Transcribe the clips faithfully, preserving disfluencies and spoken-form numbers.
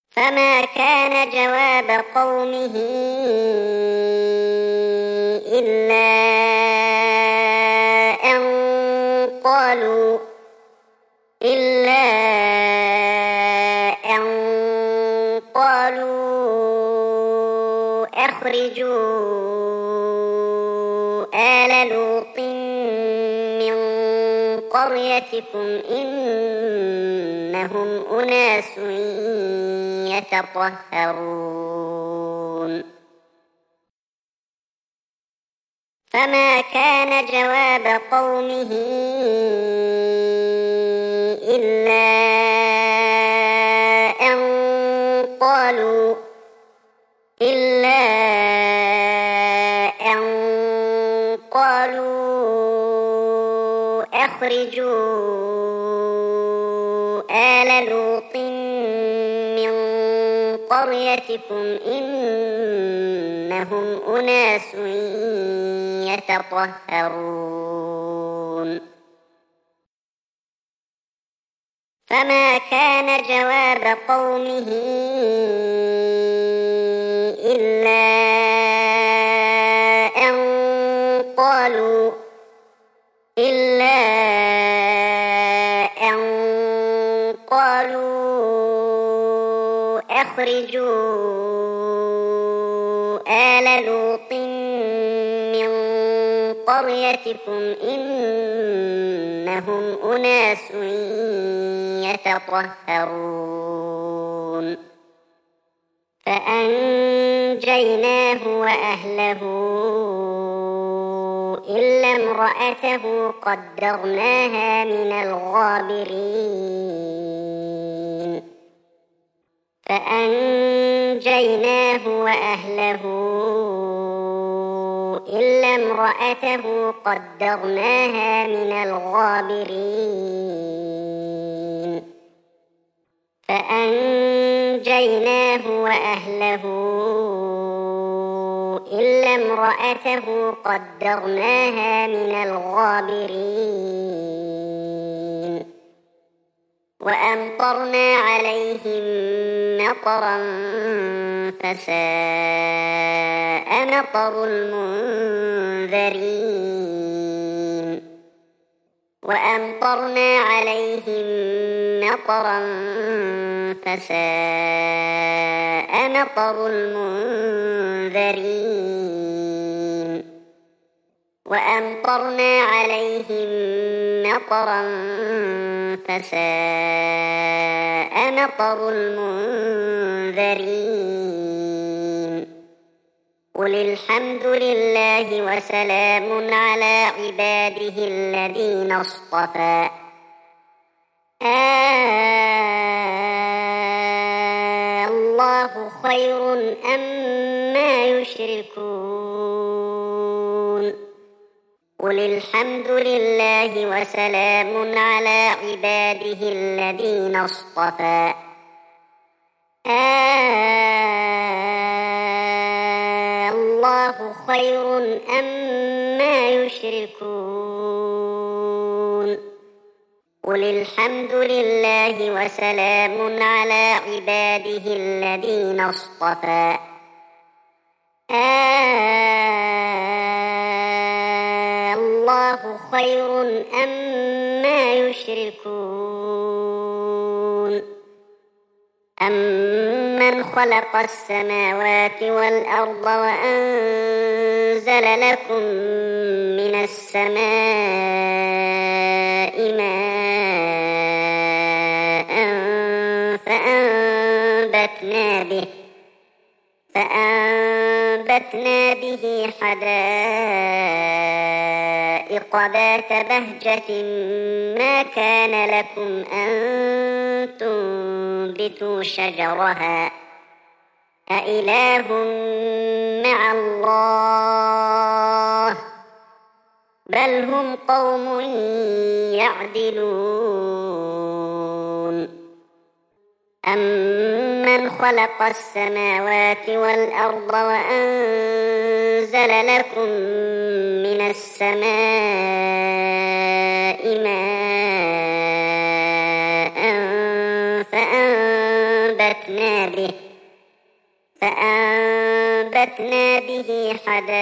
فما كان جواب قومه إلا أن قالوا إلا أن قالوا أخرجوا آل لوط من قريتكم إنهم أناس يتطهرون. فما كان جواب قومه إلا أن قالوا إلا أن قالوا أخرجوا آل لوط من قريتكم إنهم أناس يتطهرون. فما كان جواب قومه إلا أن قالوا إلا أن قالوا أخرجوا آل لوط من قريتكم إنهم أناس يتطهرون. فأنجيناه وأهله إلا امرأته قدرناها من الغابرين. فأنجيناه وأهله إلا امرأته قدرناها من الغابرين. فأنجيناه وأهله إلا امرأته قدرناها من الغابرين. وأمطرنا عليهم مطرا فساء مطر المنذرين. وأمطرنا عليهم مطرا فساء مطر المنذرين. وأمطرنا عليهم مطرا فساء مطر المنذرين. قل الحمد لله وسلام على عباده الذين اصطفى. آه الله خير أما يشركون. قل الحمد لله وسلام على عباده الذين اصطفى. آه الله خير أما يشركون. قل الحمد لله وسلام على عباده الذين اصطفى. آه الله خير أما يشركون. أمن خلق السماوات والأرض وأنزل لكم من السماء ماء فأنبتنا به فأنبتنا به حدائق ذات بهجة ما كان لكم أن تنبتوا شجرها أإله مع الله بل هم قوم يعدلون. أمن خلق السماوات والأرض وأنزل لكم من السماء ماء فأنبتنا به فأنبتنا به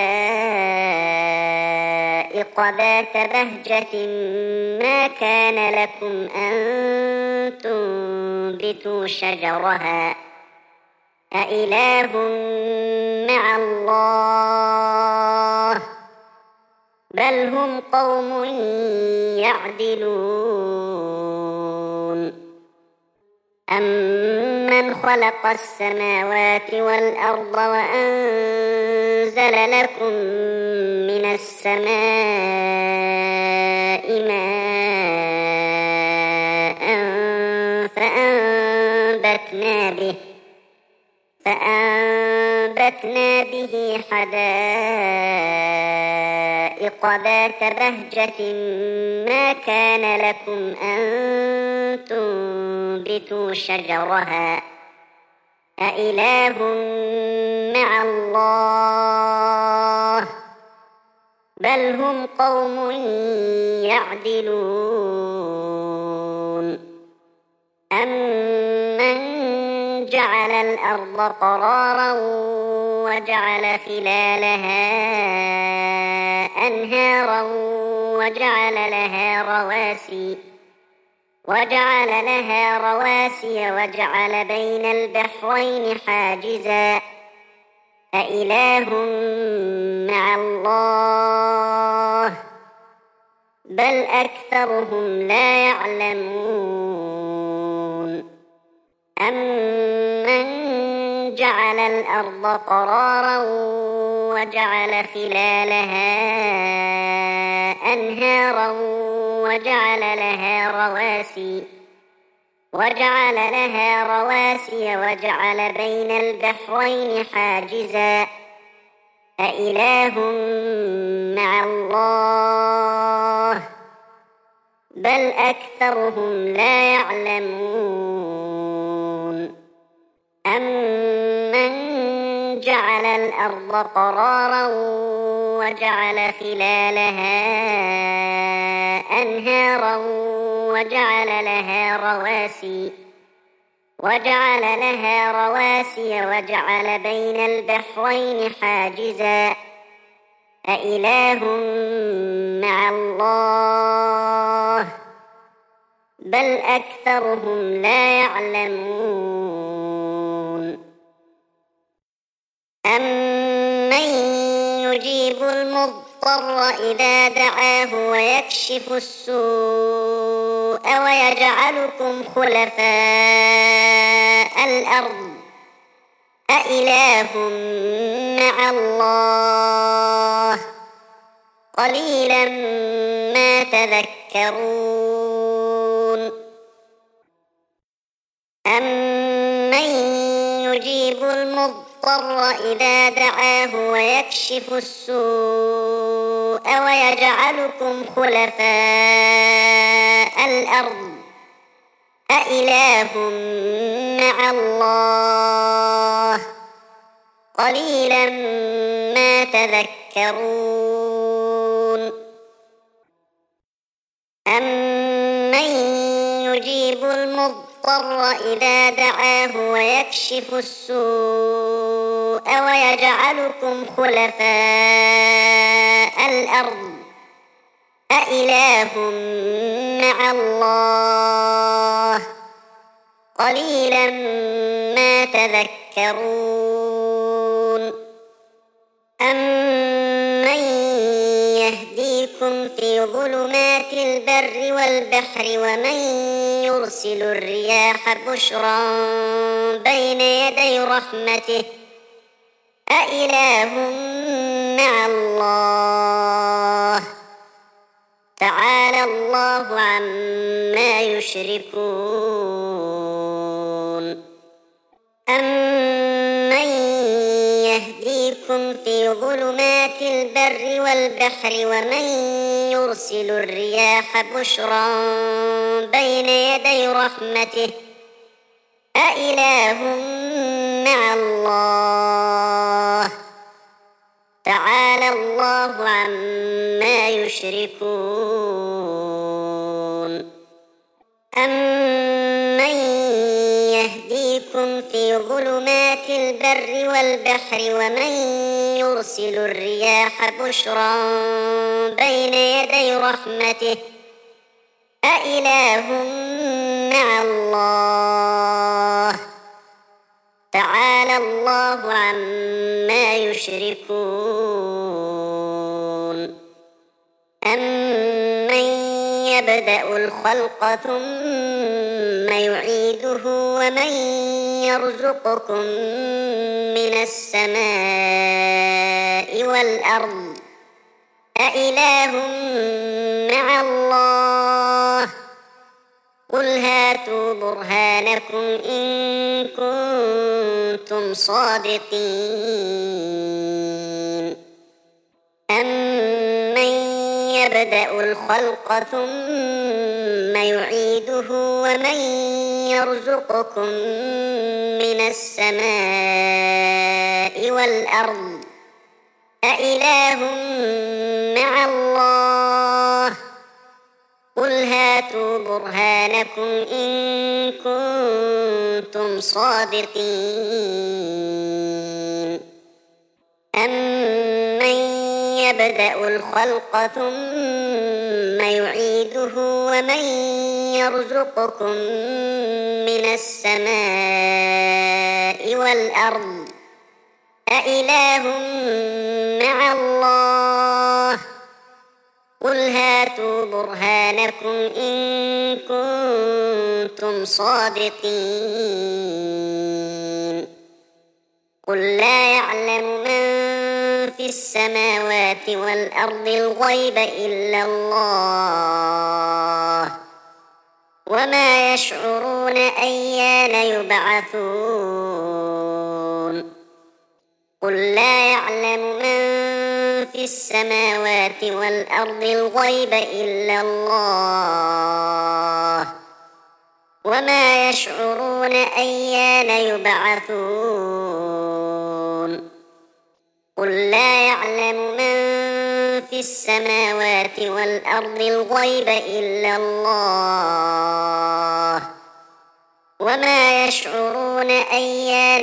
حدائق ذات بهجة ما كان لكم أن تنبتوا شجرها أإله مع الله بل هم قوم يعدلون أمن خلق السماوات والأرض وأنزل لكم من السماء ماء فأنبتنا به فأنبتنا به حدائق ذات بهجة ما كان لكم أن تنبتوا شجرها أإله مع الله بل هم قوم يعدلون أمن جعل الأرض قرارا وجعل خلالها أنهارا وجعل لها رواسي وجعل لها رواسي وجعل بين البحرين حاجزا أإله مع الله بل أكثرهم لا يعلمون أمن جعل الأرض قرارا وجعل خلالها أنهارا وجعل لها رواسي وجعل لها رواسي وجعل بين البحرين حاجزا أإله مع الله بل أكثرهم لا يعلمون أمن جعل الأرض قرارا وجعل خلالها أنهارا وجعل لها رواسي وجعل لها رواسي وجعل بين البحرين حاجزا أإله مع الله بل أكثرهم لا يعلمون أمن يجيب المضطر إذا دعاه ويكشف السوء ويجعلكم خلفاء الأرض أإله مع الله قليلا ما تذكرون أمن يجيب المضطر إذا دعاه ويكشف السوء ويجعلكم خلفاء الأرض أإله مع الله قليلا ما تذكرون أمن يجيب المضطر إذا دعاه ويكشف السوء ويجعلكم خلفاء الأرض أإله مع الله قليلا ما تذكرون أمن يهديكم في ظلمات البر والبحر ومن يرسل الرياح بشرا بين يدي رحمته أإله مع الله تعالى الله عما يشركون أمن يهديكم في ظلمات البر والبحر ومن يرسل الرياح بشرا بين يدي رحمته أإله مع الله تعالى الله عما يشركون أمن يهديكم في ظلمات البر والبحر ومن يرسل الرياح بشرا بين يدي رحمته أإله مع الله تعالى الله عما يشركون أمن يبدأ الخلق ثم يعيده ومن يرزقكم من السماء والأرض أإله مع الله قل هاتوا برهانكم إن كنتم صادقين أمن يبدأ الخلق ثم يعيده ومن يرزقكم من السماء والأرض أإله مع الله قل هاتوا برهانكم إن كنتم صادقين أمن يبدأ الخلق ثم يعيده ومن يرزقكم من السماء والأرض أإله مع الله قل هاتوا برهانكم إن كنتم صادقين قل لا يعلم من في السماوات والأرض الغيب إلا الله وما يشعرون أيان يبعثون قل لا يعلم من في السماوات والأرض الغيب إلا الله وما يشعرون أيان يبعثون قل لا يعلم من في السماوات والأرض الغيب إلا الله وما يشعرون أيان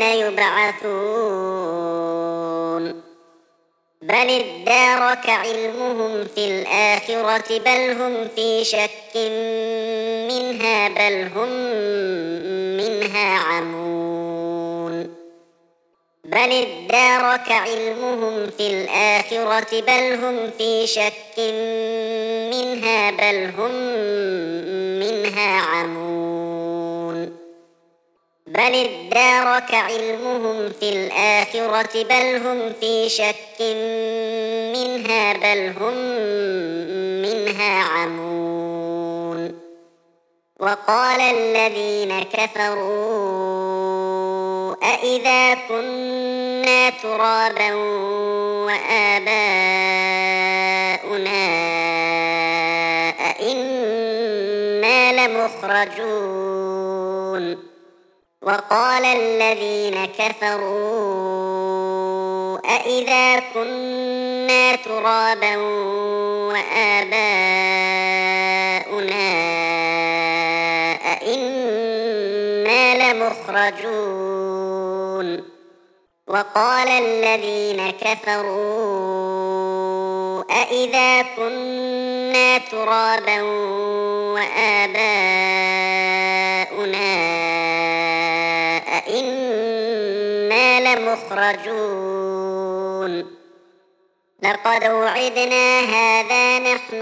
يبعثون بل ادارك علمهم في الآخرة بل هم في شك منها بل هم منها عمون بل ادارك علمهم في الآخرة بل هم في شك منها بل هم منها عمون بل ادارك علمهم في الآخرة بل هم في شك منها بل هم منها عمون وقال الذين كفروا أإذا كنا ترابا وآباؤنا أإنا لمخرجون وقال الذين كفروا أإذا كنا ترابا وآباؤنا أإنا لمخرجون وقال الذين كفروا أإذا كنا ترابا وآباؤنا أإنا لمخرجون لقد وعدنا هذا نحن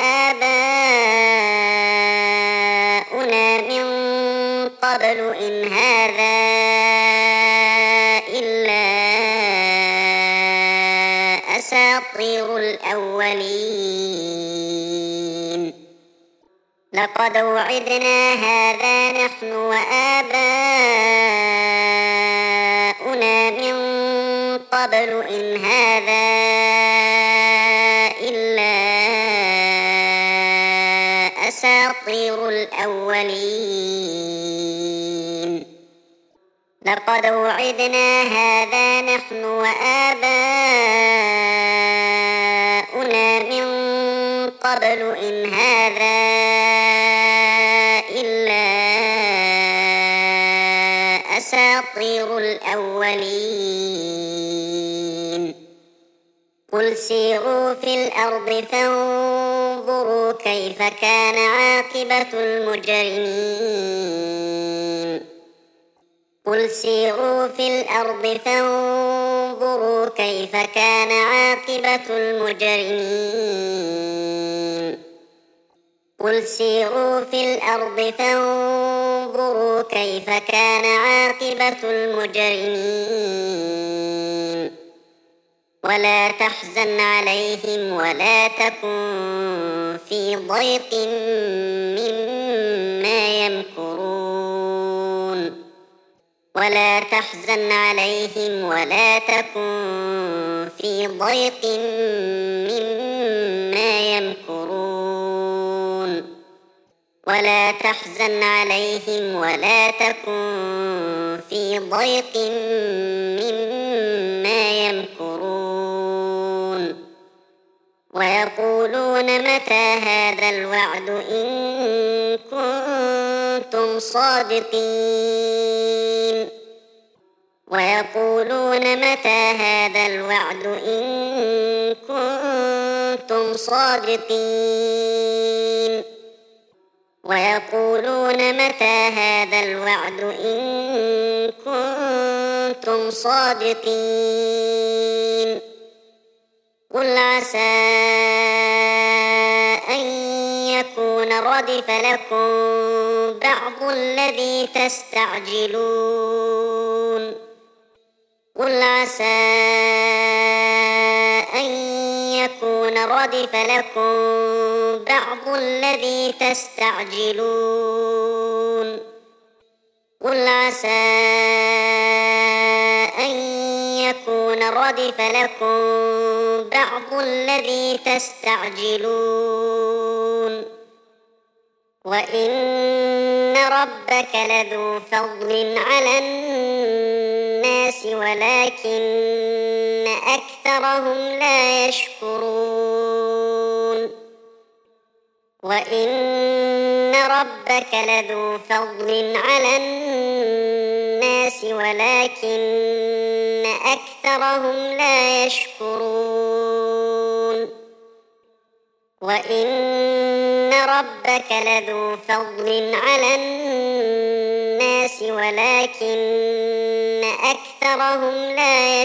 وآباؤنا من قبل إن هذا إلا أساطير الأولين لقد وعدنا هذا نحن وآباؤنا من قبل إن هذا إلا أساطير الأولين لقد وعدنا هذا نحن وآباؤنا من قبل إن هذا أساطير الأولين قل سيروا في الأرض فانظروا كيف كان عاقبة المجرمين قل سيروا في الأرض فانظروا كيف كان عاقبة المجرمين قل سيروا في الأرض فانظروا كيف كان عاقبة المجرمين ولا تحزن عليهم ولا تكن في ضيق مما يمكرون ولا تحزن عليهم ولا تكن في ضيق مما يمكرون ولا تحزن عليهم ولا تكن في ضيق مما يمكرون ويقولون متى هذا الوعد إن كنتم صادقين ويقولون متى هذا الوعد إن كنتم صادقين ويقولون متى هذا الوعد إن كنتم صادقين قل عسى أن يكون ردف لكم بعض الذي تستعجلون قل عسى أن يكون ردف لكم بعض الذي تستعجلون قل عسى أن يكون ردف لكم بعض الذي تستعجلون وإن ربك لذو فضل على الناس ولكن أكثرهم لا يشكرون وإن ربك لذو فضل على الناس ولكن أكثرهم لا يشكرون وإن ربك لذو فضل على الناس ولكن أكثرهم لا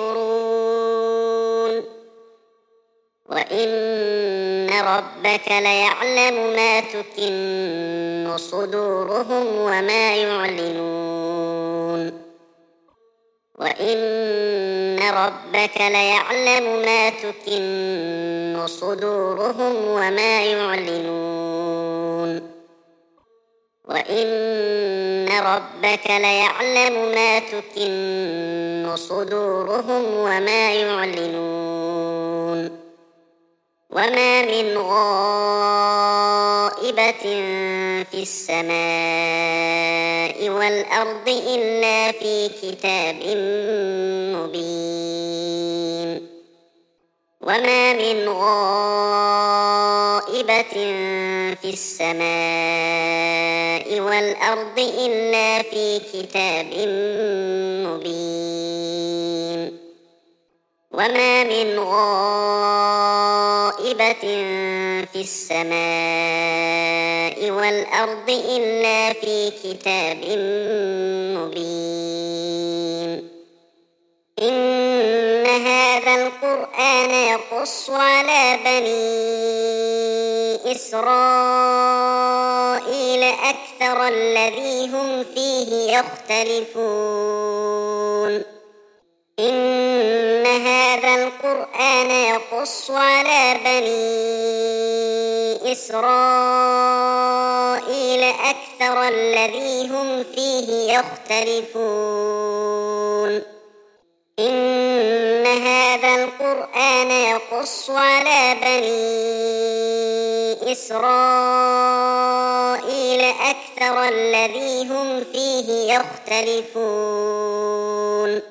يشكرون وإن ربك ليعلم ما تكن صدورهم وما يعلنون وإن ربك ليعلم ما تكن صدورهم وما يعلنون وإن ربك ليعلم ما تكن صدورهم وما يعلنون وما من غائبة في السماء والأرض إلا في كتاب مبين وما من غائبة في السماء والأرض إلا في كتاب مبين وما من غائبة في السماء والأرض إلا في كتاب مبين إن هذا القرآن يقص على بني إسرائيل أكثر الذي هم فيه يختلفون إن هذا القرآن يقص على بني إسرائيل أكثر الذي هم فيه يختلفون إن هذا القرآن يقص على بني إسرائيل أكثر الذي هم فيه يختلفون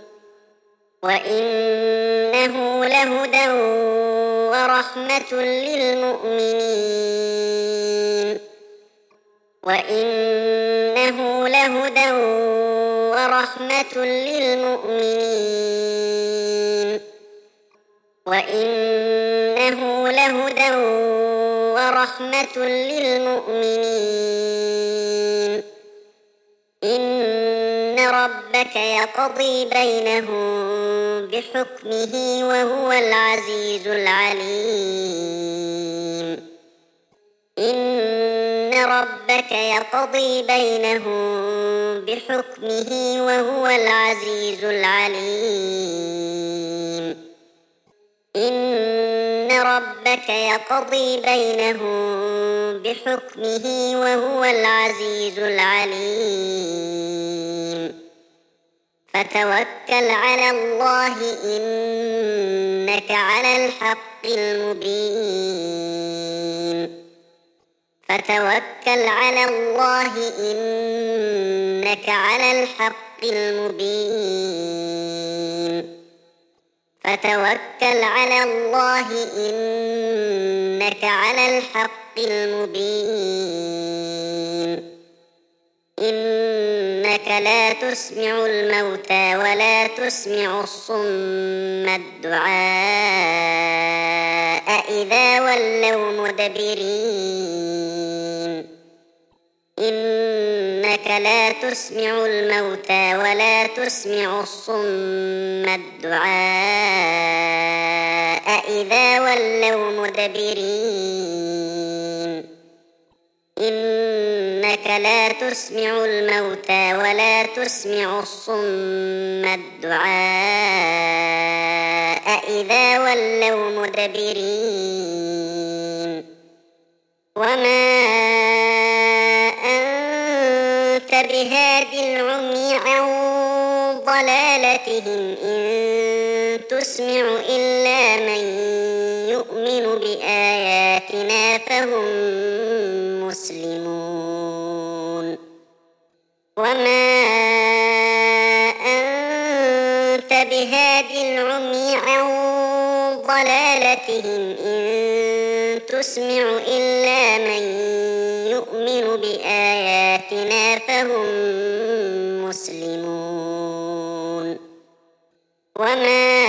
وإنه لهدى ورحمة للمؤمنين وإنه لهدى ورحمة للمؤمنين وإنه لهدى ورحمة للمؤمنين إن ربك يقضي بينهم بحكمه وهو العزيز العليم إن ربك يقضي بينهم بحكمه وهو العزيز العليم إن ربك يقضي بينهم بحكمه وهو العزيز العليم فتوكل على الله إنك على الحق المبين فتوكل على الله إنك على الحق المبين فتوكل على الله إنك على الحق المبين إنك لا تسمع الموتى ولا تسمع الصم الدعاء إذا ولوا مدبرين إنك لا تسمع الموتى ولا تسمع الصم الدعاء إذا ولوا مدبرين إنك لا تسمع الموتى ولا تسمع الصم الدعاء إذا ولوا مدبرين وما أنت بهاد العمي عن ضلالتهم إن تسمع إلا من يؤمن بآياتنا فهم مسلمون وما أنت بهاد العمي عن ضلالتهم إن تسمع إلا من يؤمن بآياتنا فهم مسلمون وما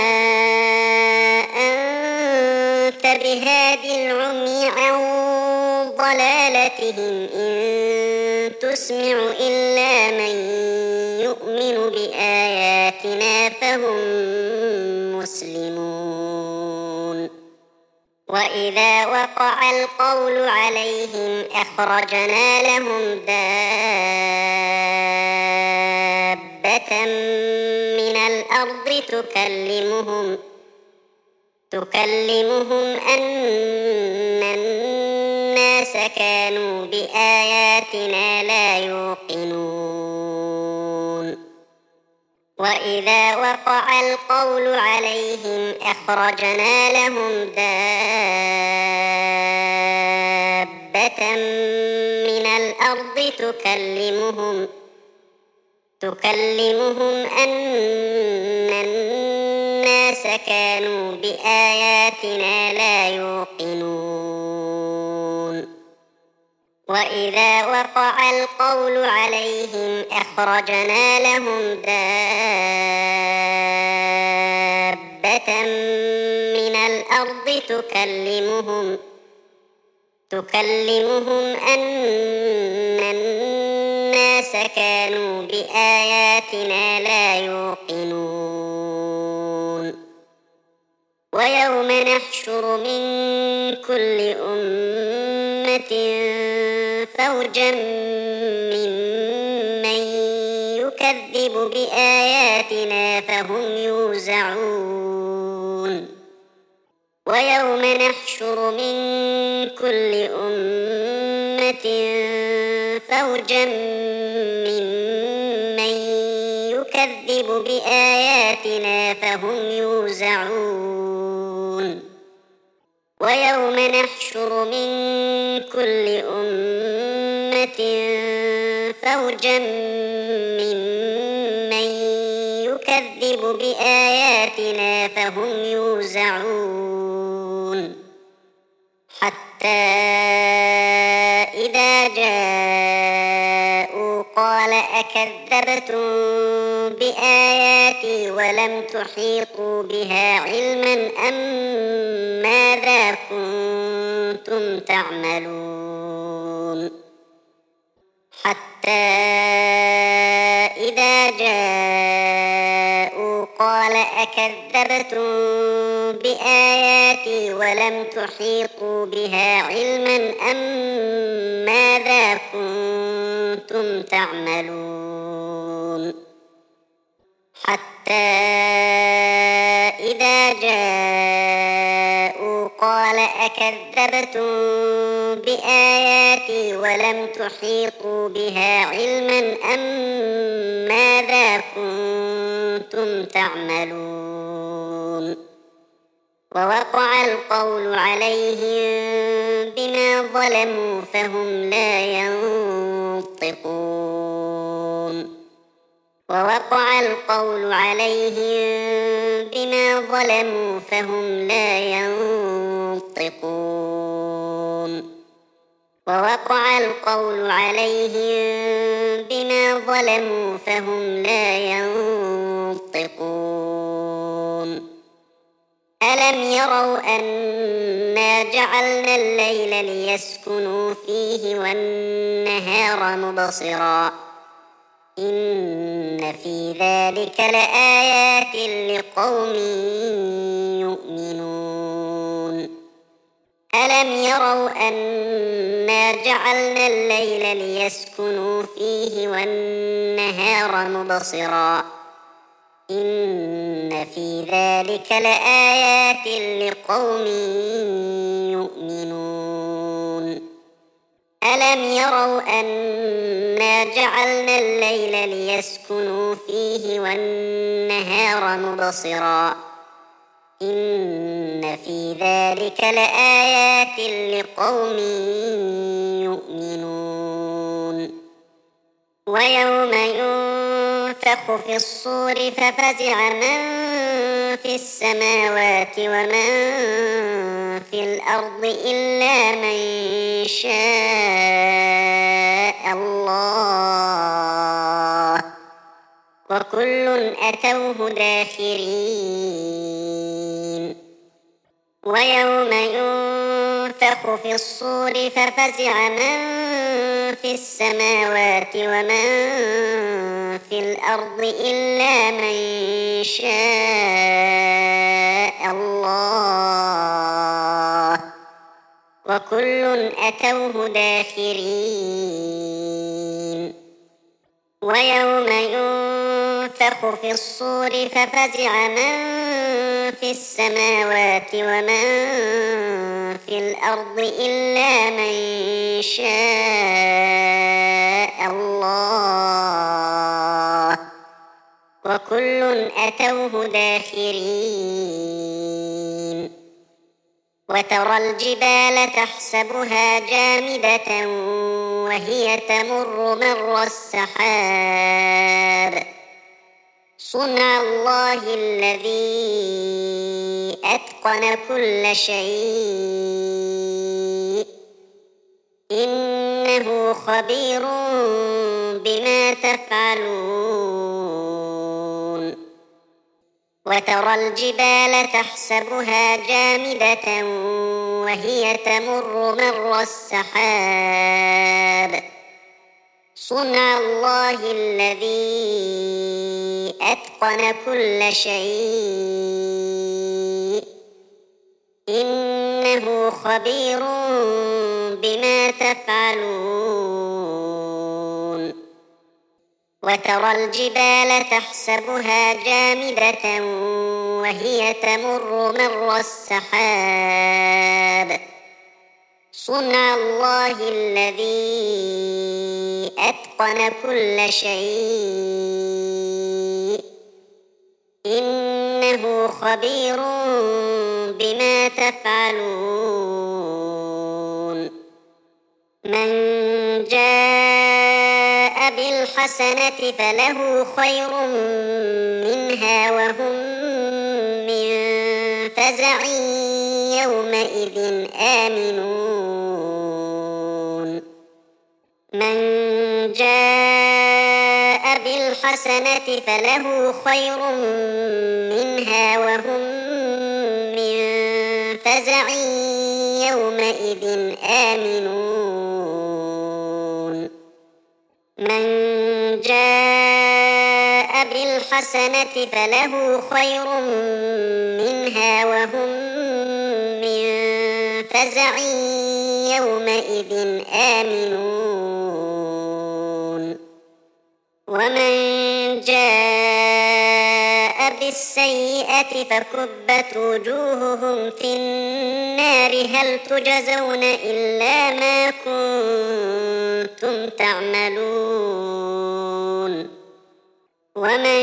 أنت بهاد العمي عن ضلالتهم إن تسمع إلا من يؤمن بآياتنا فهم مسلمون وإذا وقع القول عليهم أخرجنا لهم دابة من الأرض تكلمهم تكلمهم أن الناس كانوا بآياتنا لا يوقنون وإذا وقع القول عليهم أخرجنا لهم دابة من الأرض تكلمهم تكلمهم أن الناس كانوا بآياتنا لا يوقنون وإذا وقع القول عليهم أخرجنا لهم دابة من الأرض تكلمهم تكلمهم أن الناس كانوا بآياتنا لا يوقنون ويوم نحشر من كل أمة فوجا ممن يكذب بآياتنا فهم يوزعون ويوم نحشر من كل أمة فوجا ممن يكذب بآياتنا فهم يوزعون ويوم نحشر من كل أمة فوجا ممن يكذب بآياتنا فهم يوزعون حتى إذا جاءوا قال أكذبتم بآياتي ولم تحيطوا بها علما أم ماذا كنتم تعملون حتى إذا جاءوا قال أكذبتم بآياتي ولم تحيطوا بها علما أم ماذا كنتم تعملون حتى إذا جاءوا قال أكذبتم بآياتي ولم تحيطوا بها علما أم ماذا كنتم تعملون ووقع القول عليهم بما ظلموا فهم لا ينطقون ووقع القول عليهم بما ظلموا فهم لا ينطقون ووقع القول عليهم بما ظلموا فهم لا ينطقون ألم يروا أنا جعلنا الليل ليسكنوا فيه والنهار مبصرا إن في ذلك لآيات لقوم يؤمنون ألم يروا أنا جعلنا الليل ليسكنوا فيه والنهار مبصرا إن في ذلك لآيات لقوم يؤمنون ألم يروا أنا جعلنا الليل ليسكنوا فيه والنهار مبصرا إن في ذلك لآيات لقوم يؤمنون ويوم ينفخ في الصور ففزع من في السماوات ومن في الأرض إلا من شاء الله وكل أتوه داخرين ويوم ينفخ في الصور ففزع من في السماوات ومن في الأرض إلا من شاء الله وكل أتوه داخرين ويوم ينفخ في الصور ففزع من في السماوات ومن في الأرض إلا من شاء الله وكل أتوه داخرين وترى الجبال تحسبها جامدة وهي تمر مر السحاب صنع الله الذي أتقن كل شيء إنه خبير بما تفعلون وترى الجبال تحسبها جامدة وهي تمر مر السحاب صنع الله الذي أتقن كل شيء إنه خبير بما تفعلون وترى الجبال تحسبها جامدة وهي تمر مر السحاب صنع الله الذي أتقن كل شيء إنه خبير بما تفعلون من جاء بالحسنة فله خير منها وهم من فزع يومئذ آمنون من جاء بالحسنة فله خير منها وهم من فزع يومئذ آمنون من جاء بالحسنة فله خير منها وهم من فزع يومئذ آمنون ومن جاء بالسيئة فكبت وجوههم في النار هل تجزون إلا ما كنتم تعملون ومن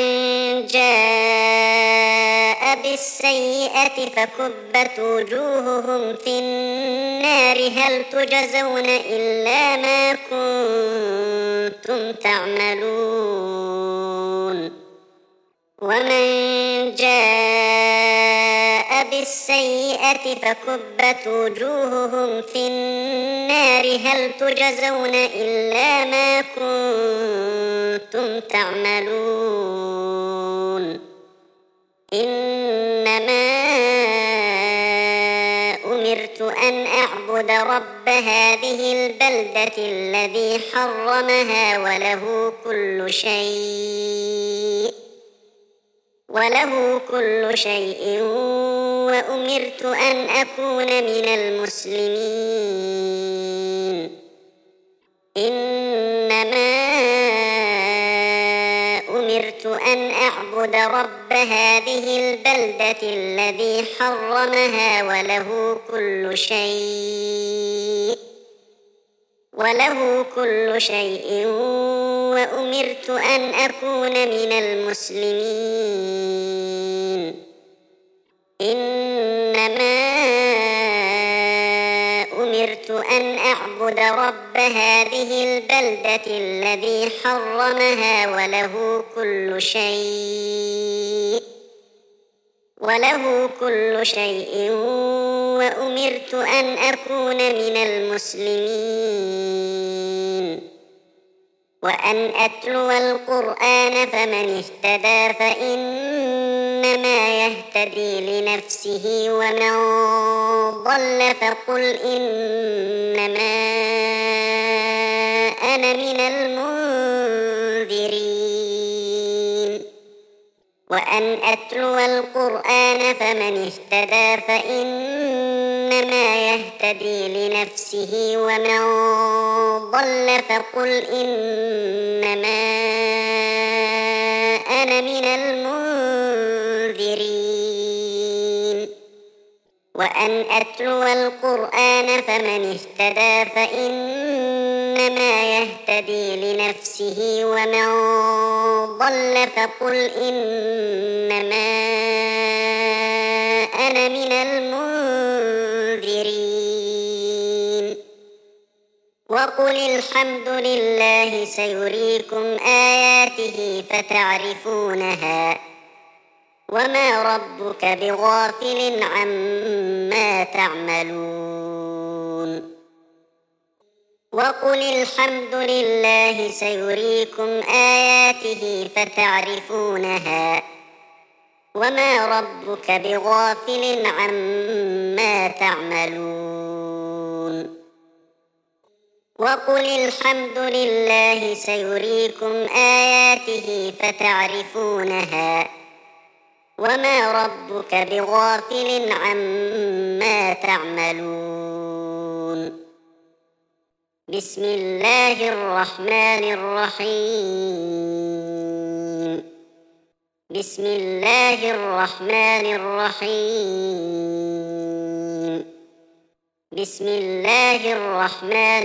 جاء بالسيئة فكبت وجوههم في النار هل تجزون إلا ما كنتم تعملون ومن جاء بالسيئة فكبت وجوههم في النار هل تجزون إلا ما كنتم تعملون إنما أمرت أن أعبد رب هذه البلدة الذي حرمها وله كل شيء وله كل شيء وأمرت أن أكون من المسلمين إنما أمرت أن أعبد رب هذه البلدة الذي حرمها وله كل شيء وله كل شيء وأمرت أن أكون من المسلمين إنما أمرت أن أعبد رب هذه البلدة الذي حرمها وله كل شيء وله كل شيء وأمرت أن أكون من المسلمين وأن أتلو القرآن فمن اهتدى فإنما يهتدي لنفسه ومن ضل فقل إنما أنا من المنذرين وأن أتلو القرآن فمن اهتدى فإنما يهتدي لنفسه ومن ضل فقل إنما أنا من المنذرين وأن أتلو القرآن فمن اهتدى فإنما يهتدي لنفسه ومن ضل فقل إنما أنا من المنذرين وقل الحمد لله سيريكم آياته فتعرفونها وما ربك بغافل عما تعملون وقل الحمد لله سيريكم آياته فتعرفونها وما ربك بغافل عما تعملون وقل الحمد لله سيريكم آياته فتعرفونها وما ربك بغافل عما تعملون بسم الله الرحمن الرحيم بسم الله الرحمن الرحيم بسم الله الرحمن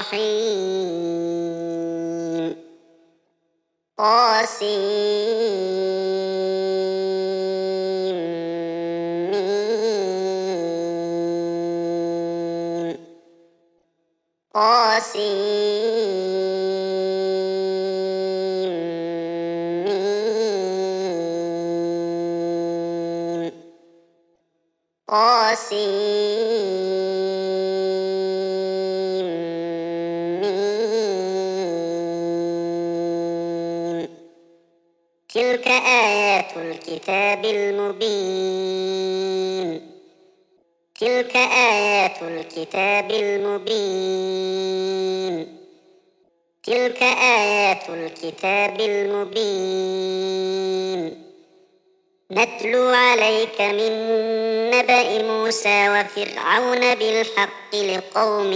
الرحيم قاسم قاسم قاسم تلك آيات الكتاب المبين تلك آيات الكتاب المبين تلك آيات الكتاب المبين نتلو عليك من نبأ موسى وفرعون بالحق لقوم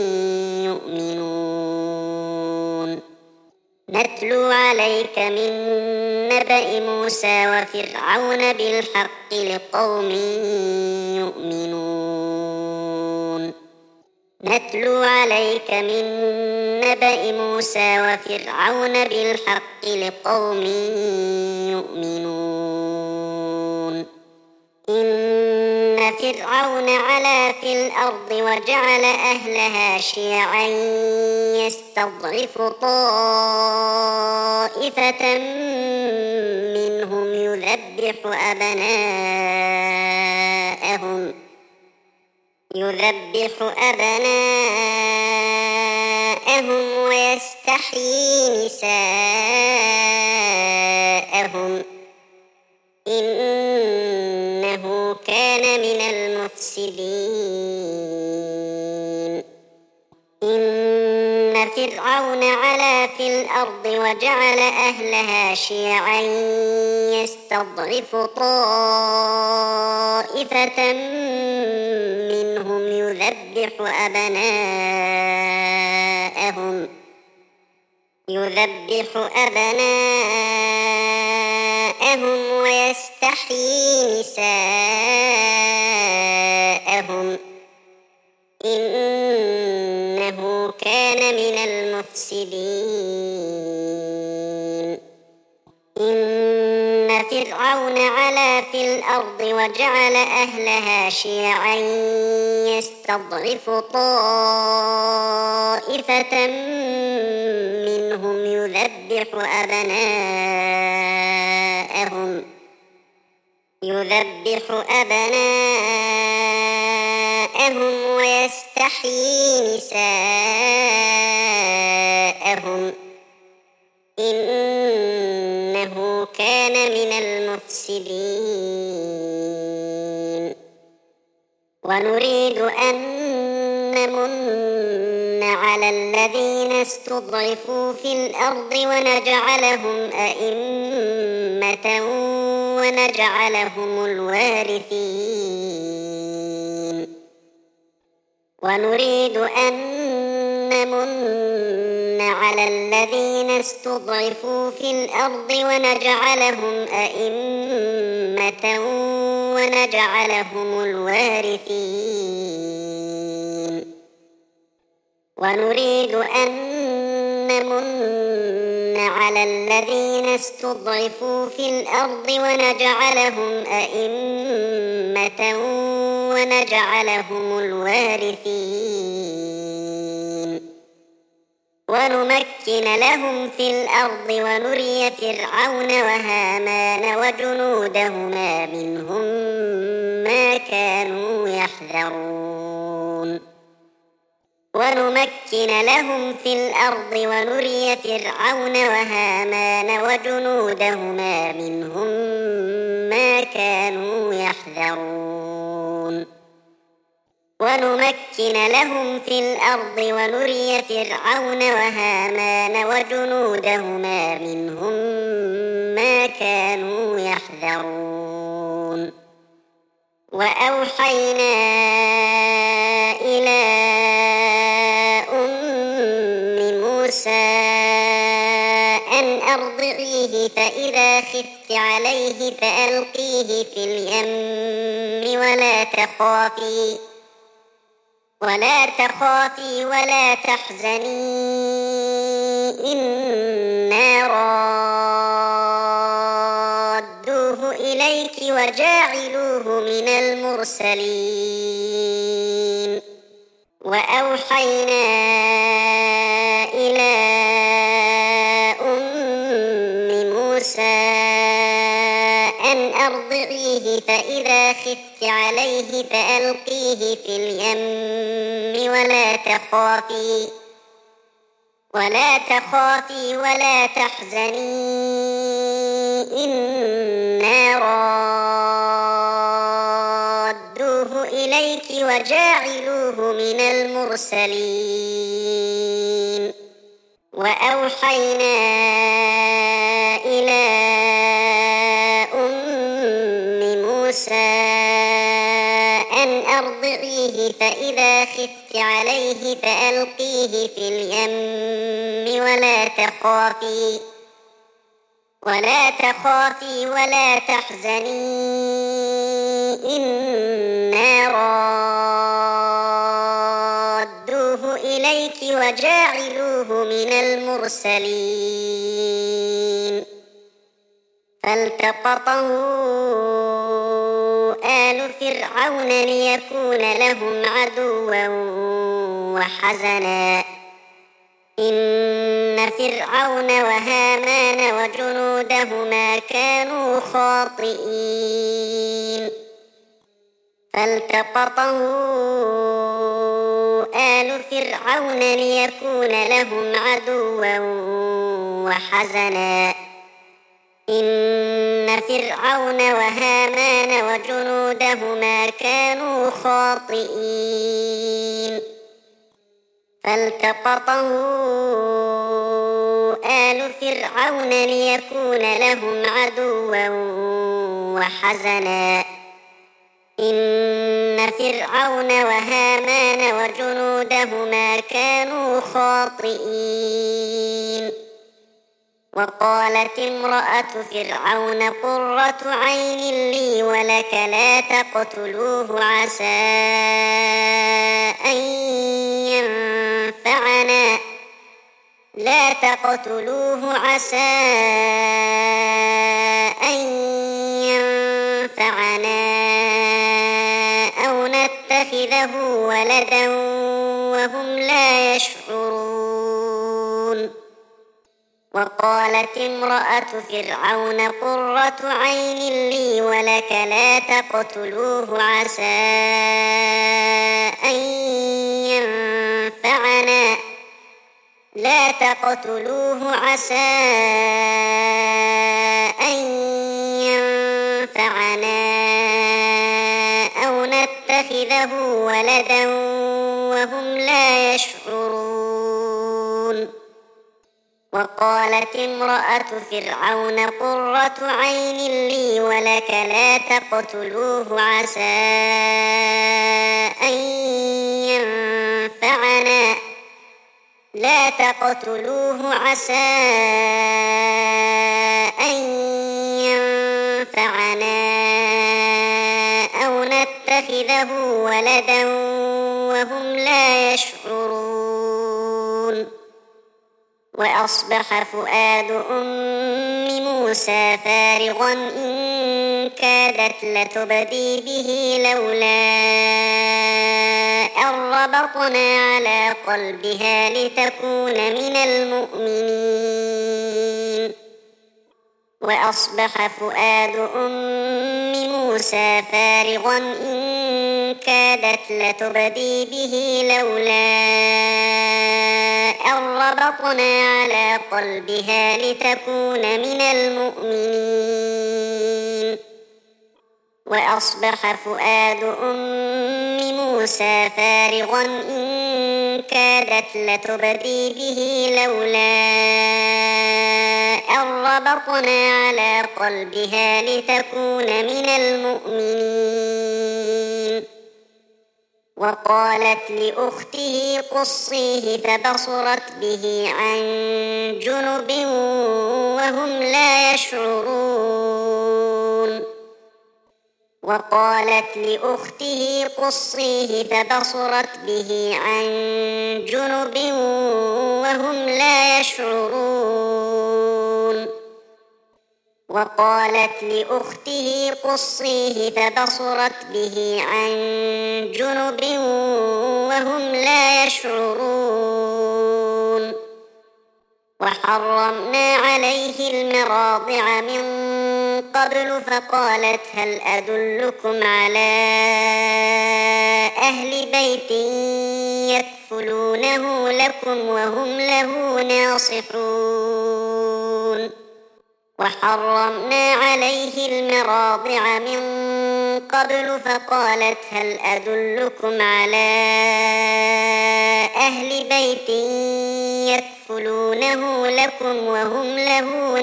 يؤمنون نتلو عليك من نبأ موسى وفرعون بالحق لقوم يؤمنون نتلو عليك من نبأ موسى وفرعون بالحق لقوم يؤمنون إن فرعون علا في الأرض وجعل أهلها شيعا يستضعف طائفة منهم يذبح أبناءهم يذبح أبناءهم ويستحيي نساءهم إنه كان من المفسدين إن فرعون علا في الأرض وجعل أهلها شيعا يستضعف طائفة منهم يذبح أبناءهم يذبح أبناءهم ويستحيي نساءهم إنه كان من المفسدين إن فرعون علا في الأرض وجعل أهلها شيعا يستضعف طائفة منهم يذبح أبناءهم يذبح أبناءهم ويستحيي نساءهم إنه كان من المفسدين ونريد أن نمن على الذين استضعفوا في الأرض ونجعلهم أئمة ونجعلهم الوارثين ونريد أن نمن على الذين استضعفوا في الأرض ونجعلهم أئمة ونجعلهم الوارثين ونريد أن نمن على الذين استضعفوا في الأرض ونجعلهم أئمة ونجعلهم الوارثين ونمكن لهم في الأرض ونري فرعون وهامان وجنودهما منهم ما كانوا يحذرون ونمكن لهم في الأرض ونري فرعون وهامان وجنودهما منهم ما كانوا يحذرون ونمكن لهم في الأرض ونري فرعون وهامان وجنودهما منهم ما كانوا يحذرون وأوحينا إلى أم موسى أن أرضعيه فإذا خفت عليه فألقيه في اليم ولا تخافي ولا تخافي ولا تحزني إنا رادوه إليك وجاعلوه من المرسلين وأوحينا إلى أم موسى أن أرضعيه فإذا خفت عليه فألقيه في اليم ولا تخافي ولا تخافي ولا تحزني إنا رادوه إليك وجاعلوه من المرسلين وأوحينا إلى أم موسى أن أرضعيه فإذا خفت عليه فألقيه في اليم ولا تخافي ولا تخافي ولا تحزني إنا رادوه إليك وجاعلوه من المرسلين فالتقطه آل فرعون ليكون لهم عدوا وحزنا إن فرعون وهامان وجنودهما كانوا خاطئين فالتقطه آل فرعون ليكون لهم عدوا وحزنا إن فرعون وهامان وجنودهما كانوا خاطئين فالتقطه آل فرعون ليكون لهم عدوا وحزنا إن فرعون وهامان وجنودهما كانوا خاطئين وقالت امرأة فرعون قرة عين لي ولك لا تقتلوه عسى أن ينفعنا لا تقتلوه عسى أن ينفعنا أو نتخذه ولدا وهم لا يشعرون وقالت امرأة فرعون قرة عين لي ولك لا تقتلوه عسى أن ينفعنا لا تقتلوه عسى أن ينفعنا أو نتخذه ولدا وهم لا يشعرون وقالت امرأة فرعون قرة عين لي ولك لا تقتلوه عسى أن ينفعنا لا تقتلوه عسى أن ينفعنا أو نتخذه ولدا وهم لا يشعرون وأصبح فؤاد أم موسى فارغا إن كادت لتبدي به لولا أن ربطنا على قلبها لتكون من المؤمنين وأصبح فؤاد أم موسى فارغا إن كادت لتبدي به لولا أن ربطنا على قلبها لتكون من المؤمنين وأصبح فؤاد أم موسى فارغا إن كادت لتبدي به لولا أن ربطنا على قلبها لتكون من المؤمنين وقالت لأخته قصيه فبصرت به عن جنب وهم لا يشعرون وقالت لأخته قصيه فبصرت به عن جنب وهم لا يشعرون وقالت لأخته قصيه فبصرت به عن جنب وهم لا يشعرون وحرمنا عليه المراضع من قبل فقالت هل أدلكم على أهل بيت يكفلونه لكم وهم له ناصحون وحرمنا عليه المراضع من قبل فقالت هل أدلكم على أهل بيت يكفلونه لكم وهم له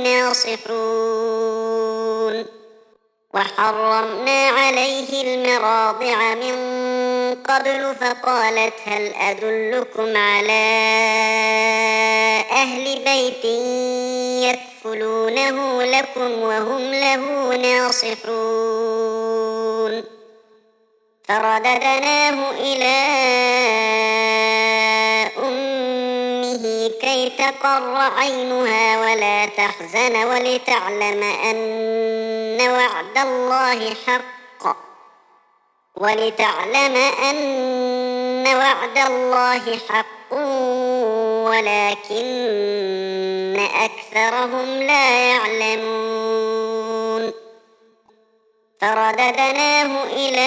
ناصحون وحرمنا عليه المراضع من قبل فقالت هل أدلكم على أهل بيت يكفلونه لكم وهم له ناصحون فرددناه إلى أمه كي تقر عينها ولا تحزن ولتعلم أن وعد الله حق ولتعلم أن وعد الله حق ولكن أكثرهم لا يعلمون فرددناه إلى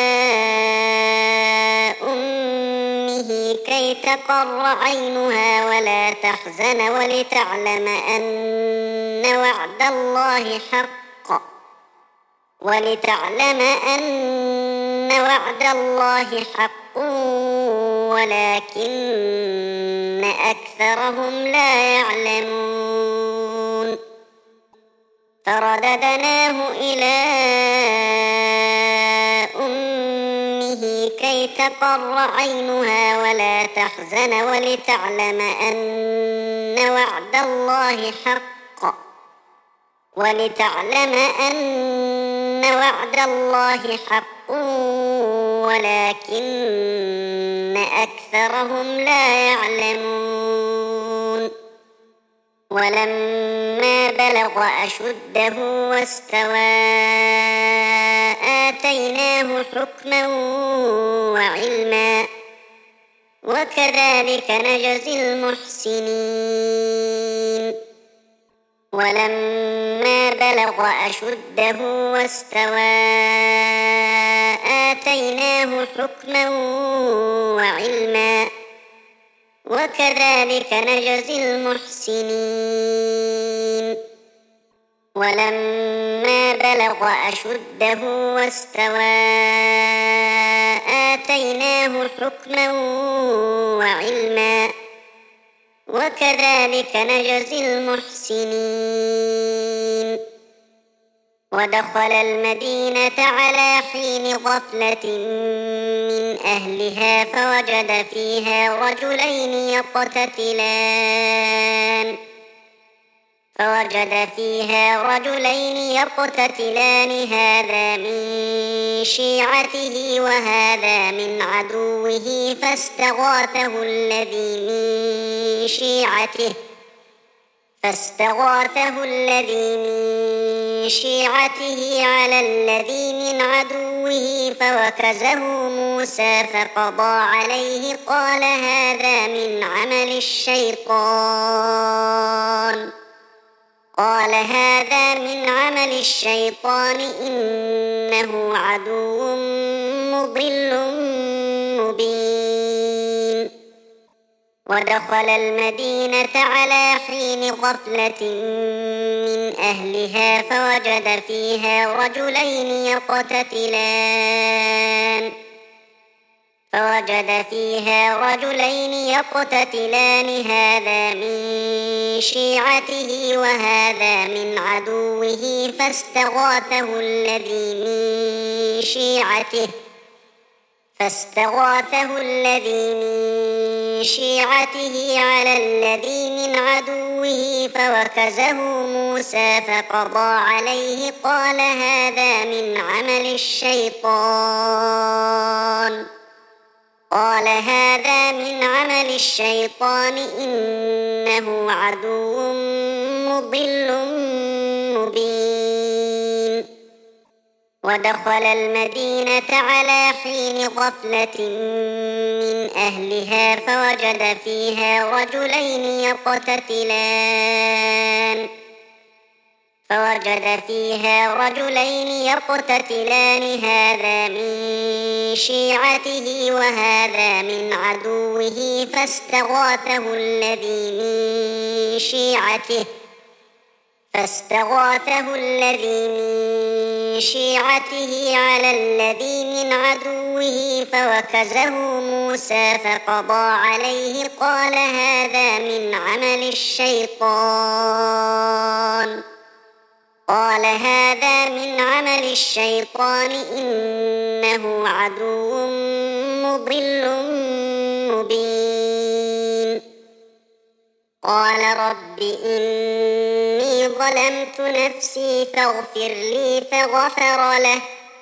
أمه كي تقر عينها ولا تحزن ولتعلم أن وعد الله حق ولتعلم أن وعد الله حق ولكن أكثرهم لا يعلمون فرددناه إلى أمه كي تقر عينها ولا تحزن ولتعلم أن وعد الله حق ولتعلم أن وعد الله حق ولكن أكثرهم لا يعلمون ولما بلغ أشده واستوى آتيناه حكما وعلما وكذلك نجزي المحسنين ولما بلغ أشده واستوى آتيناه حكما وعلما وكذلك نجزي المحسنين ولما بلغ أشده واستوى آتيناه حكما وعلما وكذلك نجزي المحسنين ودخل المدينة على حين غفلة من أهلها فوجد فيها رجلين يقتتلان فوجد فيها رجلين يقتتلان هذا من شيعته وهذا من عدوه فاستغاثه الذي من شيعته فاستغاثه الذي من شيعته على الذي من عدوه فوكزه موسى فقضى عليه قال هذا من عمل الشيطان قال هذا من عمل الشيطان إنه عدو مضل مبين ودخل المدينة على حين غفلة من أهلها فوجد فيها رجلين يقتتلان فوجد فيها رجلين يقتتلان هذا من شيعته وهذا من عدوه فاستغاثه الذي من شيعته فاستغاثه الذي من شيعته على الذي من عدوه فوكزه موسى فقضى عليه قال هذا من عمل الشيطان قال هذا من عمل الشيطان إنه عدو مضل مبين ودخل المدينة على حين غفلة من أهلها فوجد فيها رجلين يقتتلان فوجد فيها رجلين يقتتلان هذا من شيعته وهذا من عدوه فاستغاثه الذي من شيعته فاستغاثه الذي من شيعته على الذي من عدوه فوكزه موسى فقضى عليه قال هذا من عمل الشيطان قال هذا من عمل الشيطان إنه عدو مضل مبين قال رب إني ظلمت نفسي فاغفر لي فغفر له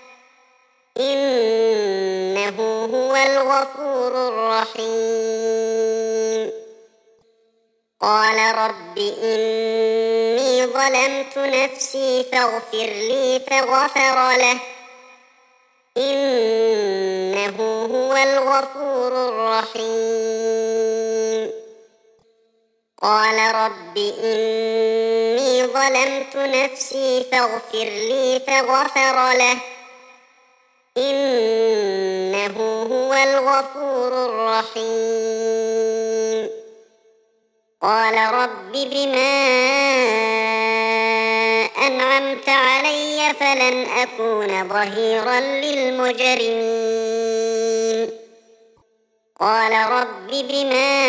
إنه هو الغفور الرحيم قال رب إني ظلمت نفسي فاغفر لي فغفر له إنه هو الغفور الرحيم قال رب إني ظلمت نفسي فاغفر لي فغفر له إنه هو الغفور الرحيم قال رب بما أنعمت علي فلن أكون ظهيرا للمجرمين قال رب بما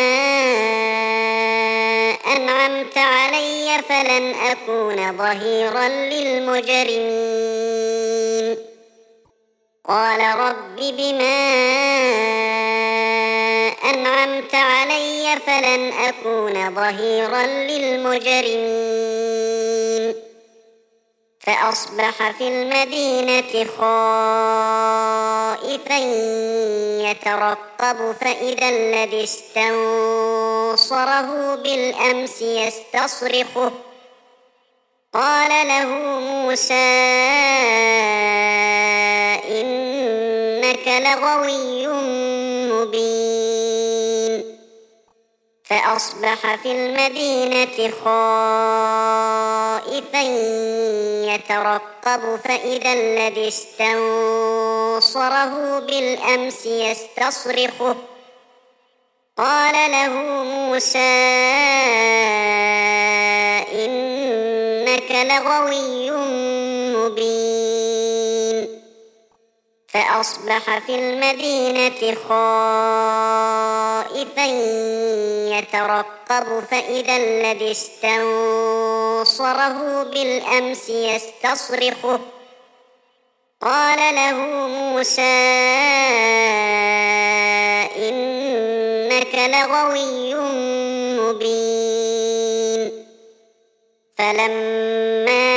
أنعمت علي فلن أكون ظهيرا للمجرمين قال رب بما أنعمت علي فلن أكون ظهيرا للمجرمين فأصبح في المدينة خائفا يترقب فإذا الذي استنصره بالأمس يستصرخه قال له موسى إنك لغوي مبين فأصبح في المدينة خائفا يترقب فإذا الذي استنصره بالأمس يستصرخه قال له موسى إنك لغوي مبين فأصبح في المدينة خائفا يترقب فإذا الذي استنصره بالأمس يستصرخه قال له موسى إنك لغوي مبين فلما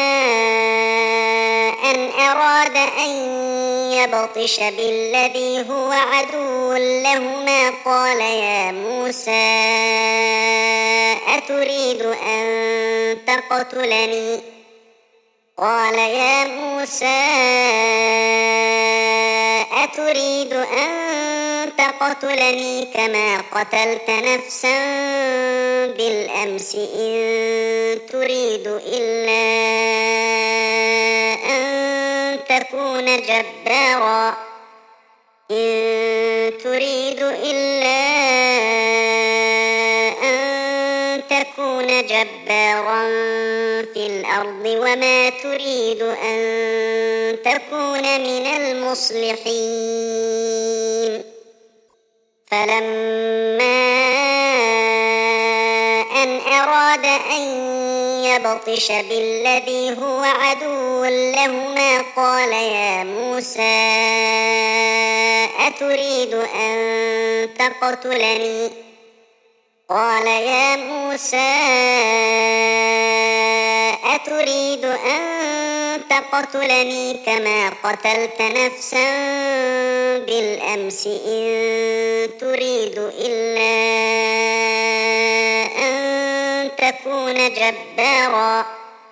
أن أراد أن يبطش بالذي هو عدو لهما قال يا موسى أتريد أن تقتلني قال يا موسى أتريد أن تقتلني كما قتلت نفسا بالأمس إن تريد إلا أن تكون جبارا إن تريد إلا أن تكون جبارا في الأرض وما تريد أن تكون من المصلحين فلما أن أراد أن يبطش بالذي هو عدو لهما قال يا موسى أتريد أن تقتلني قال يا موسى أتريد أن تقتلني كما قتلت نفسا بالأمس إن تريد إلا أن تكون جبارا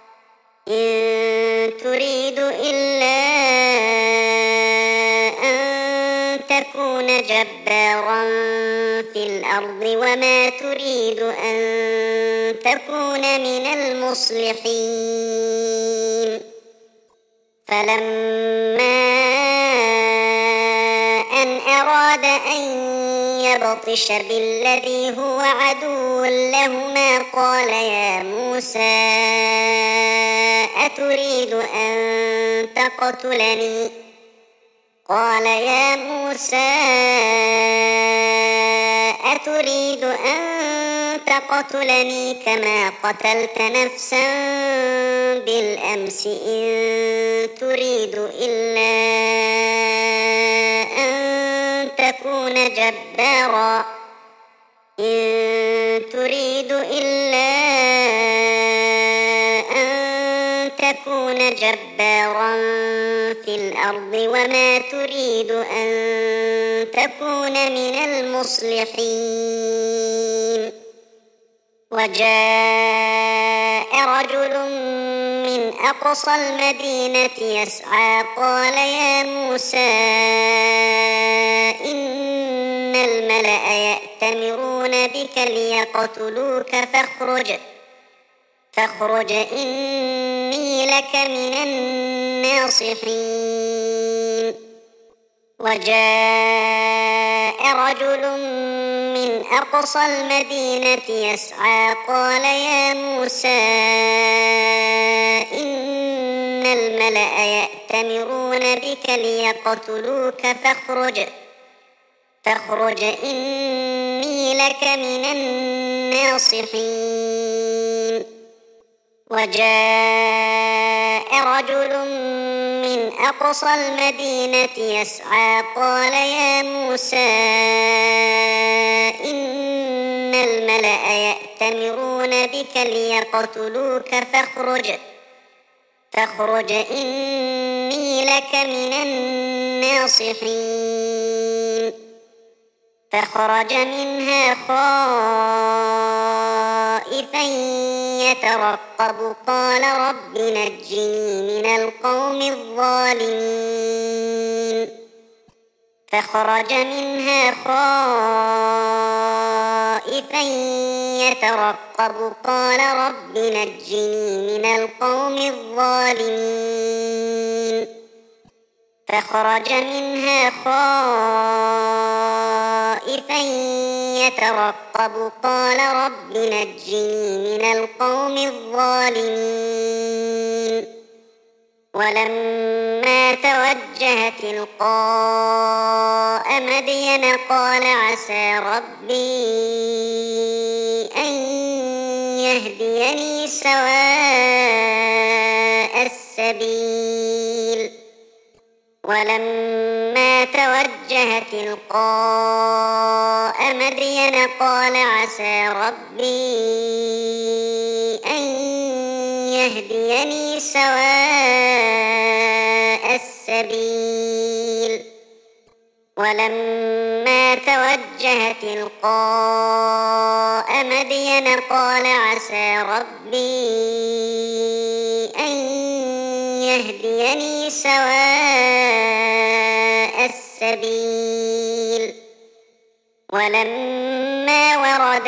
إن تريد إلا أن تكون جبارا في الأرض وما تريد أن تكون من المصلحين فلما أن أراد أن يبطش بالذي هو عدو لهما قال يا موسى أتريد أن تقتلني قال يا موسى أتريد أن تقتلني كما قتلت نفسا بالأمس إن تريد إلا أن تكون جبارا إن تريد إلا أن تكون جبارا في الأرض وما تريد أن تكون من المصلحين وجاء رجل من أقصى المدينة يسعى قال يا موسى إن الملأ يأتمرون بك ليقتلوك فاخرج فاخرج إني لك من الناصحين وجاء رجل من أقصى المدينة يسعى قال يا موسى إن الملأ يأتمرون بك ليقتلوك فاخرج فاخرج إني لك من الناصحين وجاء رجل من أقصى المدينة يسعى قال يا موسى إن الملأ يأتمرون بك ليقتلوك فاخرج فاخرج إني لك من الناصحين فخرج منها خائفا يترقب قال رب نجني من القوم الظالمين فخرج منها خائفا يترقب قال رب نجني من القوم الظالمين فخرج منها خائفا يترقب قال رب نجني من القوم الظالمين ولما توجه تلقاء مدين قال عسى ربي أن يهديني سواء السبيل ولما توجه تلقاء مدين قال عسى ربي أن يهديني سواء السبيل ولما توجه تلقاء مدين قال عسى ربي أن يهديني سواء السبيل ولما ورد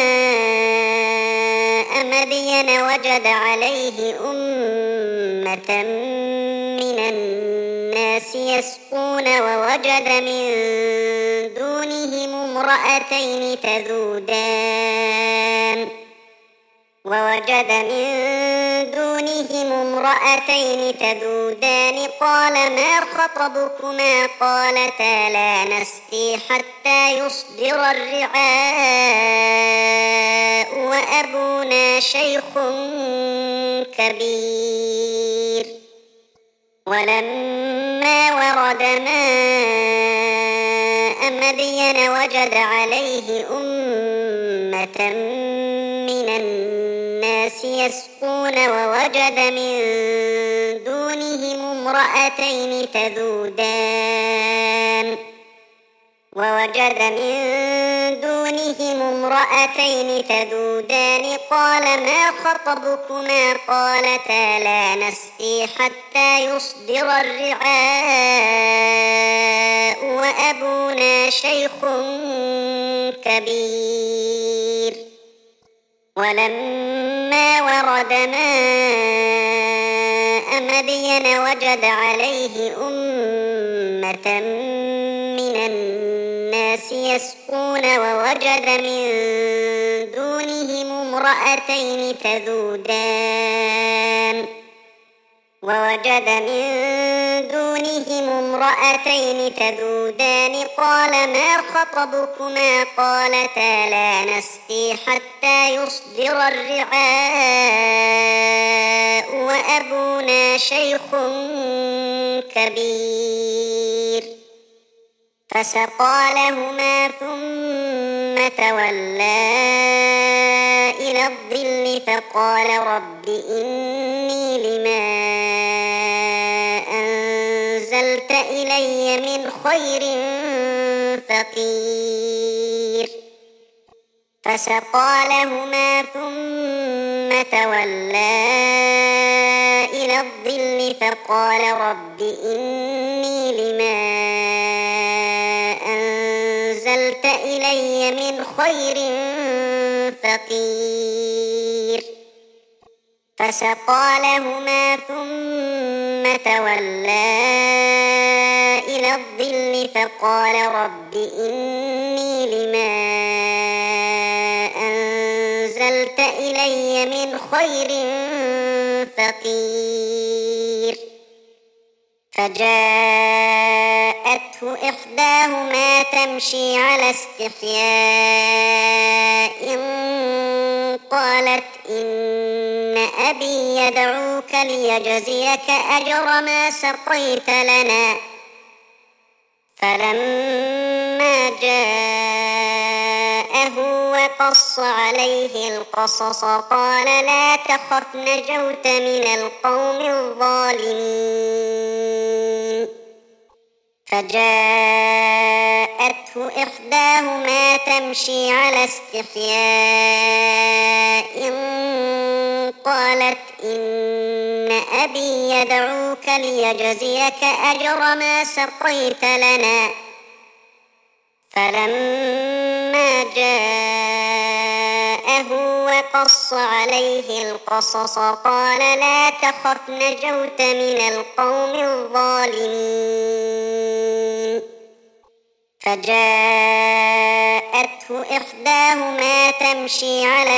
ماء مدين وجد عليه أمة من الناس يسقون ووجد من دونهم امرأتين تذودان ووجد من دونهم امرأتين تذودان قال ما خطبكما قالتا لا نسقي حتى يصدر الرعاء وأبونا شيخ كبير ولما ورد ماء مدين وجد عليه أمة من الناس يسقون ووجد من دونهم امرأتين تذودان ووجد من دونهم امرأتين تذودان قال ما خطبكما قالتا لا نسقي حتى يصدر الرعاء وأبونا شيخ كبير ولما ورد ماء مدين وجد عليه أمة من الناس الناس يسقون ووجد من دونهم امرأتين تذودان ووجد من دونهم امرأتين تذودان قال ما خطبكما قالتا لا نسقي حتى يصدر الرعاء وأبونا شيخ كبير فسقى لهما ثم تولى إلى الظل فقال رب إني لما أنزلت إلي من خير فقير فسقى لهما ثم تولى إلى الظل فقال رب إني لما أنزلت إلي من خير فقير فسقى لهما ثم تولى إلى الظل فقال رب إني لما أنزلت إلي من خير فقير فجاءته إحداهما تمشي على استحياء قالت إن أبي يدعوك ليجزيك أجر ما سقيت لنا فلما جاءه وقص عليه القصص قال لا تخف نجوت من القوم الظالمين فجاءته إحداهما تمشي على استحياء قالت إن أبي يدعوك ليجزيك أجر ما سقيت لنا فلما جاءه وقص عليه القصص قال لا تخف نجوت من القوم الظالمين فجاءته إحداهما تمشي على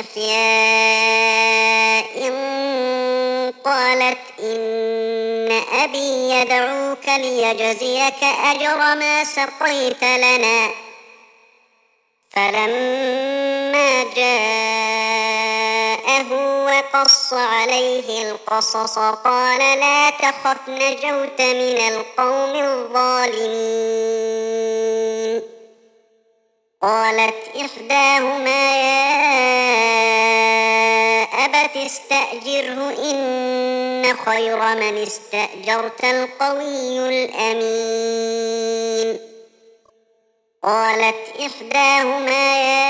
استحياء قالت إن أبي يدعوك ليجزيك أجر ما سقيت لنا فلما جاءه وقص عليه القصص قال لا تخف نجوت من القوم الظالمين قالت إحداهما يا أبت استأجره إن خير من استأجرت القوي الأمين قالت إحداهما يا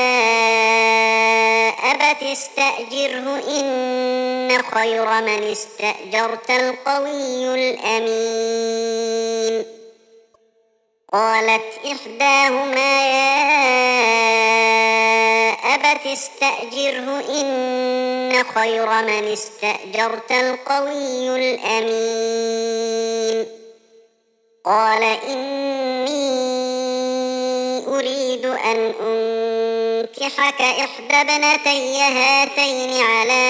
أبت استأجره إن خير من استأجرت القوي الأمين قالت إحداهما يا أبت استأجره إن خير من استأجرت القوي الأمين قال إني أريد أن أنكحك إحدى ابنتي هاتين على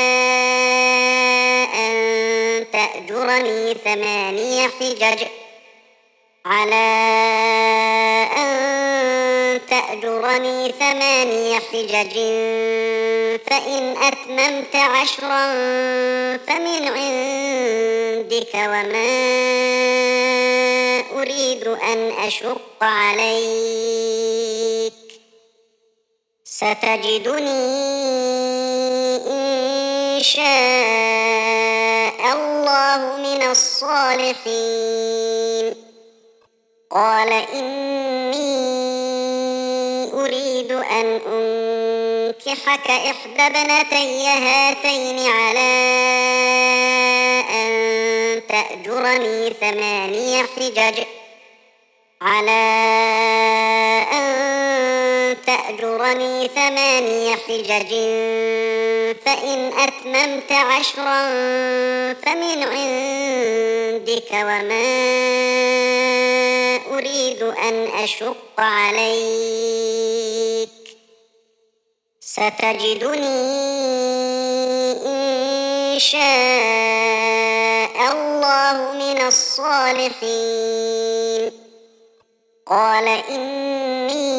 أن تأجرني ثماني حجج على أن تأجرني ثماني حجج فإن أتممت عشرا فمن عندك وما أريد أن أشق عليك ستجدني إن شاء الله من الصالحين قال إني أريد أن أنكحك إحدى ابنتي هاتين على أن تأجرني ثماني حجج على أن تأجرني ثماني حجج فإن أتممت عشرا فمن عندك وما أريد أن أشق عليك ستجدني إن شاء الله من الصالحين قال إني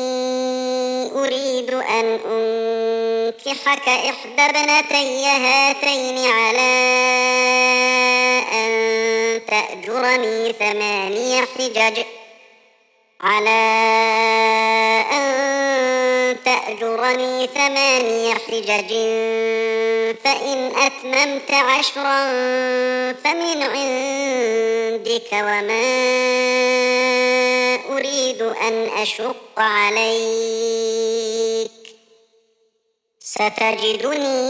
أريد أن أنكحك إحدى ابنتي هاتين على أن تأجرني ثماني حجج على أن تأجرني ثماني حجج فإن أتممت عشرا فمن عندك وما أريد أن أشق عليك ستجدني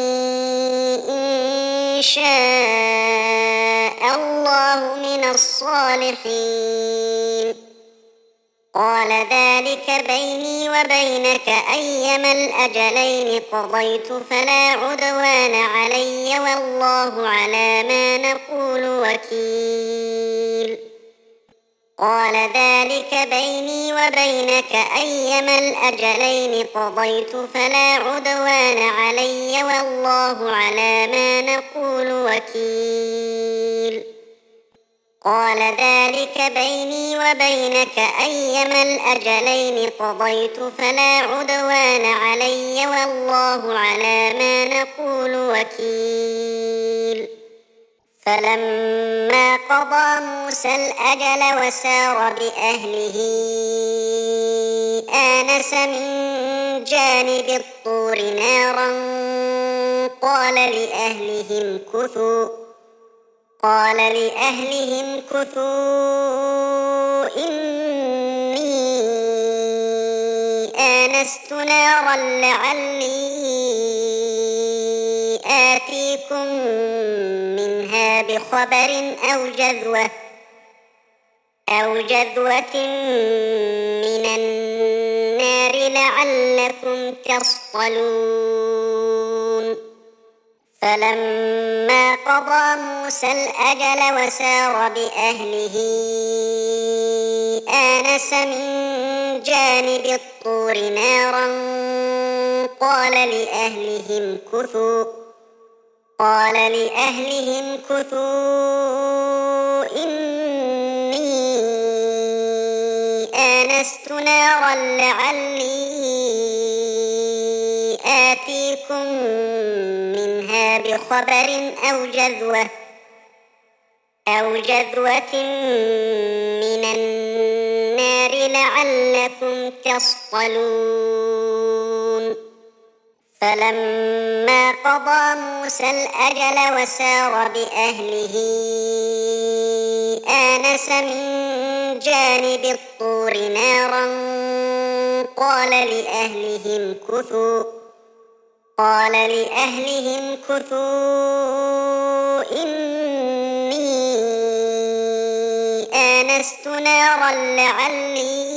إن شاء الله من الصالحين قال ذلك بيني وبينك أيما الأجلين قضيت فلا عدوان علي والله على ما نقول وكيل قال ذلك بيني وبينك أيما الأجلين قضيت فلا عدوان علي والله على ما نقول وكيل قال ذلك بيني وبينك أيما الأجلين قضيت فلا عدوان علي والله على ما نقول وكيل فلما قضى موسى الأجل وسار بأهله آنس من جانب الطور نارا قال لأهلهم كثوا قال لأهلهم كثوا إني آنست نارا لعلي آتيكم منها بخبر أو جذوة أو جذوة من النار لعلكم تصطلون فلما قضى موسى الأجل وسار بأهله آنس من جانب الطور نارا قال لأهلهم كثوا قال لأهلهم كثوا إني آنست نارا لعلي آتيكم منها بخبر أو جذوة أو جذوة من النار لعلكم تصطلون فلما قضى موسى الأجل وسار بأهله آنس من جانب الطور نارا قال لأهلهم كثوا قال لأهلهم كثوا إني آنست نارا لعلي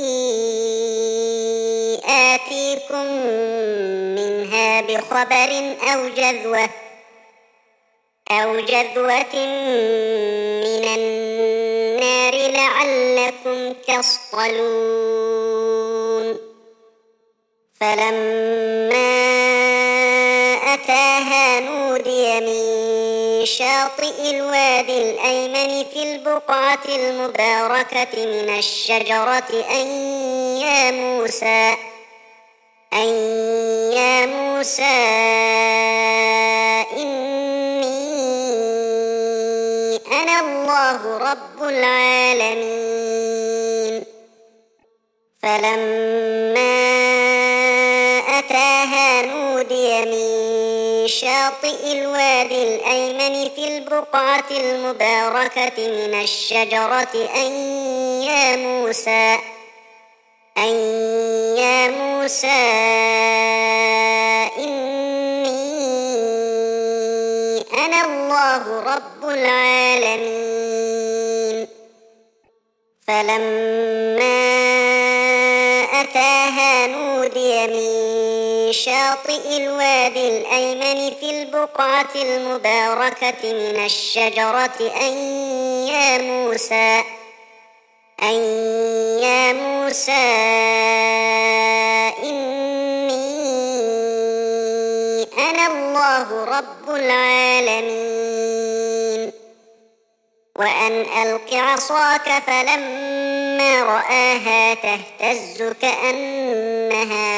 آتيكم منها بخبر أو جذوة أو جذوة من النار لعلكم تصطلون فلما أتاها نودي من شاطئ الوادي الأيمن في البقعة المباركة من الشجرة أن يا موسى أن يا موسى إني أنا الله رب العالمين فلما أتاها نودي من شاطئ الوادي الأيمن في البقعة المباركة من الشجرة أن يا موسى أن يا موسى إني أنا الله رب العالمين فلما أتاها نودي من شاطئ الوادي الأيمن في البقعة المباركة من الشجرة أن يا موسى أن يا موسى إني أنا الله رب العالمين وأن ألق عصاك فلما رآها تهتز كأنها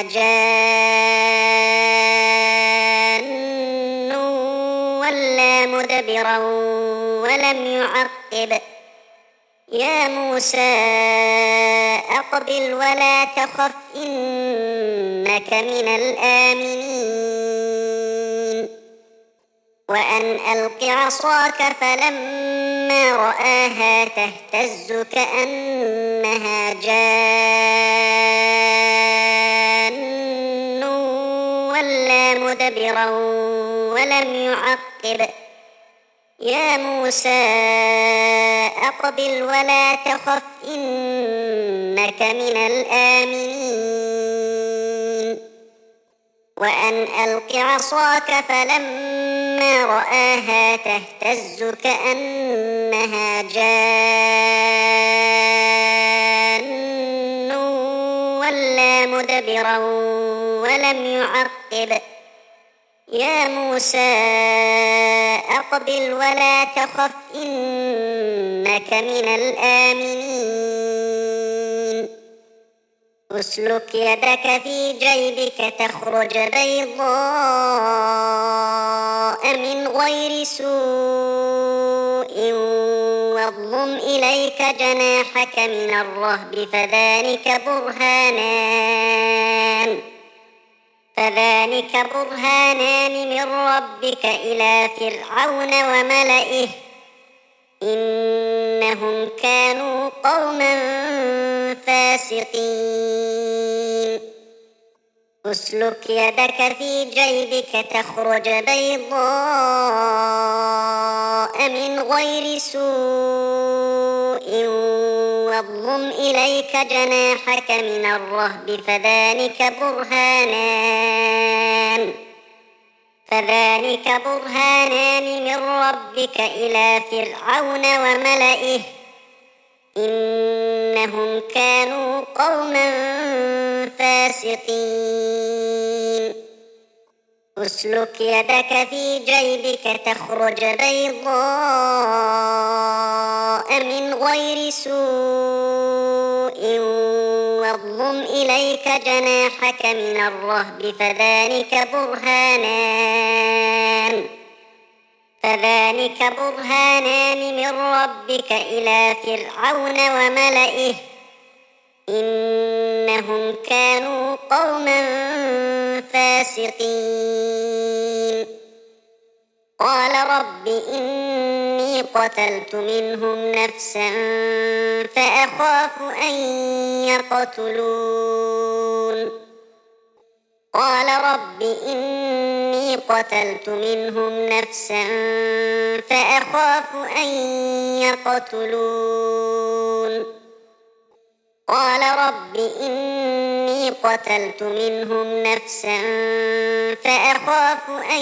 جان ولا مدبرا ولم يعقب يا موسى أقبل ولا تخف إنك من الآمنين وأن ألق عصاك فلما رآها تهتز كأنها جان ولا مدبرا ولم يعقب يا موسى أقبل ولا تخف إنك من الآمنين وأن ألق عصاك فلما رآها تهتز كأنها جان ولا مدبرا ولم يعقب يا موسى أقبل ولا تخف إنك من الآمنين أسلك يدك في جيبك تخرج بيضاء من غير سوء واضم إليك جناحك من الرهب فذلك برهانان فذلك برهانان من ربك إلى فرعون وملئه إنهم كانوا قوما فاسقين أسلك يدك في جيبك تخرج بيضاء من غير سوء واضم إليك جناحك من الرهب فذلك برهانان فذلك برهانان من ربك إلى فرعون وملئه إنهم كانوا قوما فاسقين أسلك يدك في جيبك تخرج بيضاء من غير سوء واضم إليك جناحك من الرهب فذلك برهانان فذلك برهانان من ربك إلى فرعون وملئه إنهم كانوا قوما فاسقين قال رب إني قتلت منهم نفسا فأخاف أن يقتلون قال رب إني قتلت منهم نفسا فأخاف أن يقتلون قال رب إني قتلت منهم نفسا فأخاف أن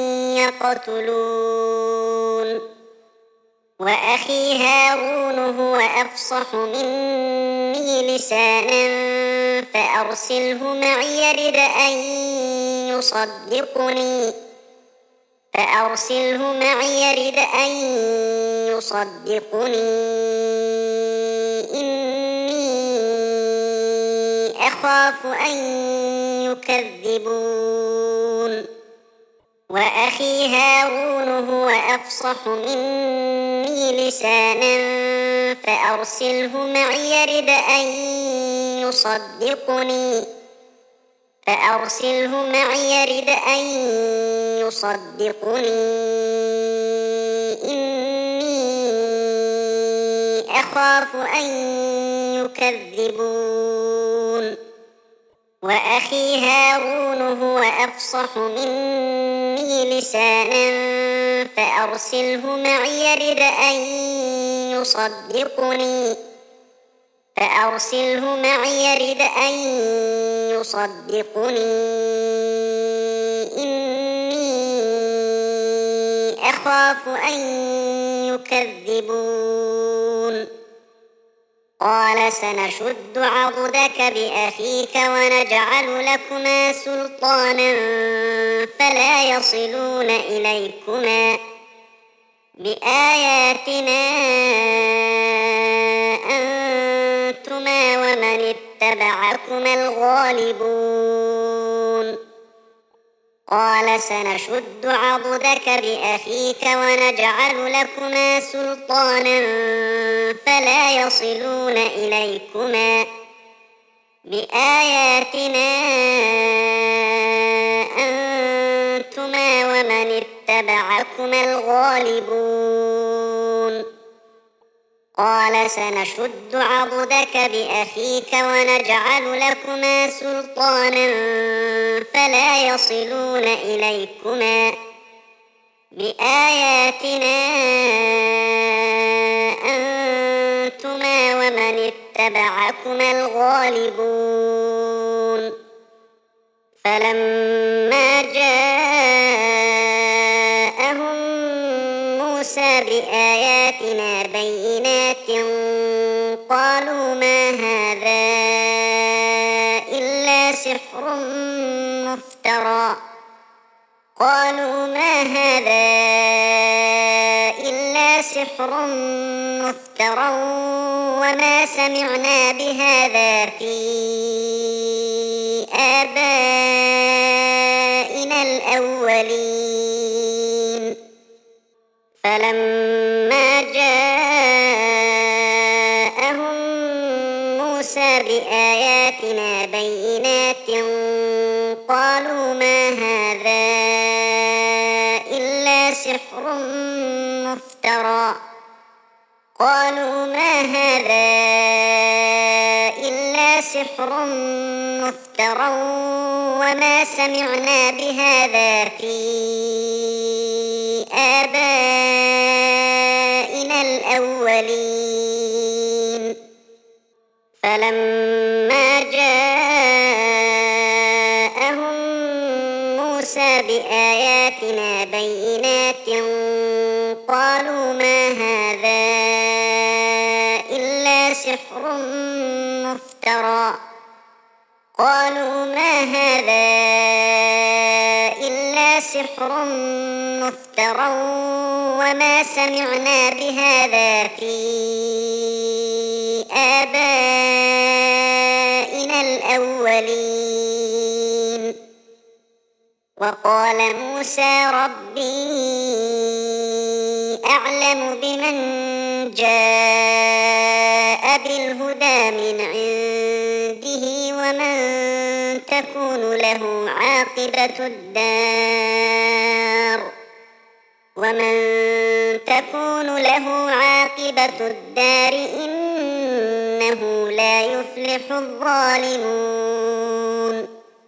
يقتلون وأخي هارون هو أفصح مني لسانا فأرسله معي يرد أن يصدقني فأرسله معي يرد أن يصدقني إني أخاف أن يكذبون وأخي هارون هو أفصح مني لسانا فأرسله معي يرد أن يصدقني فأرسله معي يرد أن يصدقني إني أخاف أن يكذبون وأخي هارون هو أفصح مني لسانا فأرسله معي يرد أن يصدقني فأرسله معي يرد أن يصدقني إني أخاف أن يكذبون قال سنشد عضدك بأخيك ونجعل لكما سلطانا فلا يصلون إليكما بآياتنا أنتما ومن اتبعكما الغالبون قال سنشد عضدك بأخيك ونجعل لكما سلطانا فلا يصلون إليكما بآياتنا أنتما ومن اتبعكما الغالبون قال سنشد عضدك بأخيك ونجعل لكما سلطانا فلا يصلون إليكما بآياتنا أنتما ومن اتبعكما الغالبون فلما جاءهم موسى بآياتنا بينات قالوا ما هذا إلا سحر مفترى قالوا ما هذا إلا سحر مفترى وما سمعنا بهذا في آبائنا الأولين فلما جاءهم موسى بآياتنا بينات قالوا ما هذا إلا سحر مفترى قالوا ما هذا إلا سحر مفترى وما سمعنا بهذا في آبائنا الأولين فلما جاءهم موسى بآياتنا بينات قالوا ما هذا إلا سحر مفترى قالوا ما هذا إلا سحر مفترى وما سمعنا بهذا في آبائنا الأولين وقال موسى ربي أعلم بمن جاء بالهدى من عنده ومن تكون له عاقبة الدار ومن تكون له عاقبة الدار إنه لا يفلح الظالمون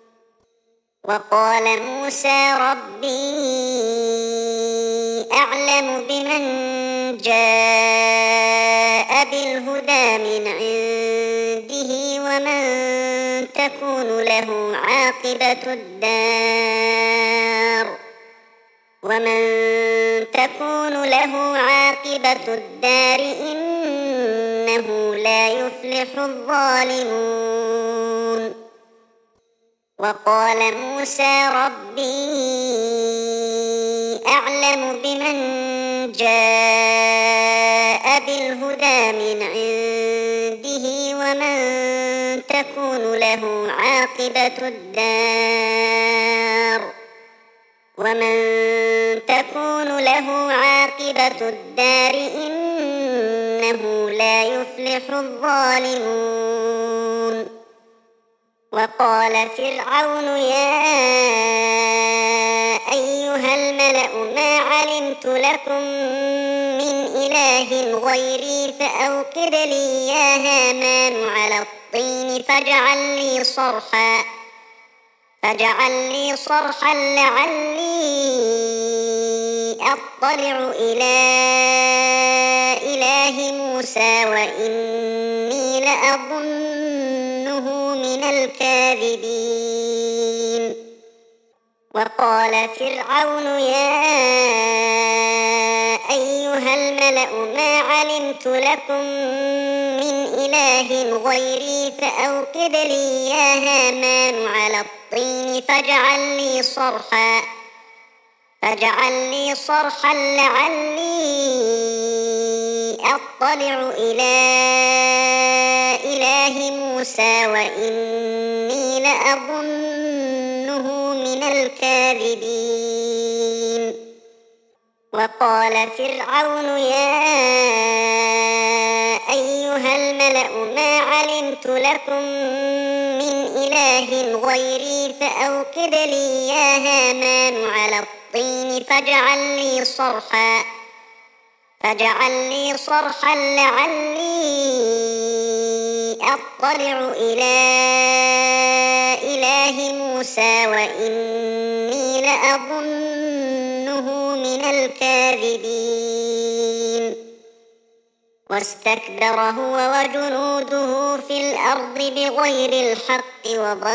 وقال موسى ربي أعلم بمن جاء بالهدى من عنده ومن تكون له عاقبة الدار ومن تكون له عاقبة الدار إنه لا يفلح الظالمون وقال موسى ربي أعلم بمن جاء بالهدى من عنده ومن تكون له عاقبة الدار ومن تكون له عاقبة الدار إنه لا يفلح الظالمون وقال فرعون يا أيها الملأ ما علمت لكم من إله غيري فأوقد لي يا هامان على الطين فاجعل لي صرحا فاجعل لي صرحا لعلي أطلع إلى إله موسى وإني لأظنه من الكاذبين وقال فرعون يا أيها الملأ ما علمت لكم من إله غيري فأوقد لي يا هامان على الطين فاجعل لي صرحا فاجعل لي صرحا لعلي أطلع إلى إله موسى وإني لأظنه من الكاذبين. وقال فرعون يا أيها الملأ ما علمت لكم من إله غيري فأوقد لي يا هامان على الطين فاجعل لي صرحا فاجعل لي صرحا لعلي أطلع إلى إله موسى وإني لأظنه من الكاذبين. واستكبر هو وجنوده في الأرض بغير الحق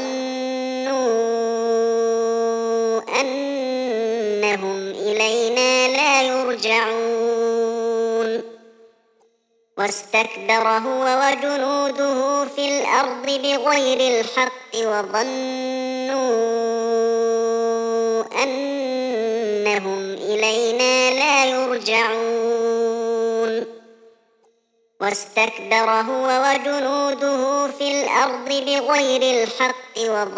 وظنوا أنهم إلينا لا يرجعون. واستكبر هو وجنوده في الأرض بغير الحق وظنوا أنهم إلينا لا يرجعون. واستكبر هو وجنوده في الأرض بغير الحق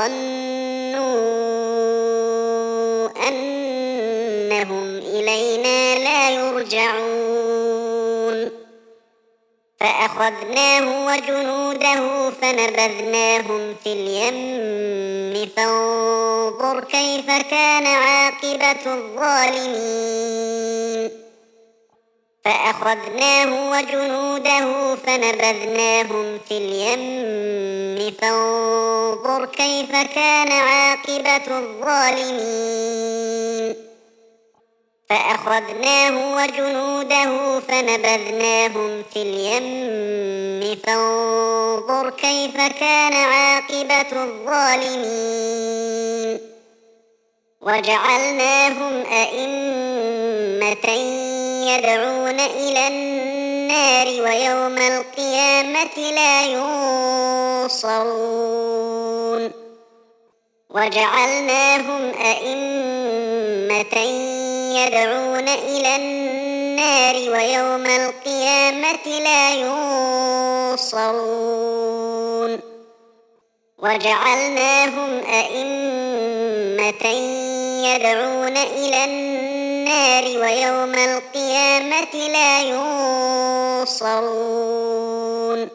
وظنوا أنهم إلينا لا يرجعون. فأخذناه وجنوده فنبذناهم في اليم فانظر كيف كان عاقبة الظالمين. فأخذناه وجنوده فنبذناهم في اليم فانظر كيف كان عاقبة الظالمين. فأخذناه وجنوده فنبذناهم في اليم فانظر كيف كان عاقبة الظالمين. وجعلناهم أئمة يدعون إلى النار ويوم القيامة لا ينصرون. وجعلناهم أئمة يدعون إلى النار ويوم القيامة لا ينصرون. وجعلناهم أئمة يدعون إلى النار ويوم القيامة لا ينصرون.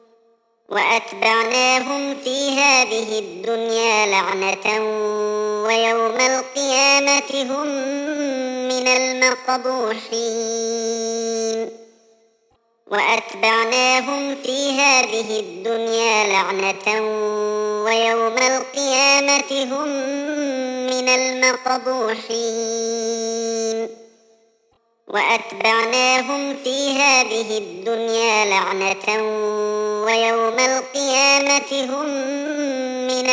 وأتبعناهم في هذه الدنيا لعنة ويوم القيامة هم من المقبوحين. وأتبعناهم في هذه الدنيا لعنة ويوم القيامة هم من المقبوحين. وأتبعناهم في هذه الدنيا لعنة ويوم القيامة هم من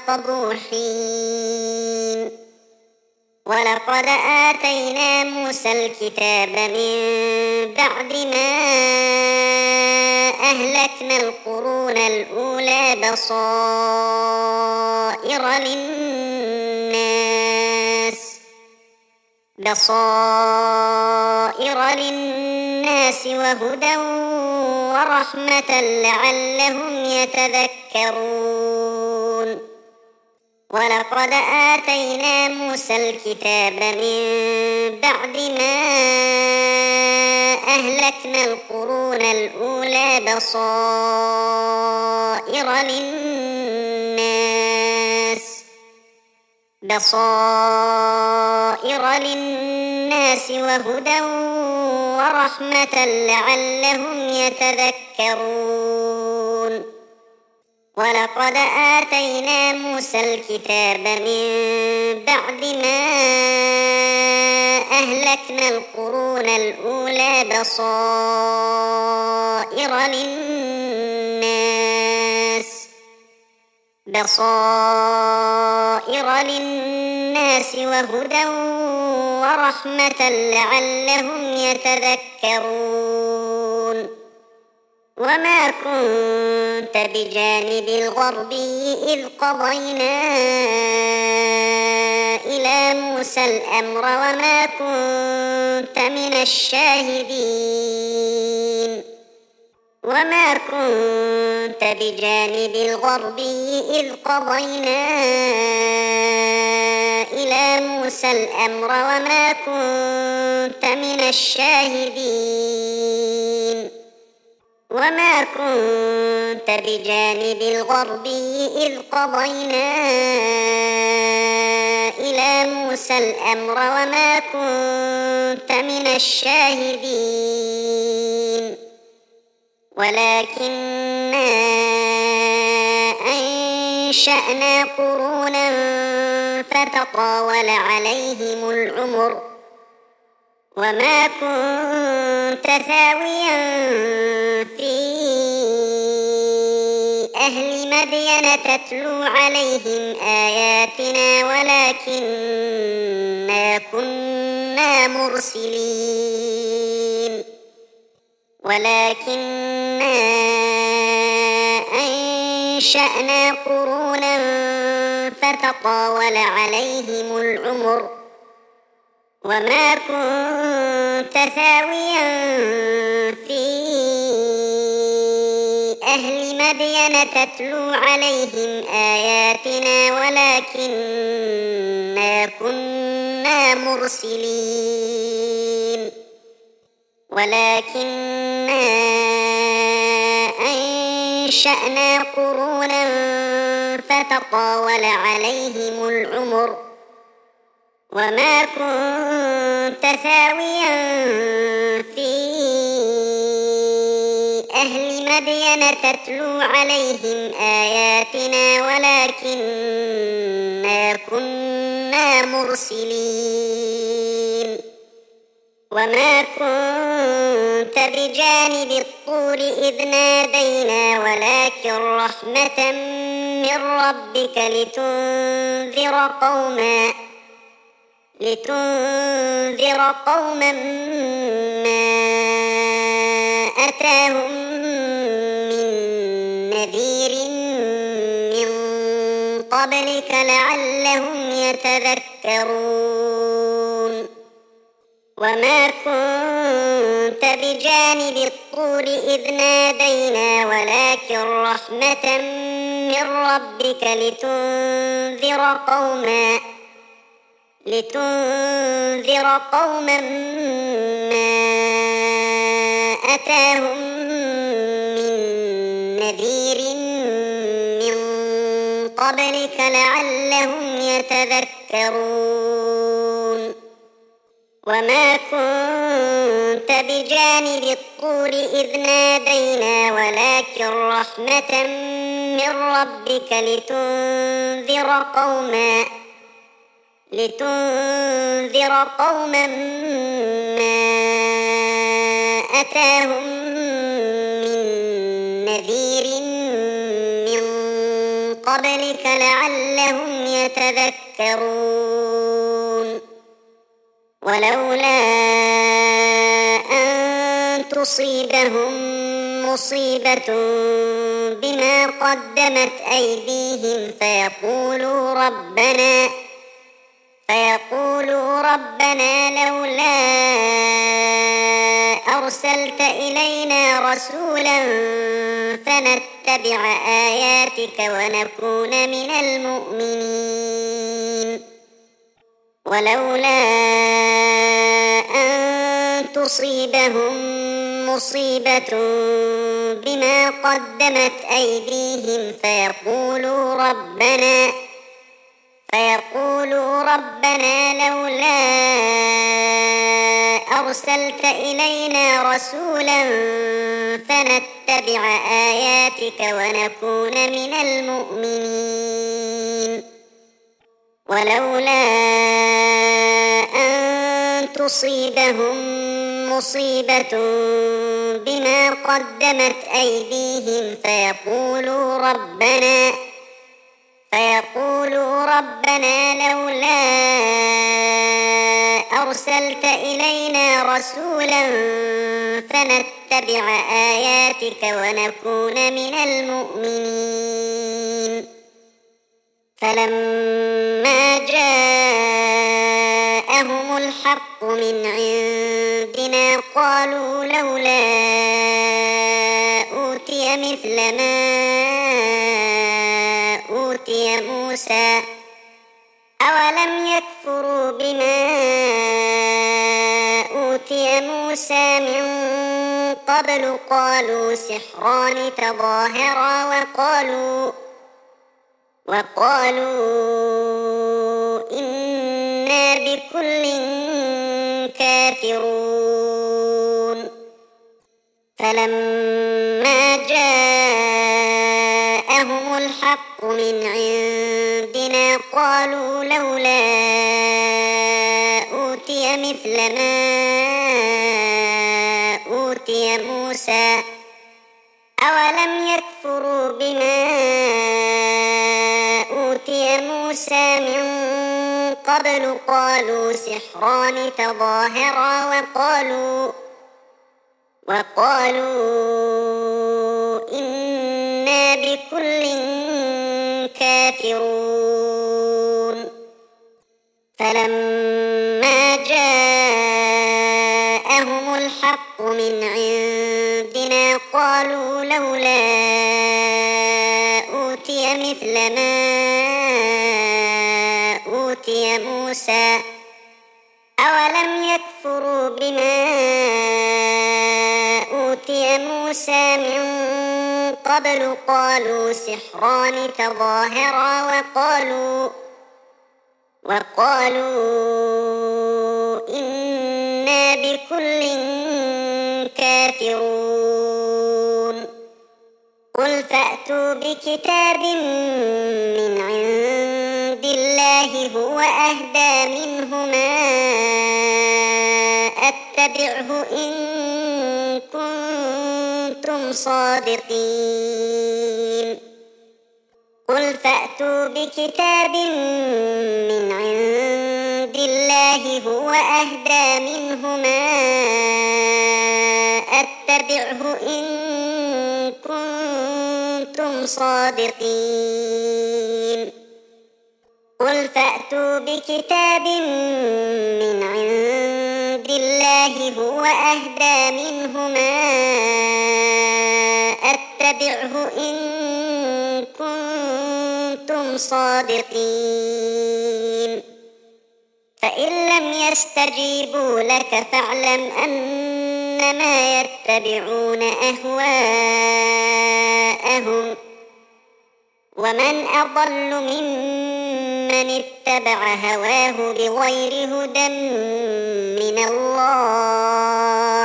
المقبوحين. ولقد آتينا موسى الكتاب من بعد ما أهلكنا القرون الأولى بصائر للناس بصائر للناس وهدى ورحمة لعلهم يتذكرون. ولقد آتينا موسى الكتاب من بعد ما أهلكنا القرون الأولى بصائر للناس بصائر للناس وهدى ورحمة لعلهم يتذكرون. ولقد آتينا موسى الكتاب من بعد ما أهلكنا القرون الأولى بصائر للناس بصائر للناس وهدى ورحمة لعلهم يتذكرون وما كنت بجانب الغربي إذ قضينا إلى موسى الأمر وما كنت من الشاهدين وما كنت بجانب الغربي إذ قضينا إلى موسى الأمر وما كنت من الشاهدين وما كنت بجانب الغربي إذ قضينا إلى موسى الأمر وما كنت من الشاهدين ولكننا أنشأنا قرونا فتطاول عليهم العمر وما كنت ثاويا في أهل مدين تتلو عليهم آياتنا ولكننا كنا مرسلين ولكننا أنشأنا قرونا فتطاول عليهم العمر وما كنت ثاويا في أهل مدين تتلو عليهم آياتنا ولكننا كنا مرسلين ولكننا أنشأنا قرونا فتطاول عليهم العمر وما كنت ثاويا في أهل مدين تتلو عليهم آياتنا ولكننا كنا مرسلين وما كنت بجانب الطور إذ نادينا ولكن رحمة من ربك لتنذر قوما لتنذر قوما ما أتاهم من نذير من قبلك لعلهم يتذكرون وما كنت بجانب الطور إذ نادينا ولكن رحمة من ربك لتنذر قوما لتنذر قوما ما أتاهم من نذير من قبلك لعلهم يتذكرون وما كنت بجانب الطور إذ نادينا ولكن رحمة من ربك لتنذر قوما لتنذر قوما ما أتاهم من نذير من قبلك لعلهم يتذكرون ولولا أن تصيبهم مصيبة بما قدمت أيديهم فيقولوا ربنا فيقولوا ربنا لولا أرسلت إلينا رسولا فنتبع آياتك ونكون من المؤمنين ولولا أن تصيبهم مصيبة بما قدمت أيديهم فيقولوا ربنا فيقولوا ربنا لولا أرسلت إلينا رسولا فنتبع آياتك ونكون من المؤمنين ولولا أن تصيبهم مصيبة بما قدمت أيديهم فيقولوا ربنا فيقولوا ربنا لولا أرسلت إلينا رسولا فنتبع آياتك ونكون من المؤمنين. فلما جاءهم الحق من عندنا قالوا لولا أوتي مثل ما أوتي موسى أولم يكفروا بما أوتي موسى من قبل قالوا سحران تظاهرا وقالوا وقالوا إنا بكل كافرون. فلما جاءهم الحق من عندنا قالوا لولا أوتي مثل ما أوتي موسى أولم يكفروا بما أوتي موسى من قبل قالوا سحران تظاهرا وقالوا وقالوا إنا بكل كافرون. فلما جاءهم الحق من عندنا قالوا لولا أوتي مثل ما أوتي موسى أولم يكفروا بما أوتي موسى من قبل قالوا سحران تظاهرا وقالوا وقالوا إنا بكل كافرون. قل فأتوا بكتاب من عند الله هو أهدى منهما أتبعه إن كنتم صادقين. قل فأتوا بكتاب من عند الله هو أهدى منهما أتبعه إن كنتم صادقين. قل فأتوا بكتاب من عند الله هو أهدى منهما أتبعه إن كنتم صادقين. فإن لم يستجيبوا لك فاعلم أنما يتبعون أهواءهم ومن أضل ممن اتبع هواه بغير هدى من الله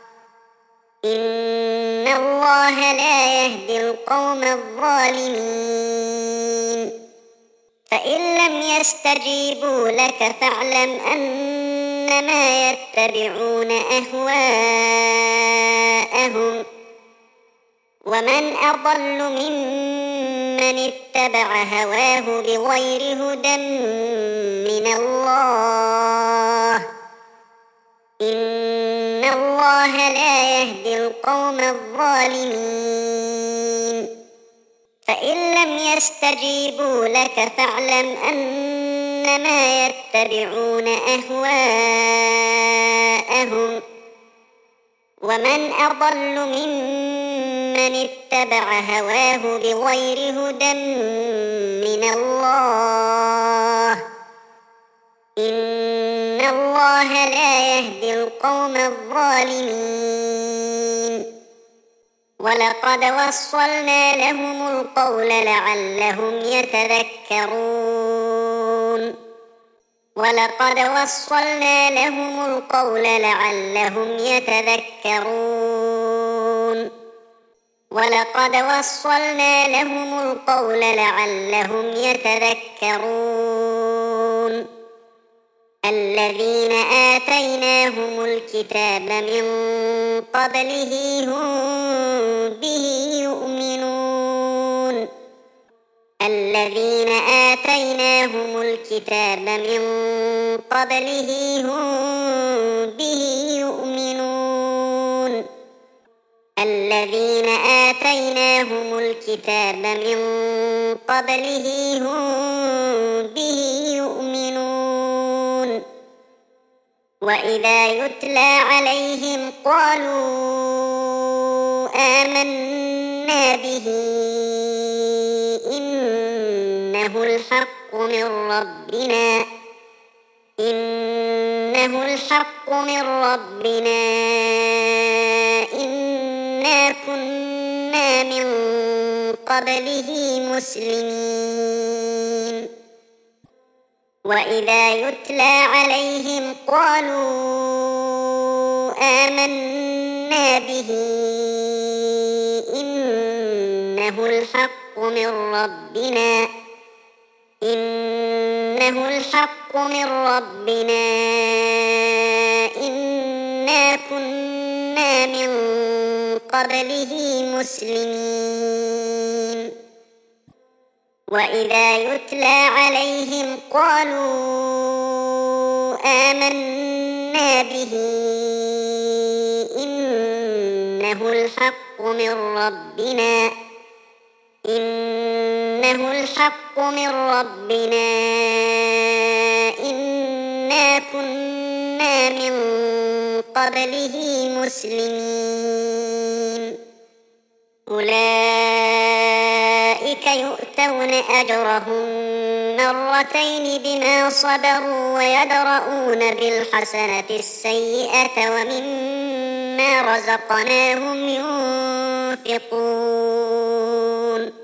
إن الله لا يهدي القوم الظالمين. فإن لم يستجيبوا لك فاعلم أنما يتبعون أهواءهم ومن أضل ممن اتبع هواه بغير هدى من الله إن الله لا يهدي القوم الظالمين. فإن لم يستجيبوا لك فاعلم أنما يتبعون أهواءهم ومن أضل ممن اتبع هواه بغير هدى من الله إن الله لا يهدي القوم الظالمين. ولقد وصلنا لهم القول لعلهم يتذكرون ولقد وصلنا لهم القول لعلهم يتذكرون ولقد وصلنا لهم القول لعلهم يتذكرون. الذين آتيناهم الكتاب من قبله هم به يؤمنون. الذين آتيناهم الكتاب من قبله هم به يؤمنون الذين آتيناهم الكتاب من قبله هم به يؤمنون وإذا يتلى عليهم قالوا آمنا به إنه الحق من ربنا إنه الحق من ربنا إنا كنا من قبله مسلمين وإذا يتلى عليهم قالوا آمنا به إنه الحق من ربنا إنه الحق من ربنا إنا كنا من قبله مسلمين وإذا يتلى عليهم قالوا آمنا به إنه الحق من ربنا إنه الحق من ربنا إنا كنا من قبله مسلمين أولئك يؤتون أجرهم مرتين بما صبروا ويدرؤون بالحسنة السيئة ومما رزقناهم ينفقون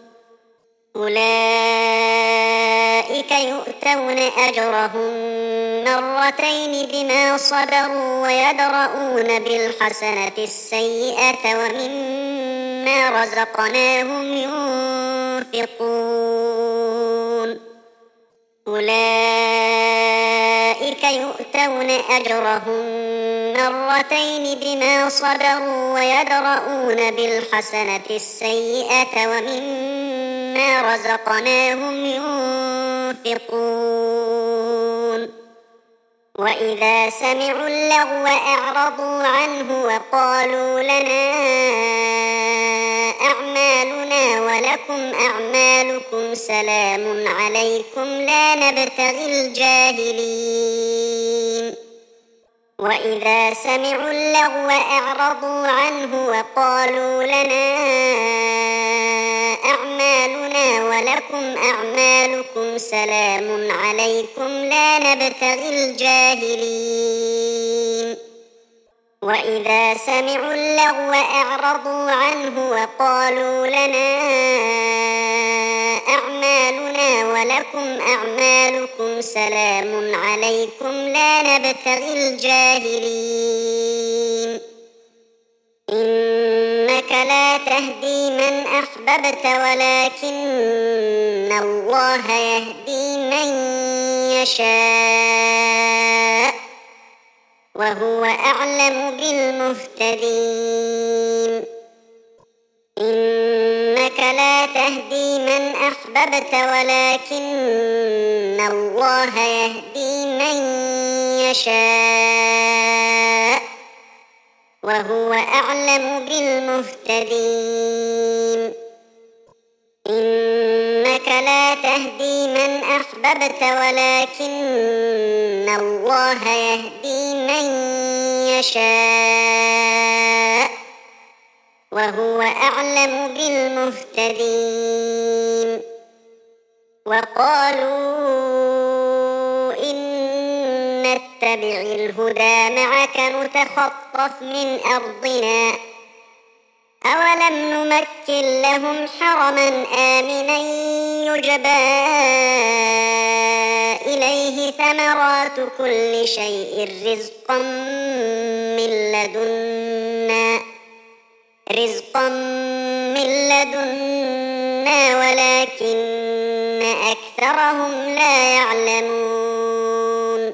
أولئك يؤتون أجرهم مرتين بما صبروا ويدرؤون بالحسنة السيئة ومما رزقناهم ينفقون أولئك يؤتون أجرهم مرتين بما صبروا ويدرؤون بالحسنة السيئة ومما رزقناهم ينفقون وإذا سمعوا اللغو أعرضوا عنه وقالوا لنا أعمالنا ولكم أعمالكم سلام عليكم لا نبتغي الجاهلين وإذا سمعوا اللغو أعرضوا عنه وقالوا لنا أعمالنا ولكم أعمالكم سلام عليكم لا نبتغي الجاهلين وإذا سمعوا اللغو أعرضوا عنه وقالوا لنا أعمالنا ولكم أعمالكم سلام عليكم لا نبتغي الجاهلين إنك لا تهدي من أحببت ولكن الله يهدي من يشاء وهو أعلم بالمهتدين إنك لا تهدي من أحببت ولكن الله يهدي من يشاء وهو أعلم بالمهتدين إنك لا تهدي من أحببت ولكن الله يهدي من يشاء وهو أعلم بالمهتدين وقالوا إن نتبع الهدى معك نتخطف من أرضنا أولم نمكن لهم حرما آمنا يجبى إليه ثمرات كل شيء رزقا من لدنا رزقا من لدنا ولكن أكثرهم لا يعلمون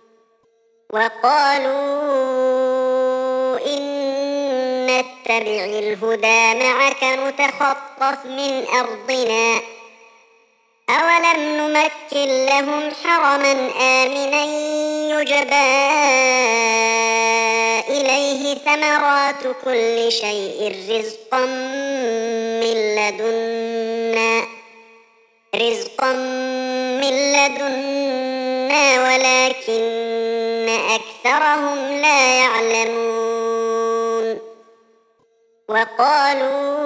وقالوا إن نتبع الهدى معك نتخطف من أرضنا أولم نمكن لهم حرما آمنا يجبى إليه ثمرات كل شيء رزقا من لدنا رزقا من لدنا ولكن أكثرهم لا يعلمون. وقالوا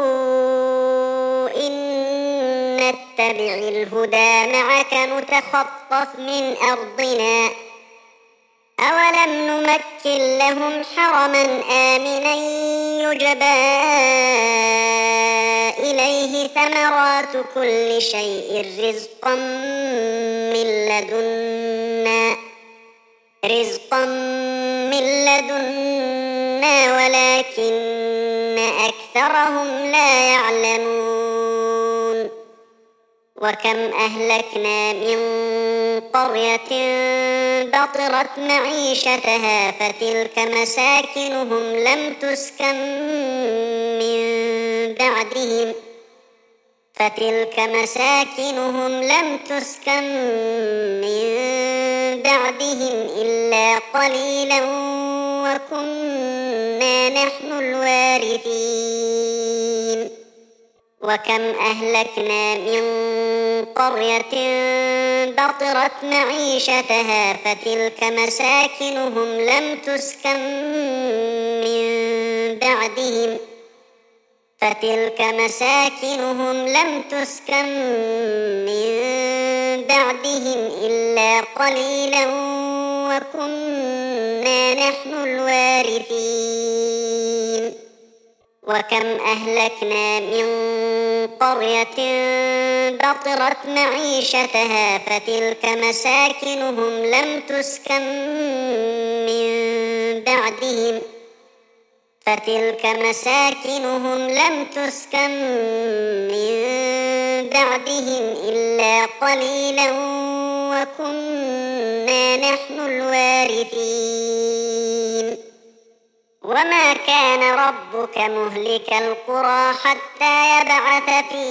إن نتبع الهدى معك نتخطف من أرضنا أولم نمكن لهم حرما آمنا يجبى إليه ثمرات كل شيء رزقا من لدنا رزقا من لدنا ولكن أكثرهم لا يعلمون. وكم أهلكنا من قرية بطرت معيشتها فتلك مساكنهم لم تسكن من بعدهم فتلك مساكنهم لم تسكن من بعدهم إلا قليلا وكنا نحن الوارثين. وكم أهلكنا من قرية بطرت معيشتها فتلك مساكنهم لم تسكن من بعدهم فتلك مساكنهم لم تسكن من بعدهم إلا قليلا وكنا نحن الوارثين. وكم أهلكنا من قرية بطرت معيشتها فتلك مساكنهم لم تسكن من بعدهم فتلك مساكنهم لم تسكن من بعدهم إلا قليلا وكنا نحن الوارثين. وما كان ربك مهلك القرى حتى يبعث في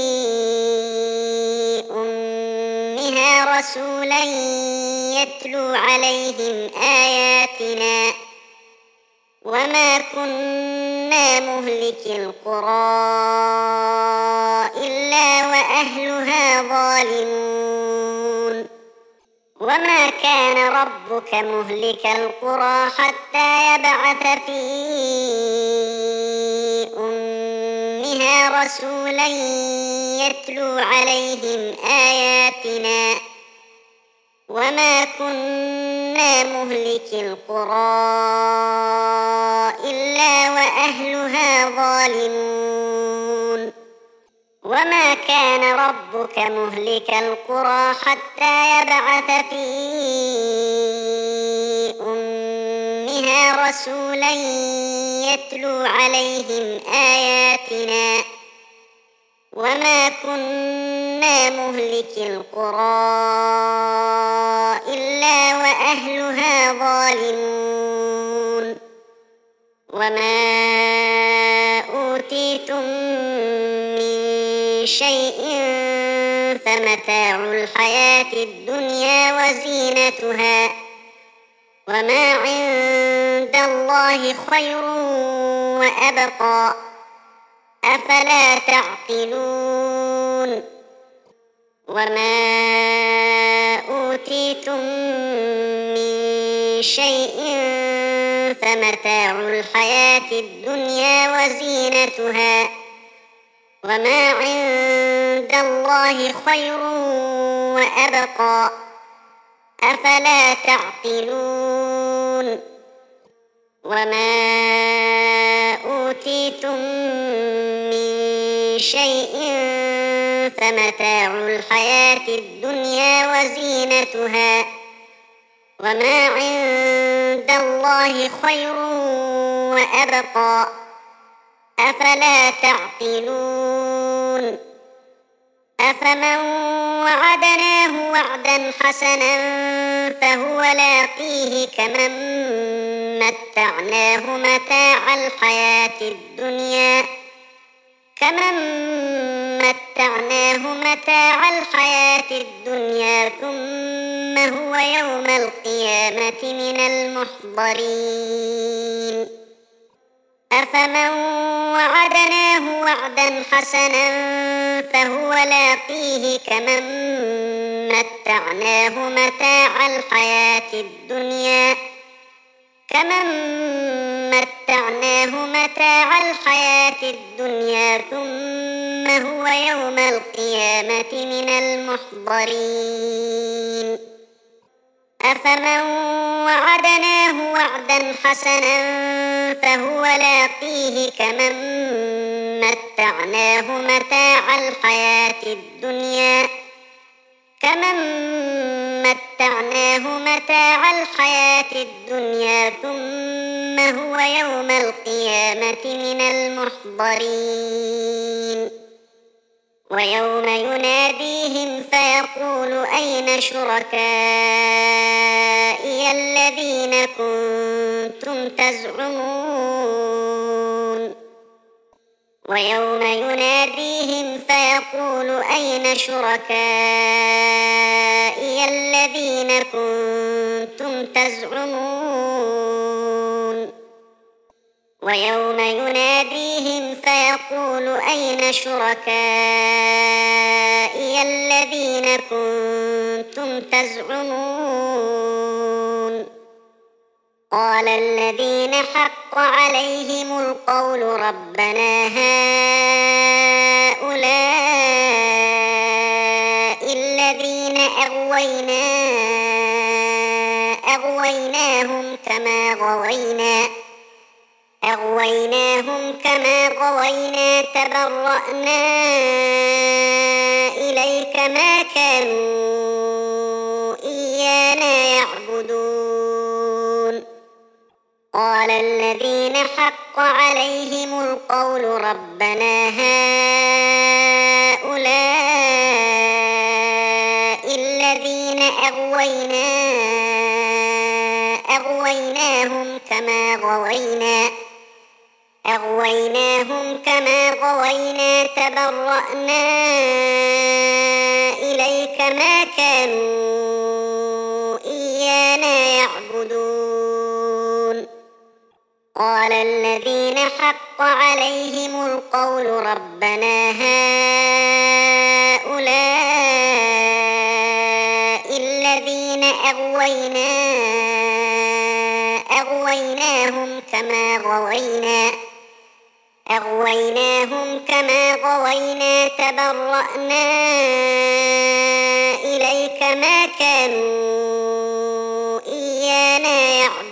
أمها رسولا يتلو عليهم آياتنا وما كنا مهلك القرى إلا وأهلها ظالمون. وما كان ربك مهلك القرى حتى يبعث في أمها رسولا يتلو عليهم آياتنا وما كنا مهلك القرى إلا وأهلها ظالمون. وما كان ربك مهلك القرى حتى يبعث في أمها رسولا يتلو عليهم آياتنا وما كنا مهلك القرى إلا وأهلها ظالمون. وما أوتيتم من شيء فمتاع الحياة الدنيا وزينتها وما عند الله خير وأبقى أفلا تعقلون. وما أوتيتم من شيء فمتاع الحياة الدنيا وزينتها وما عند الله خير وأبقى أفلا تعقلون. وما أوتيتم من شيء فمتاع الحياة الدنيا وزينتها وما عند الله خير وأبقى أفلا تعقلون. أفمن وعدناه وعدا حسنا فهو لاقيه كمن متعناه متاع الحياة الدنيا كمن متعناه متاع الحياة الدنيا ثم هو يوم القيامة من المحضرين أفمن وعدناه وعدا حسنا فهو لاقيه كمن متعناه متاع الحياة الدنيا كمن متعناه متاع الحياة الدنيا ثم هو يوم القيامة من المحضرين أفمن وعدناه وعدا حسنا فهو لاقيه كمن متعناه متاع الحياة الدنيا كمن متعناه متاع الحياة الدنيا ثم هو يوم القيامة من المحضرين ويوم يناديهم فيقول أين شركائي الذين كنتم تزعمون ويوم يناديهم فيقول أين شركائي الذين كنتم تزعمون ويوم يناديهم فيقول أين شركائي الذين كنتم تزعمون قال الذين حق عليهم القول ربنا هؤلاء الذين أغوينا أغويناهم كما غوينا أغويناهم كما غوينا تبرأنا إليك ما كانوا إيانا يعبدون قال الذين حق عليهم القول ربنا هؤلاء الذين أغوينا أغويناهم كما غوينا أغويناهم كما غوينا تبرأنا إليك ما كانوا إيانا يعبدون قال الذين حق عليهم القول ربنا هؤلاء الذين أغوينا أغويناهم كما غوينا أغويناهم كما غوينا تبرأنا إليك ما كانوا إيانا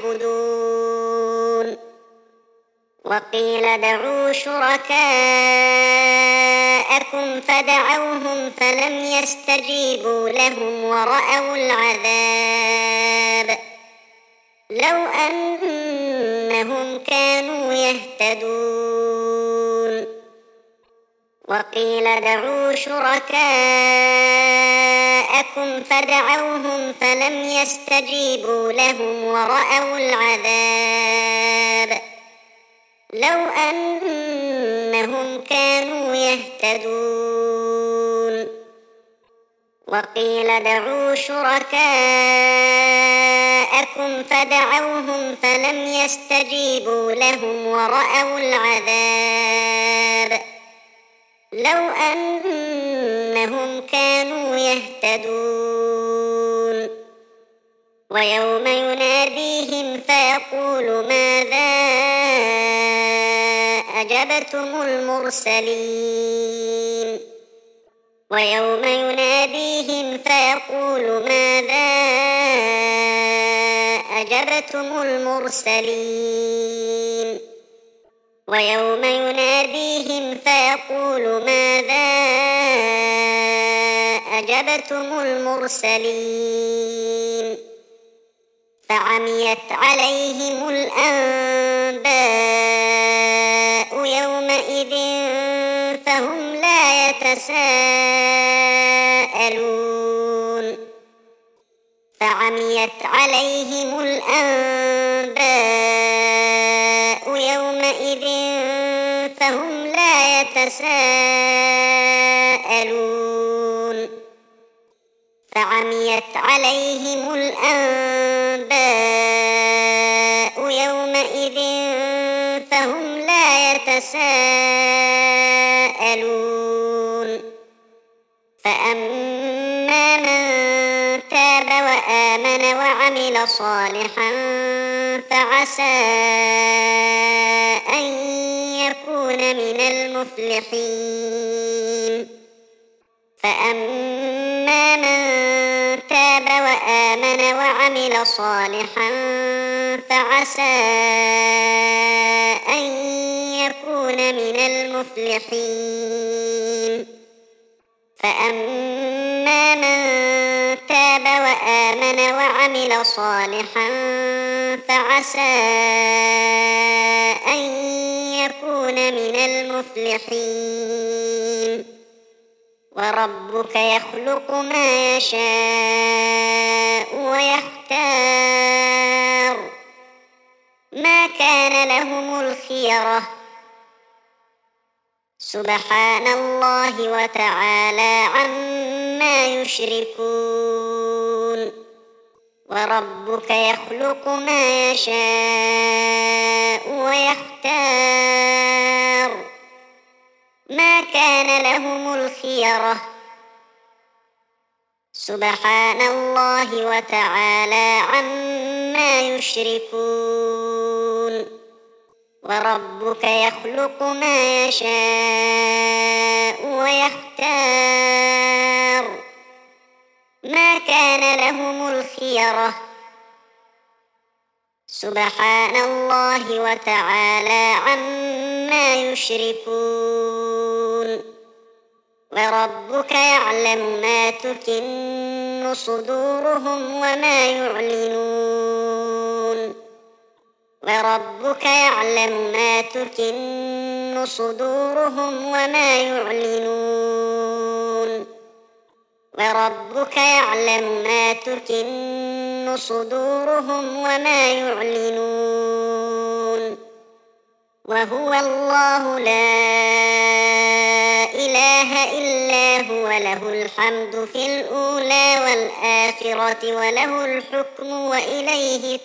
يعبدون وقيل ادعوا شركاءكم فدعوهم فلم يستجيبوا لهم ورأوا العذاب لو أنهم كانوا يهتدون وقيل ادعوا شركاءكم فدعوهم فلم يستجيبوا لهم ورأوا العذاب لو أنهم كانوا يهتدون وقيل ادعوا شركاءكم فدعوهم فلم يستجيبوا لهم ورأوا العذاب لو أنهم كانوا يهتدون ويوم يناديهم فيقول ماذا أجبتم المرسلين ويوم يناديهم فيقول ماذا أجبتم المرسلين ويوم يناديهم فيقول ماذا أجبتم المرسلين فعميت عليهم الأنباء يومئذ فهم لا يتساءلون فعميت عليهم الأنباء يومئذ فهم لا يتساءلون يتساءلون فعميت عليهم الأنباء يومئذ فهم لا يتساءلون فأما من تاب وآمن وعمل صالحا فعسى أن يكون من المفلحين فأما من تاب وآمن وعمل صالحا فعسى أن يكون من المفلحين فأما من تاب وآمن وعمل صالحا فعسى أن يكون من المفلحين وربك يخلق ما يشاء ويختار ما كان لهم الخيرة سبحان الله وتعالى عما يشركون وربك يخلق ما يشاء ويختار ما كان لهم الخيرة سبحان الله وتعالى عما يشركون وربك يخلق ما يشاء ويختار ما كان لهم الخيرة سبحان الله وتعالى عما يشركون وربك يعلم ما تكن صدورهم وما يعلنون وربك يعلم ما تكن صدورهم وما يعلنون وربك يعلم ما تكن صدورهم وما يعلنون وهو الله لا إله إلا هو له الحمد في الأولى والآخرة وله الحكم وإليه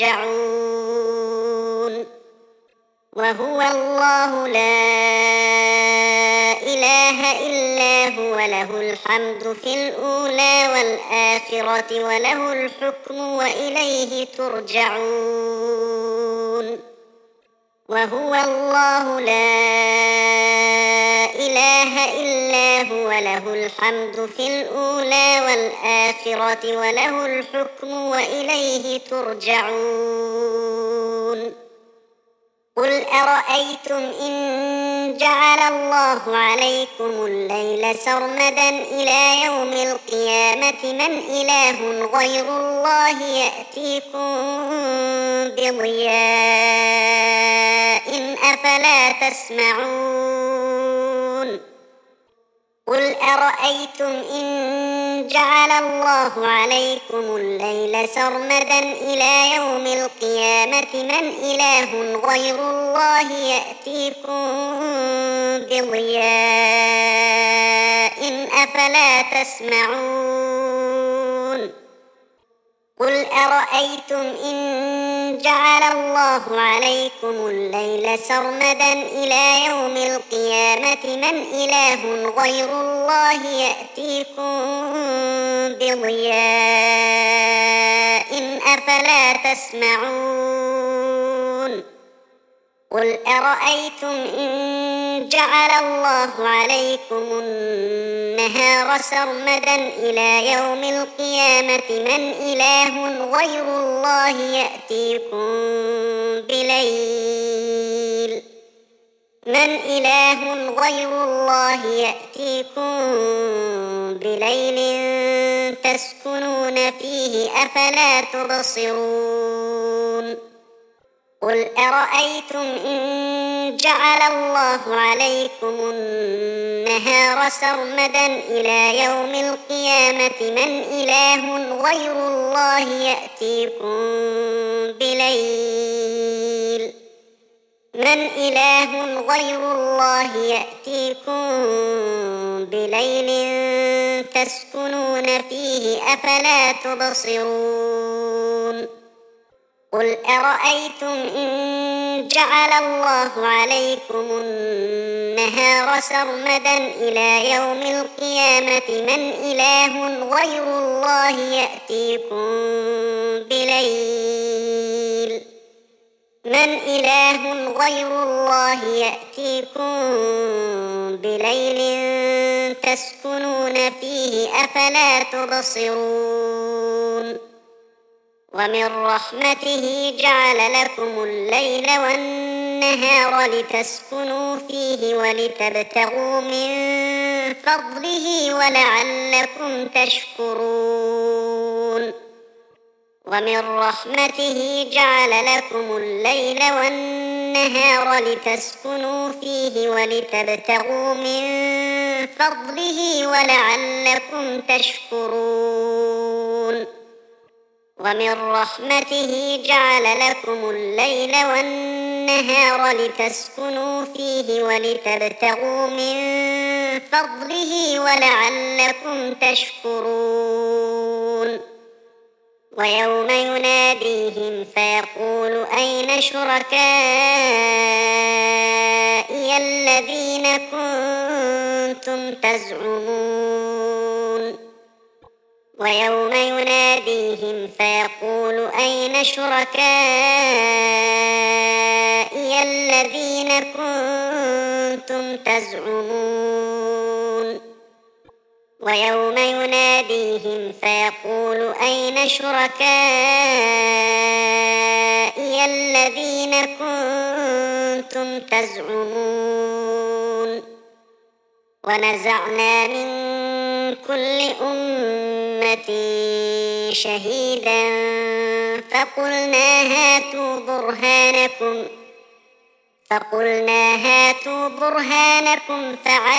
ترجعون وهو الله لا إله إلا هو له الحمد في الأولى والآخرة وله الحكم وإليه ترجعون وهو الله لا إله إلا هو له الحمد في الأولى والآخرة وله الحكم وإليه ترجعون قل أرأيتم إن جعل الله عليكم الليل سرمدا إلى يوم القيامة من إله غير الله يأتيكم بضياء أفلا تسمعون قل أرأيتم إن جعل الله عليكم الليل سرمدا إلى يوم القيامة من إله غير الله يأتيكم بضياء أفلا تسمعون قل أرأيتم إن جعل الله عليكم الليل سرمدا إلى يوم القيامة من إله غير الله يأتيكم بضياء أفلا تسمعون قل أرأيتم إن جعل الله عليكم النهار سرمدا إلى يوم القيامة من إله غير الله يأتيكم بليل من إله غير الله يأتيكم بليل تسكنون فيه أفلا تبصرون قل أرأيتم إن جعل الله عليكم النهار سرمدا إلى يوم القيامة من إله غير الله يأتيكم بليل من إله غير الله يأتيكم بليل تسكنون فيه أفلا تبصرون قل أرأيتم إن جعل الله عليكم النهار سرمدا إلى يوم القيامة من إله غير الله يأتيكم بليل من إله غير الله يأتيكم بليل تسكنون فيه أفلا تبصرون ومن رحمته جعل لكم الليل والنهار لتسكنوا فيه ولتبتغوا من فضله ولعلكم تشكرون ومن رحمته جعل لكم الليل والنهار لتسكنوا فيه ولتبتغوا من فضله ولعلكم تشكرون ومن رحمته جعل لكم الليل والنهار لتسكنوا فيه ولتبتغوا من فضله ولعلكم تشكرون ويوم يناديهم فيقول أين شركائي الذين كنتم تزعمون ويوم يناديهم فيقول أين شركائي الذين كنتم تزعمون ويوم يناديهم فيقول أين شركائي الذين كنتم تزعمون ونزعنا من كل أمة شهيدا فقلنا هاتوا برهانكم فقلنا هاتوا برهانكم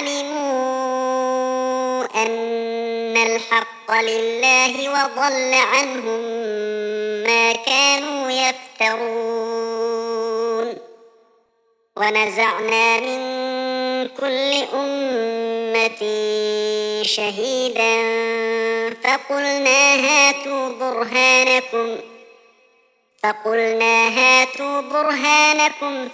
فعلموا أن الحق لله وضل عنهم ما كانوا يفترون ونزعنا من كل أمة شهيدا فقلنا هاتوا برهانكم فقلنا هاتوا برهانكم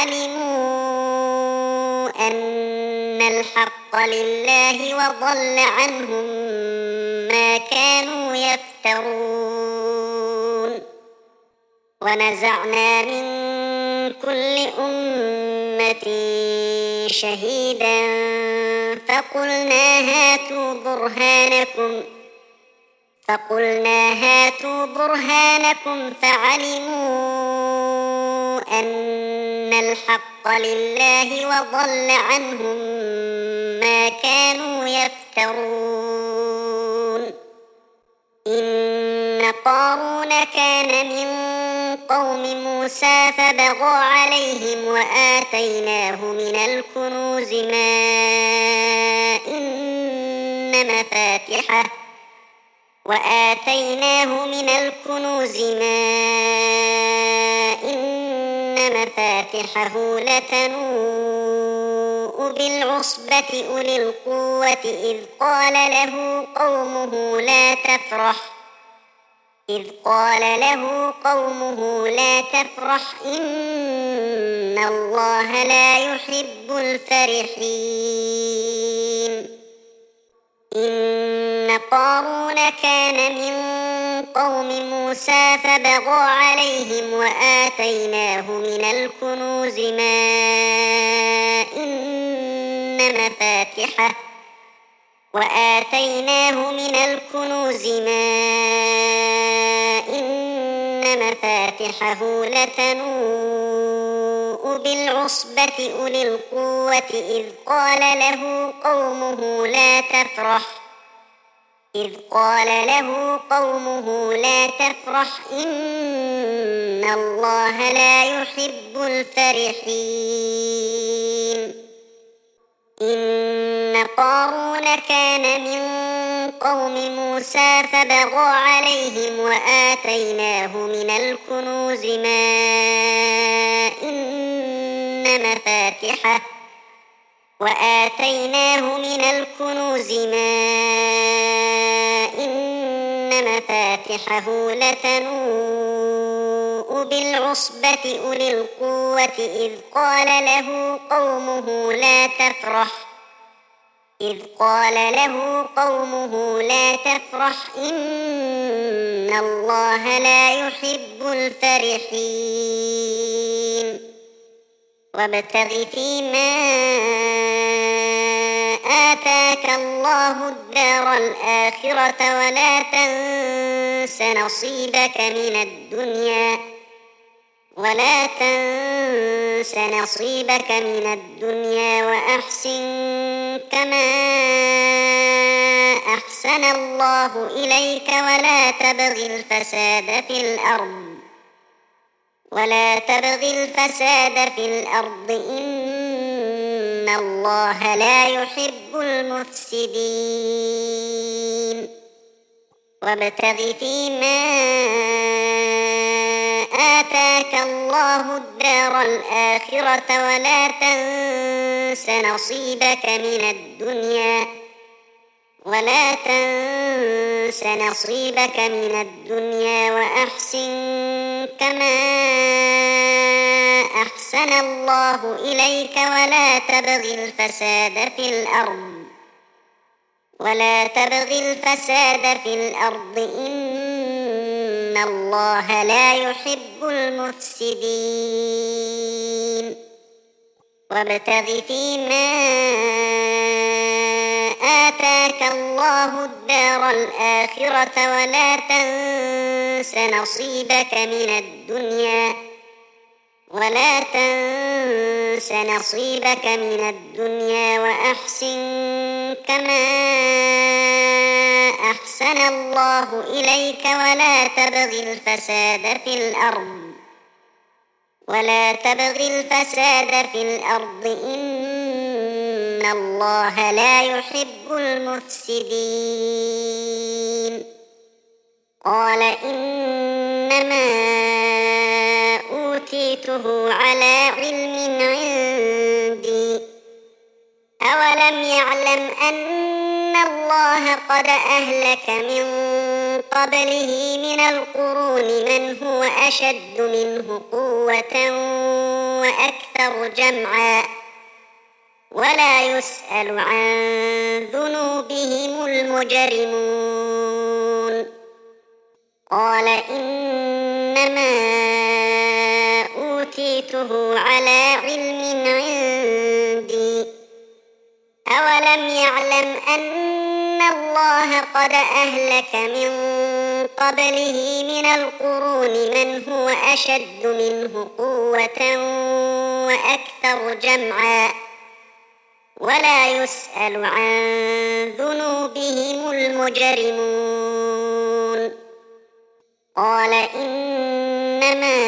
فعلموا أن الحق لله وضل عنهم ما كانوا يفترون ونزعنا من كل أمة شهيدا فقلنا هاتوا برهانكم فقلنا هاتوا برهانكم فعلموا أن الحق لله وضل عنهم ما كانوا يفترون إن قارون كان من قوم موسى فبغى عليهم وآتيناه من الكنوز ما إن مفاتحه وآتيناه من الكنوز ما إن مفاتحه لتنوء بالعصبة أولي القوة إذ قال له قومه لا تفرح إذ قال له قومه لا تفرح إن الله لا يحب الفرحين إن قارون كان من قوم موسى فبغى عليهم وآتيناه من الكنوز ما إن مفاتحه وآتيناه من الكنوز ما إن مفاتحه لتنوء بالعصبة أولي القوة إذ قال له قومه لا تفرح إذ قال له قومه لا تفرح إن الله لا يحب الفرحين إن قارون كان من قوم موسى فبغى عليهم وآتيناه من الكنوز ما إن مفاتحه وآتيناه من الكنوز ما إن مفاتحه لتنوء بالعصبة أولي القوة إذ قال له قومه لا تفرح إذ قال له قومه لا تفرح إن الله لا يحب الفرحين وابتغ فيما آتاك الله الدار الآخرة ولا تنس نصيبك من الدنيا ولا تنس نصيبك من الدنيا وأحسن كما أحسن الله إليك ولا تبغ الفساد في الأرض ولا تبغ الفساد في الأرض إن الله لا يحب المفسدين وابتغ فيما آتاك الله الدار الآخرة ولا تنس نصيبك من الدنيا ولا تنس نصيبك من الدنيا وأحسن كما أحسن الله إليك ولا تبغ الفساد في الأرض ولا تبغ الفساد في الأرض إن الله لا يحب المفسدين وابتغ فيما آتاك الله الدار الآخرة ولا تنس نصيبك من الدنيا ولا تنس نصيبك من الدنيا وأحسن كما أحسن الله إليك ولا تبغ الفساد في الأرض ولا تبغ الفساد في الأرض إن الله لا يحب المفسدين قال إنما أوتيته على علم عندي أولم يعلم أن الله قد أهلك من قبله من القرون من هو أشد منه قوة وأكثر جمعا ولا يسأل عن ذنوبهم المجرمون قال إنما أوتيته على علم عندي أولم يعلم أن الله قد أهلك من قبله من القرون من هو أشد منه قوة وأكثر جمعا ولا يسأل عن ذنوبهم المجرمون قال إنما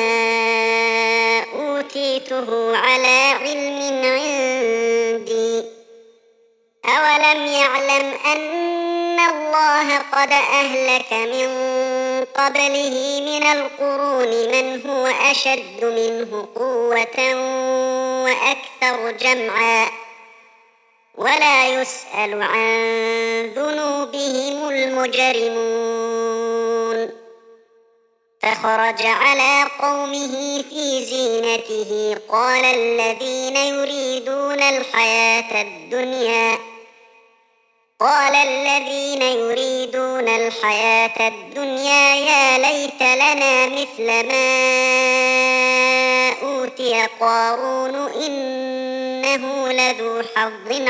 أوتيته على علم عندي أولم يعلم أن الله قد أهلك من قبله من القرون من هو أشد منه قوة وأكثر جمعا ولا يسأل عن ذنوبهم المجرمون فخرج على قومه في زينته قال الذين يريدون الحياة الدنيا قال الذين يريدون الحياة الدنيا يا ليت لنا مثل ما أوتي قارون إنه لذو حظ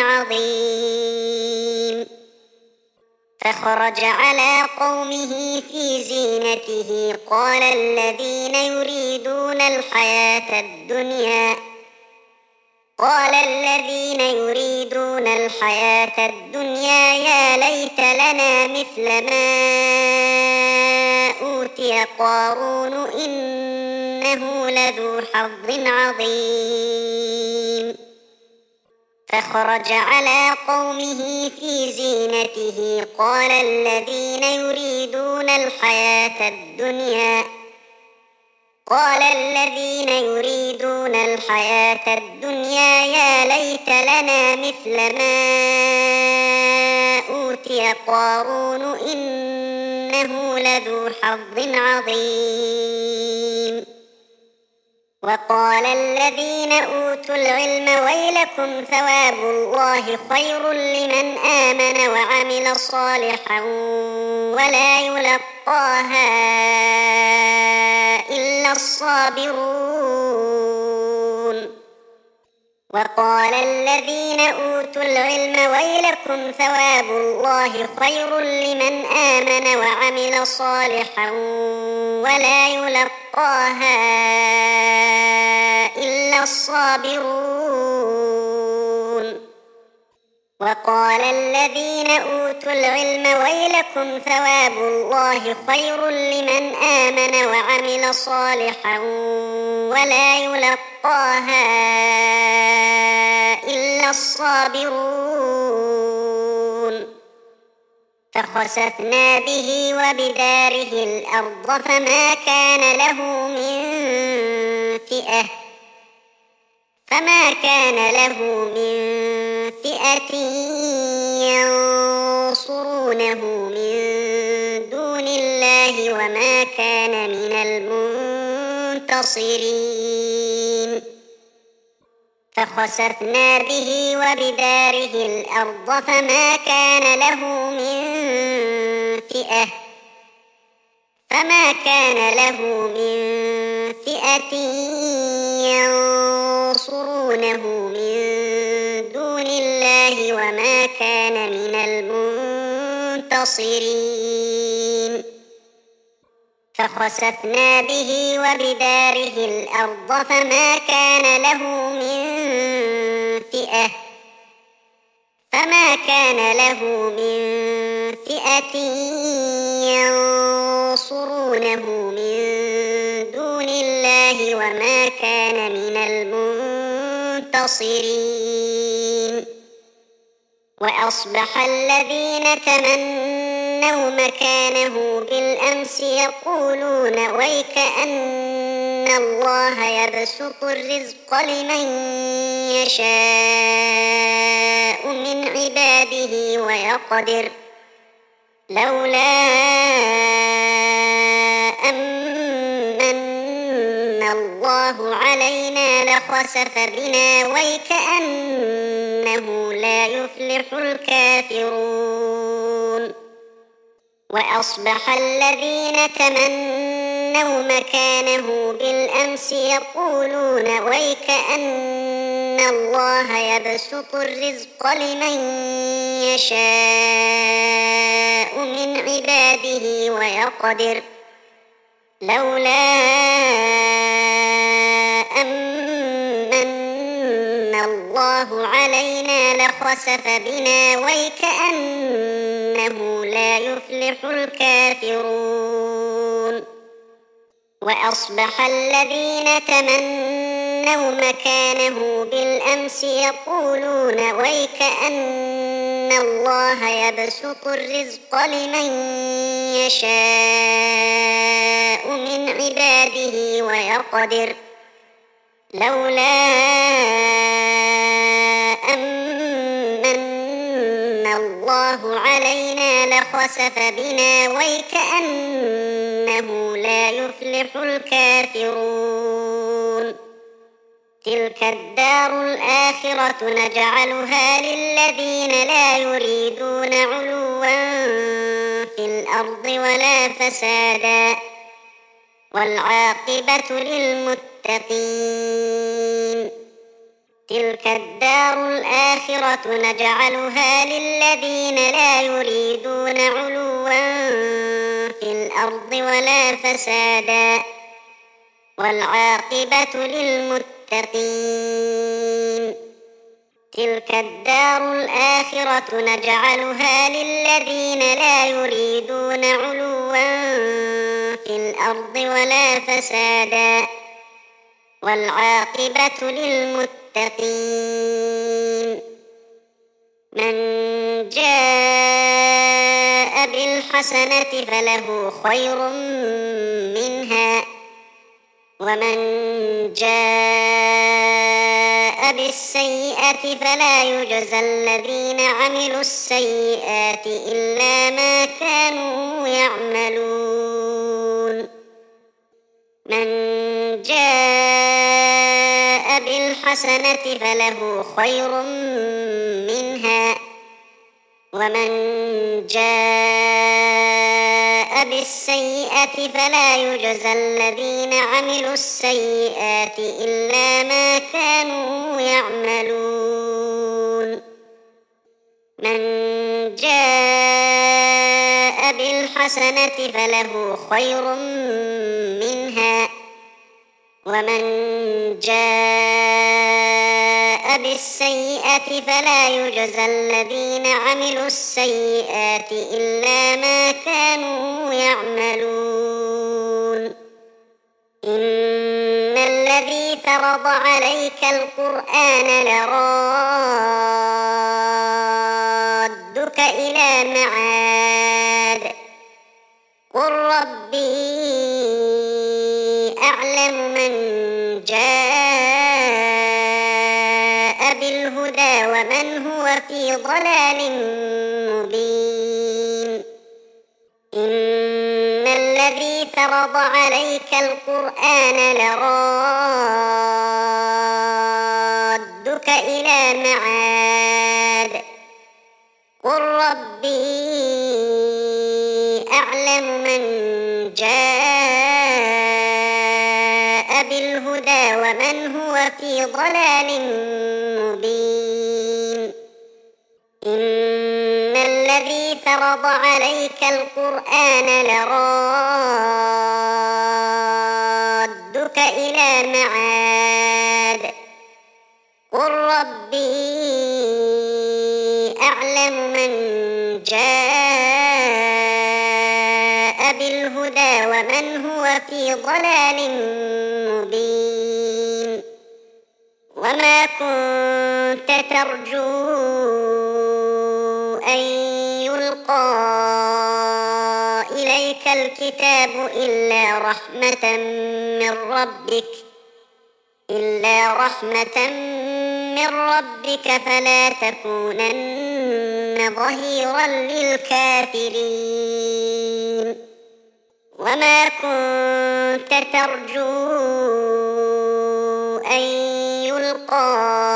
عظيم فخرج على قومه في زينته قال الذين يريدون الحياة الدنيا قال الذين يريدون الحياة الدنيا يا ليت لنا مثل ما أوتي قارون إنه لذو حظ عظيم فخرج على قومه في زينته قال الذين يريدون الحياة الدنيا قال الذين يريدون الحياة الدنيا يا ليت لنا مثل ما أوتي قارون إنه لذو حظ عظيم. وقال الذين أوتوا العلم ويلكم ثواب الله خير لمن آمن وعمل صالحا ولا يلقاها إلا الصابرون. وقال الذين أوتوا العلم ويلكم ثواب الله خير لمن آمن وعمل صالحا ولا يلقاها إلا الصابرون. وقال الذين أوتوا العلم ويلكم ثواب الله خير لمن آمن وعمل صالحا ولا يلقاها إلا الصابرون. فخسفنا به وبداره الأرض فما كان له من فئة فما كان له من فئة ينصرونه من دون الله وما كان من المنتصرين. فخسفنا به وبداره الأرض فما كان له من فئة فما كان له من فئة ينصرونه من دون الله وما كان من المنتصرين. فخسفنا به وبداره الأرض فما كان له من فئة فما كان له من فئة ينصرونه من دون الله وما كان من المنتصرين. وأصبح الذين تمنوا مكانه بالأمس يقولون ويكأن الله يبسط الرزق لمن يشاء من عباده ويقدر لولا أمن الله علينا لخسف بنا ويكأنه لا يفلح الكافرون. وأصبح الذين تمنوا مكانه بالأمس يقولون ويكأن الله يبسط الرزق لمن يشاء من عباده ويقدر لولا أمن الله علينا لخسف بنا ويكأنه لا يفلح الكافرون. وأصبح الذين تمنوا مكانه بالأمس يقولون ويكأن الله يبسط الرزق لمن يشاء من عباده ويقدر لولا أمن الله علينا لخسف بنا ويكأنه لا يفلح الكافرون. تلك الدار الآخرة نجعلها للذين لا يريدون علوا في الأرض ولا فسادا والعاقبة للمتقين. تلك الدار الآخرة نجعلها للذين لا يريدون علوا في الأرض ولا فسادا والعاقبة للمتقين. تلك الدار الآخرة نجعلها للذين لا يريدون علوا في الأرض ولا فسادا والعاقبة للمتقين. من جاء بالحسنة فله خير منها ومن جاء بالسيئة فلا يجزى الذين عملوا السيئات إلا ما كانوا يعملون من جاء بالحسنة فله خير منها ومن جاء بالسيئة فلا يجزى الذين عملوا السيئات إلا ما كانوا يعملون من جاء بالحسنة فله خير منها ومن جاء بالسيئة فلا يجزى الذين عملوا السيئات إلا ما كانوا يعملون إن الذي فرض عليك القرآن لرادك إلى معاد قل ربي أعلم من جاء بالهدى ومن هو في ضلال مبين إن الذي فرض عليك القرآن لرادك إلى معاد قل ربي أعلم من جاء بالهدى ومن هو في ضلال مبين إن الذي فرض عليك القرآن لرادك إلى معاد قل ربي أعلم من جاء بالهدى ومن هو في ضلال مبين وما كنت ترجو أن يلقى إليك الكتاب إلا رحمة من ربك إلا رحمة من ربك فلا تكونن ظهيرا للكافرين وما كنت ترجو أن يلقى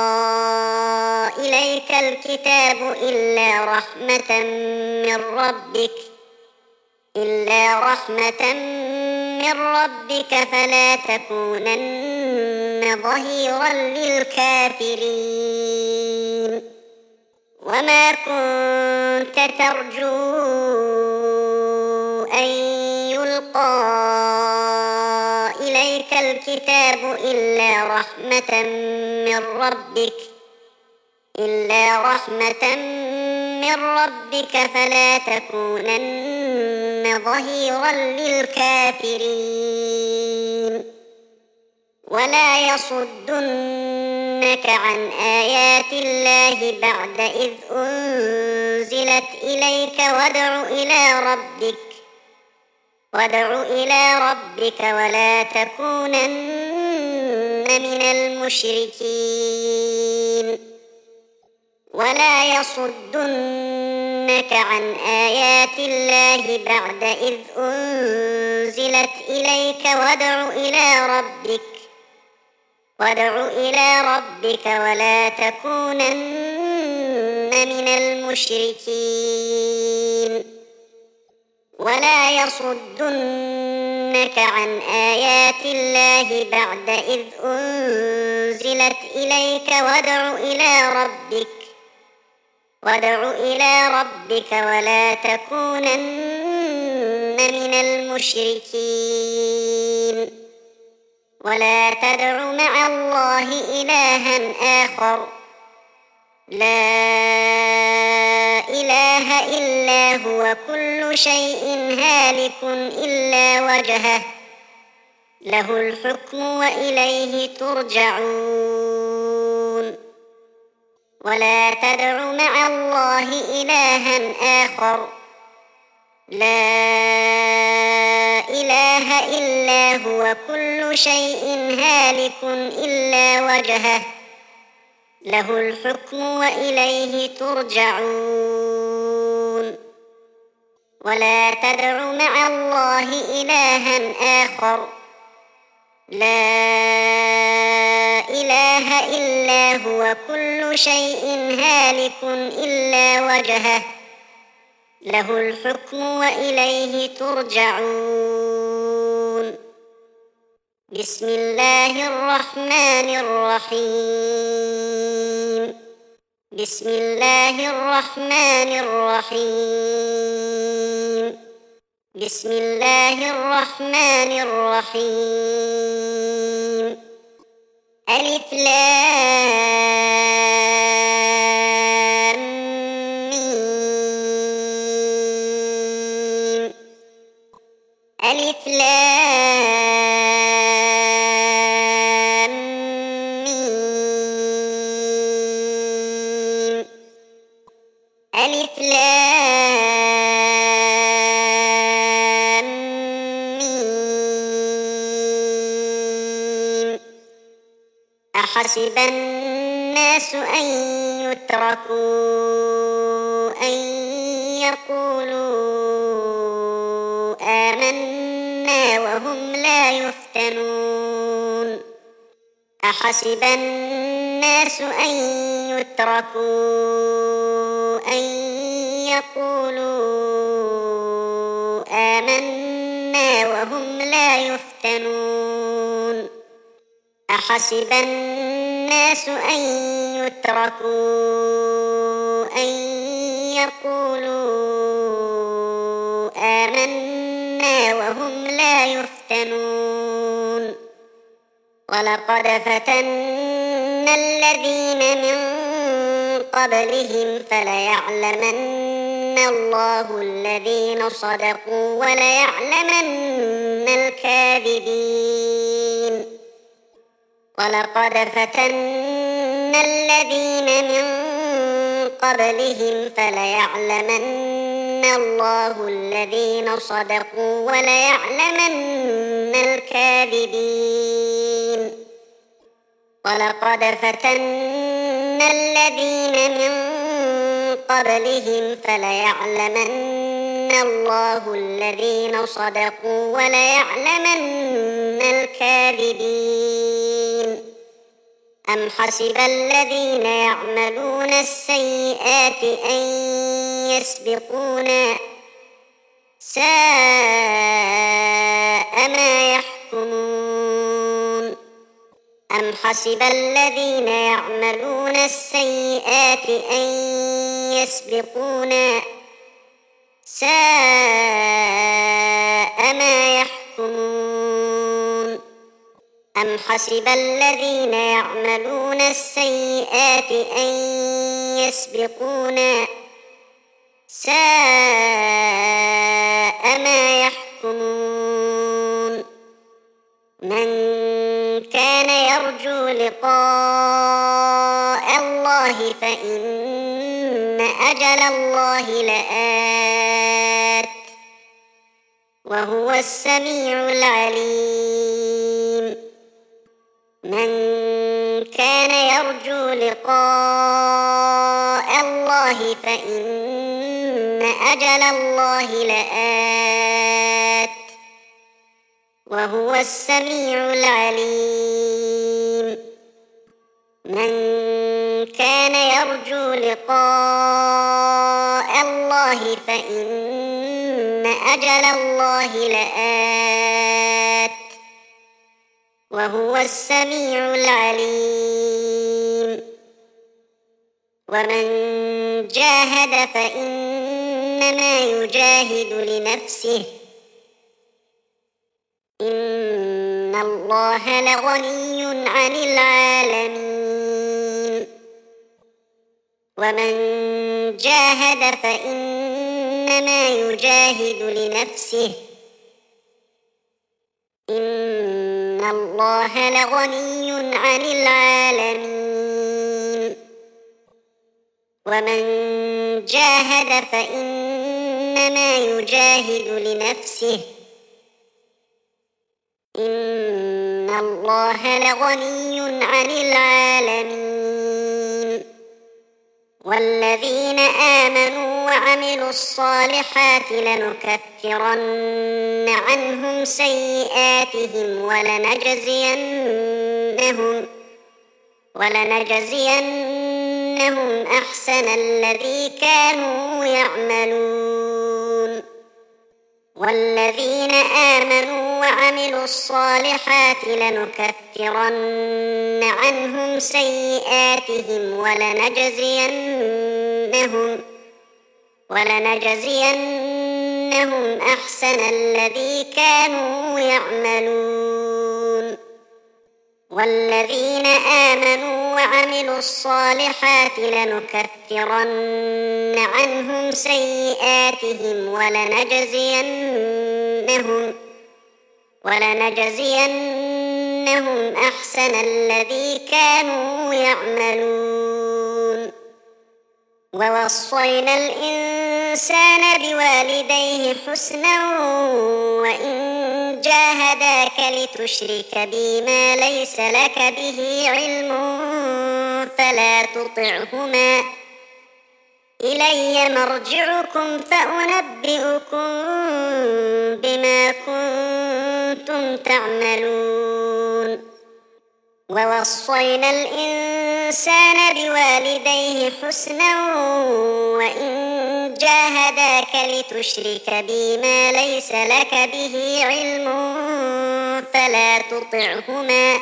إليك الكتاب إلا رحمة من ربك إلا رحمة من ربك فلا تكونن ظهيرا للكافرين وما كنت ترجو أن يلقى إليك الكتاب إلا رحمة من ربك إلا رحمة من ربك فلا تكونن ظهيرا للكافرين ولا يصدنك عن آيات الله بعد إذ أنزلت إليك وادع إلى ربك وادع إلى ربك ولا تكونن من المشركين ولا يصدنك عن آيات الله بعد إذ أنزلت إليك وادع إلى ربك وادع إلى ربك ولا تكونن من المشركين ولا يصدنك عن آيات الله بعد إذ أنزلت إليك وادع إلى ربك وادع إلى ربك ولا تكونن من المشركين ولا تدع مع الله إلها آخر لا إله إلا هو كل شيء هالك إلا وجهه له الحكم وإليه ترجعون ولا تدع مع الله إلها آخر لا إله إلا هو كل شيء هالك إلا وجهه له الحكم وإليه ترجعون ولا تدع مع الله إلها آخر لا إله إلا هو كل شيء هالك إلا وجهه له الحكم وإليه ترجعون بسم الله الرحمن الرحيم بسم الله الرحمن الرحيم بسم الله الرحمن الرحيم ألف لام ميم ألف لام ميم ألف لام ميم أحسب الناس أن يتركوا أن يقولوا آمنا وهم لا يفتنون أحسب الناس أن يتركوا أن يقولوا آمنا وهم لا يفتنون أحسب الناس أن يتركوا أن يقولوا آمنا وهم لا يفتنون ولقد فتنا الذين من قبلهم فليعلمن الله الذين صدقوا وليعلمن الكاذبين ولقد فتنا الذين من قبلهم فليعلمن الله الذين صدقوا وليعلمن الكاذبين ولقد فتنا الذين من قبلهم فليعلمن الله الذين صدقوا وليعلمن الكاذبين أم حسب الذين يعملون السيئات أن يسبقونا ساء ما يحكمون أم حسب الذين يعملون السيئات أن يسبقونا ساء ما يحكمون أم حسب الذين يعملون السيئات أن يسبقونا ساء ما يحكمون من كان يرجو لقاء الله فإن أجل الله لآت وهو السميع العليم من كان يرجو لقاء الله فإن أجل الله لآت وهو السميع العليم من كان يرجو لقاء الله فإن أجل الله لآت وهو السميع العليم ومن جاهد فإنما يجاهد لنفسه إن الله لغني عن العالمين ومن جاهد فإنما يجاهد لنفسه إن الله لغني عن العالمين ومن جاهد فإنما يجاهد لنفسه إن الله لغني عن العالمين. والذين آمنوا وعملوا الصالحات لنكفرن عنهم سيئاتهم ولنجزينهم ولنجزينهم أحسن الذي كانوا يعملون. والذين آمنوا وعملوا الصالحات لنكفرن عنهم سيئاتهم ولنجزينهم ولنجزينهم أحسن الذي كانوا يعملون. والذين آمنوا وعملوا الصالحات لنكفرن عنهم سيئاتهم ولنجزينهم ولنجزينهم أحسن الذي كانوا يعملون. ووصينا الإنسان بوالديه حسنا وإن جاهداك لتشرك بي ما ليس لك به علم فلا تطعهما إلي مرجعكم فأنبئكم بما كنتم تعملون. ووصينا الإنسان بوالديه حسنا وإن جاهداك لتشرك بي ما ليس لك به علم فلا تطعهما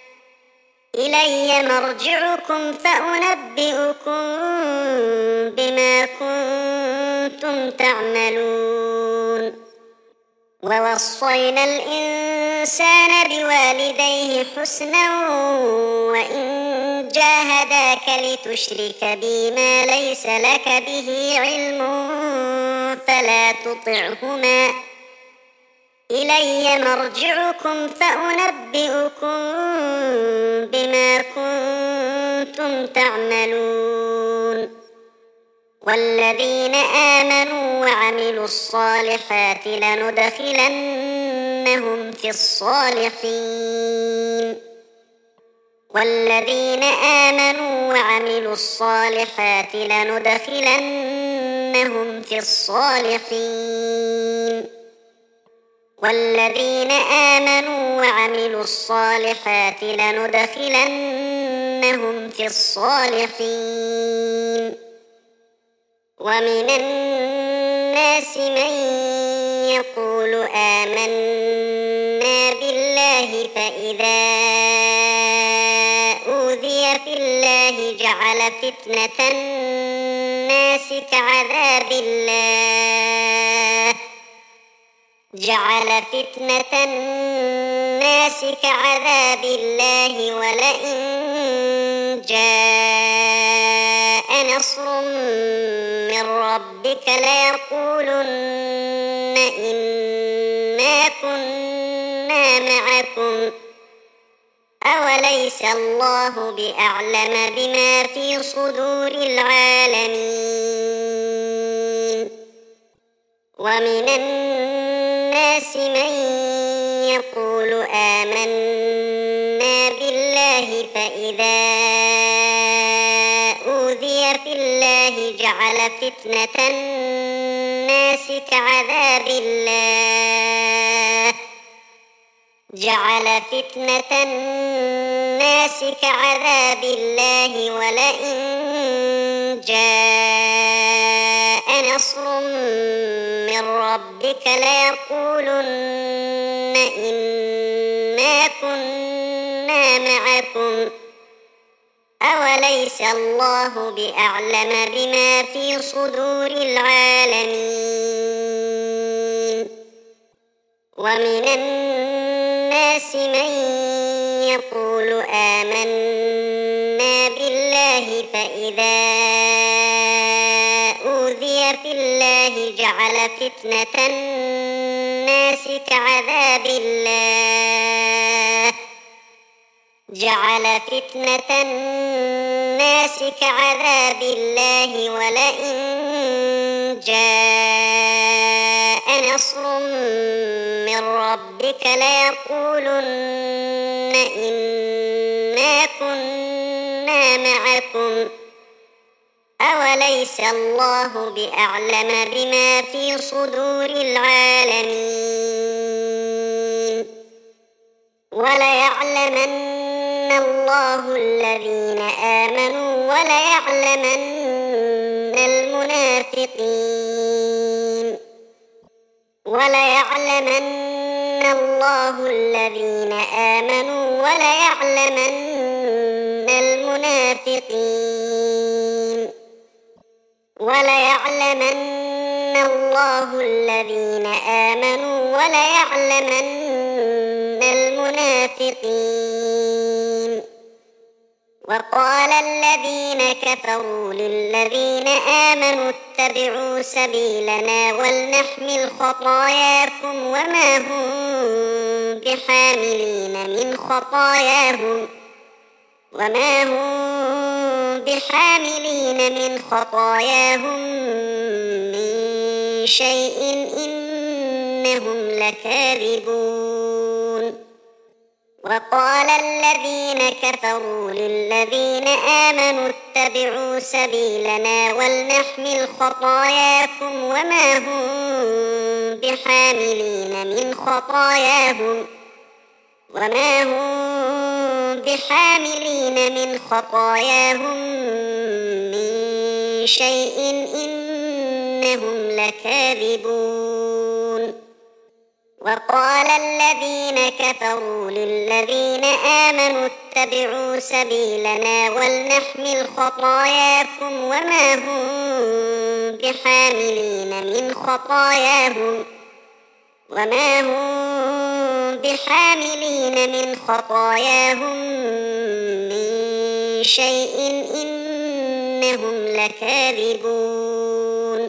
إلي مرجعكم فأنبئكم بما كنتم تعملون. ووصينا الإنسان بوالديه حسنا وإن جاهداك لتشرك بي ما ليس لك به علم فلا تطعهما إلي مرجعكم فأنبئكم بما كنتم تعملون. والذين آمنوا وعملوا الصالحات لندخلنهم في الصالحين. والذين آمنوا وعملوا الصالحات لندخلنهم في الصالحين. والذين آمنوا وعملوا الصالحات لندخلنهم في الصالحين. ومن الناس من يقول آمنا بالله فإذا أوذي في الله جعل فتنة الناس كعذاب الله جعل فتنة الناس كعذاب الله ولئن جاء نصر من ربك ليقولن إنا كنا معكم أوليس الله بأعلم بما في صدور العالمين. ومن الناس من يقول آمنا بالله فإذا أوذي في الله جعل فتنة الناس كعذاب الله جعل فتنة الناس كعذاب الله ولئن جاء نصر من ربك ليقولن إنا كنا معكم أوليس الله بأعلم بما في صدور العالمين. ومن الناس من يقول آمنا بالله فإذا أوذي في الله جعل فتنة الناس كعذاب الله جعل فتنة الناس كعذاب الله ولئن جاء نصر من ربك قبلك ليقولن إنا كنا معكم أوليس الله بأعلم بما في صدور العالمين وليعلمن الله الذين آمنوا وليعلمن المنافقين وليعلمن الله الذين آمنوا وليعلمن المنافقين وليعلمن الله الذين آمنوا وليعلمن المنافقين وقال الذين كفروا للذين آمنوا اتبعوا سبيلنا ولنحمل خطاياكم وما هم بحاملين من خطاياهم وما هم بحاملين من خطاياهم من شيء إنهم لكاذبون وقال الذين كفروا للذين آمنوا اتبعوا سبيلنا ولنحمل خطاياكم وما هم بحاملين من خطاياهم وما هم بحاملين من خطاياهم من شيء إنهم لكاذبون وقال الذين كفروا للذين آمنوا اتبعوا سبيلنا ولنحمل خطاياكم وما هم بحاملين من خطاياهم وما هم بحاملين من خطاياهم من شيء إنهم لكاذبون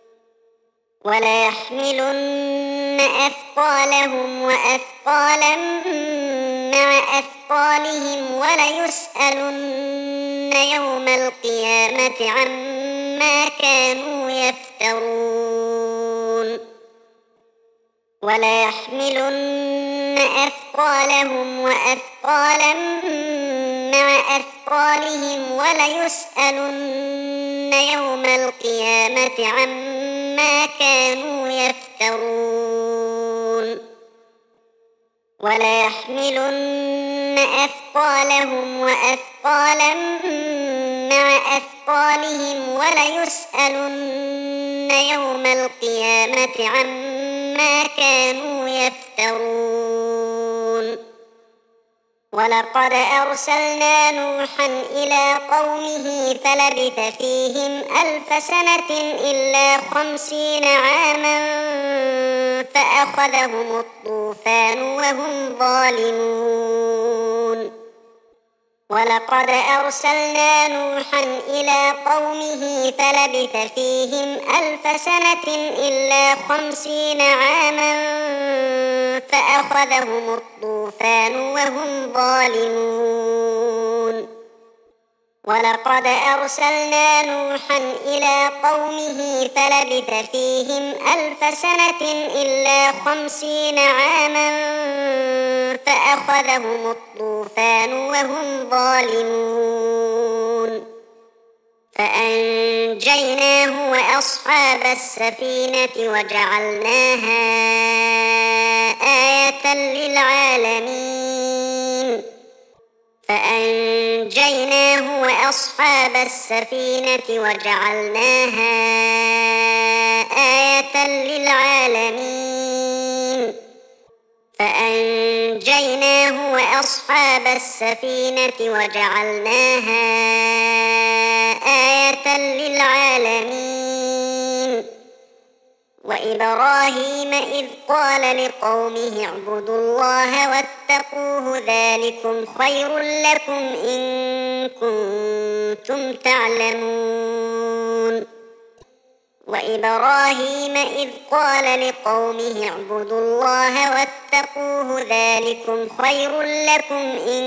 وليحملن أثقالهم وأثقالا مع أثقالهم وليسألن يوم القيامة عما كانوا يفترون وليحملن أثقالهم وأثقالا مع أثقالهم وليسألن يوم القيامة عما كانوا يفترون وليحملن أثقالهم وأثقالا مع أثقالهم وليسألن يوم القيامة عما كانوا يفترون ولقد أرسلنا نوحا إلى قومه فلبث فيهم ألف سنة إلا خمسين عاما فأخذهم الطوفان وهم ظالمون ولقد أرسلنا نوحا إلى قومه فلبث فيهم ألف سنة إلا خمسين عاما فأخذهم الطوفان وهم ظالمون ولقد أرسلنا نوحا إلى قومه فلبث فيهم ألف سنة إلا خمسين عاما فأخذهم الطوفان وهم ظالمون فأنجيناه وأصحاب السفينة وجعلناها آية للعالمين فأنجيناه وأصحاب السفينة وجعلناها آية للعالمين فأنجيناه وأصحاب السفينة وجعلناها آية للعالمين وإبراهيم إذ قال لقومه اعبدوا الله واتقوه ذلكم خير لكم إن كنتم تعلمون وإبراهيم إذ قال لقومه اعبدوا الله واتقوه ذلكم خير لكم إن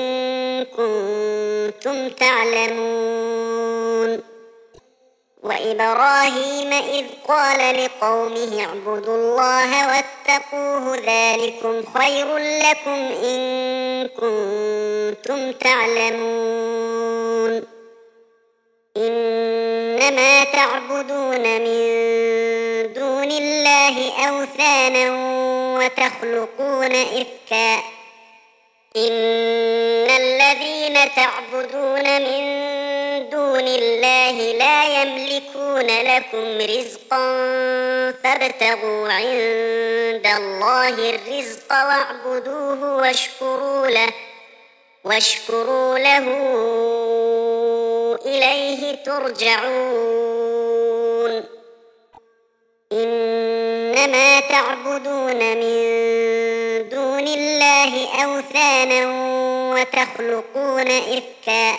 كنتم تعلمون وإبراهيم إذ قال لقومه اعبدوا الله واتقوه واتقوه ذلكم خير لكم إن كنتم تعلمون إنما تعبدون من دون الله أوثانا وتخلقون إفكا إن الذين تعبدون من دون الله لا يملكون لكم رزقا فابتغوا عند الله الرزق واعبدوه واشكروا له واشكروا له إليه ترجعون إنما تعبدون من دون الله أوثانا وتخلقون إفكا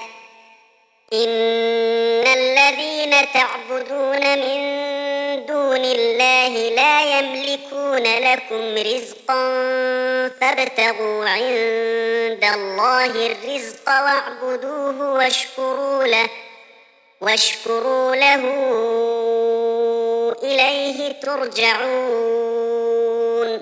إن الذين تعبدون من دون الله لا يملكون لكم رزقا فابتغوا عند الله الرزق واعبدوه واشكروا له واشكروا له إليه ترجعون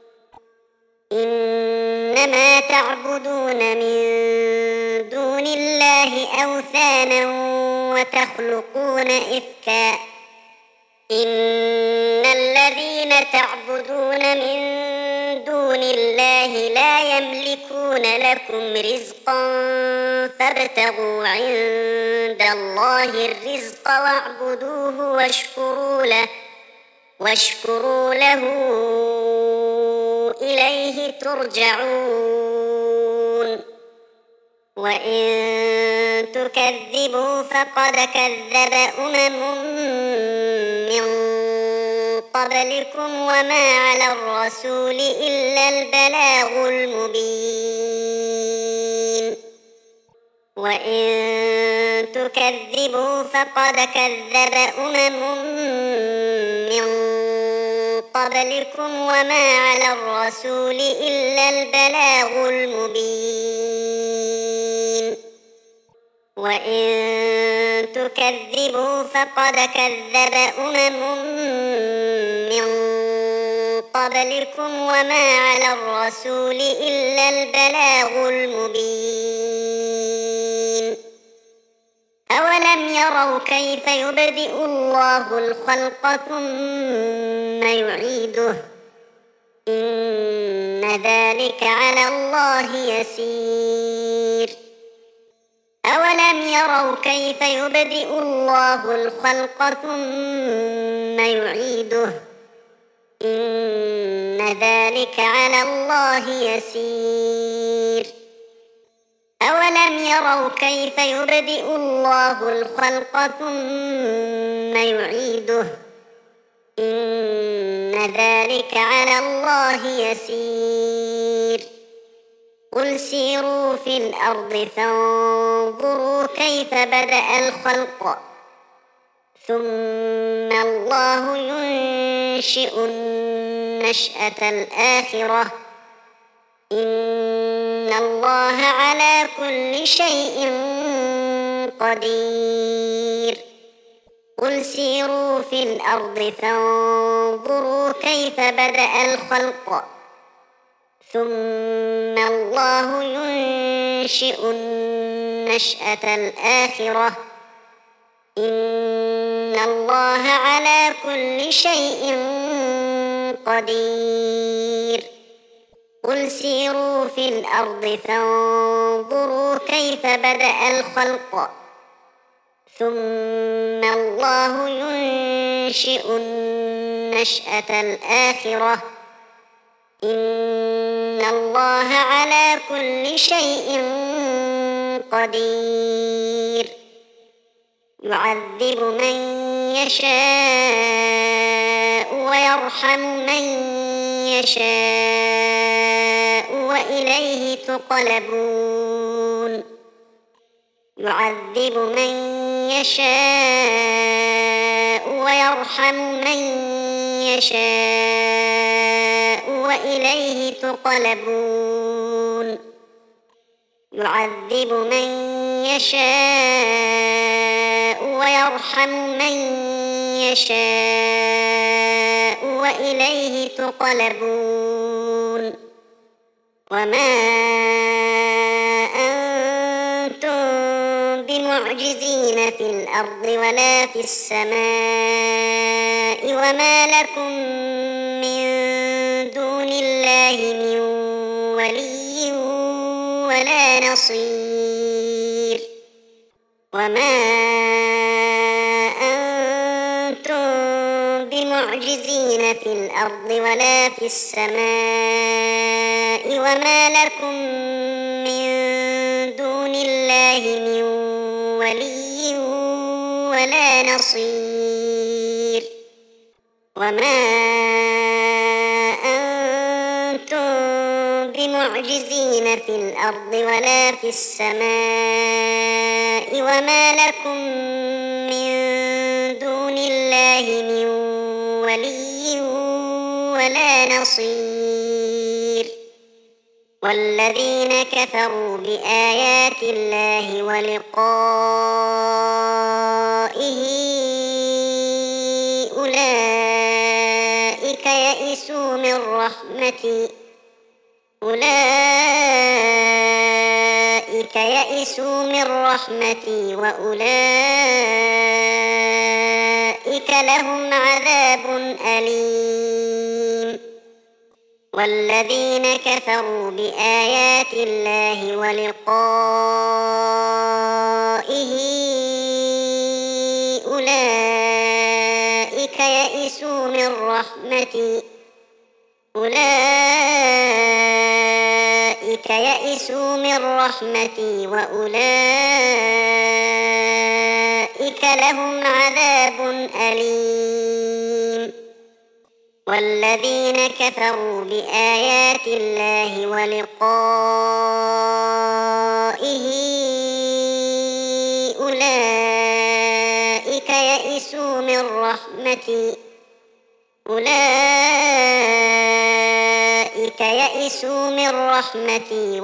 إنما تعبدون من دون الله أوثانا وتخلقون إفكا إن الذين تعبدون من دون الله لا يملكون لكم رزقا فابتغوا عند الله الرزق واعبدوه واشكروا له واشكروا له إليه ترجعون وإن تكذبوا فقد كذب أمم من قبلكم وما على الرسول إلا البلاغ المبين وإن تكذبوا فقد كذب أمم من قبلكم وما على الرسول إلا البلاغ المبين وإن تكذبوا فقد كذب أمم من قبلكم وما على الرسول إلا البلاغ المبين أولم يروا كيف يبدئ الله الخلق ثم يعيده إن ذلك على الله يسير أولم يروا كيف يبدئ الله الخلق ثم يعيده إن ذلك على الله يسير أولم يروا كيف يبدئ الله الخلق ثم يعيده إن ذلك على الله يسير قل سيروا في الأرض فانظروا كيف بدأ الخلق ثم الله ينشئ النشأة الآخرة إن الله على كل شيء قدير قل سيروا في الأرض فانظروا كيف بدأ الخلق ثم الله ينشئ النشأة الآخرة إن الله على كل شيء قدير قل سيروا في الأرض فانظروا كيف بدأ الخلق ثم الله ينشئ النشأة الآخرة إن الله على كل شيء قدير يعذب من يشاء ويرحم من يشاء وإليه تقلبون يعذب من يشاء ويرحم من يشاء وإليه تقلبون يعذب من يشاء ويرحم من يشاء وإليه تقلبون وما أنتم بمعجزين في الأرض ولا في السماء وما لكم من دون الله من ولي ولا نصير وما أنتم بمعجزين في الأرض ولا في السماء وما لكم من دون الله من ولي ولا نصير وما أنتم بمعجزين في الأرض ولا في السماء وما لكم من دون الله من ولي ولا نصير والذين كفروا بآيات الله ولقائه أولئك يئسوا من رحمتي أولئك يئسوا من رحمتي وأولئك لهم عذاب أليم والذين كفروا بآيات الله ولقائه أولئك يئسوا من رحمتي أولئك يئسوا من رحمتي وأولئك لهم عذاب أليم والذين كفروا بآيات الله ولقائه أولئك يئسوا من رحمتي أولئك يئسوا من رحمتي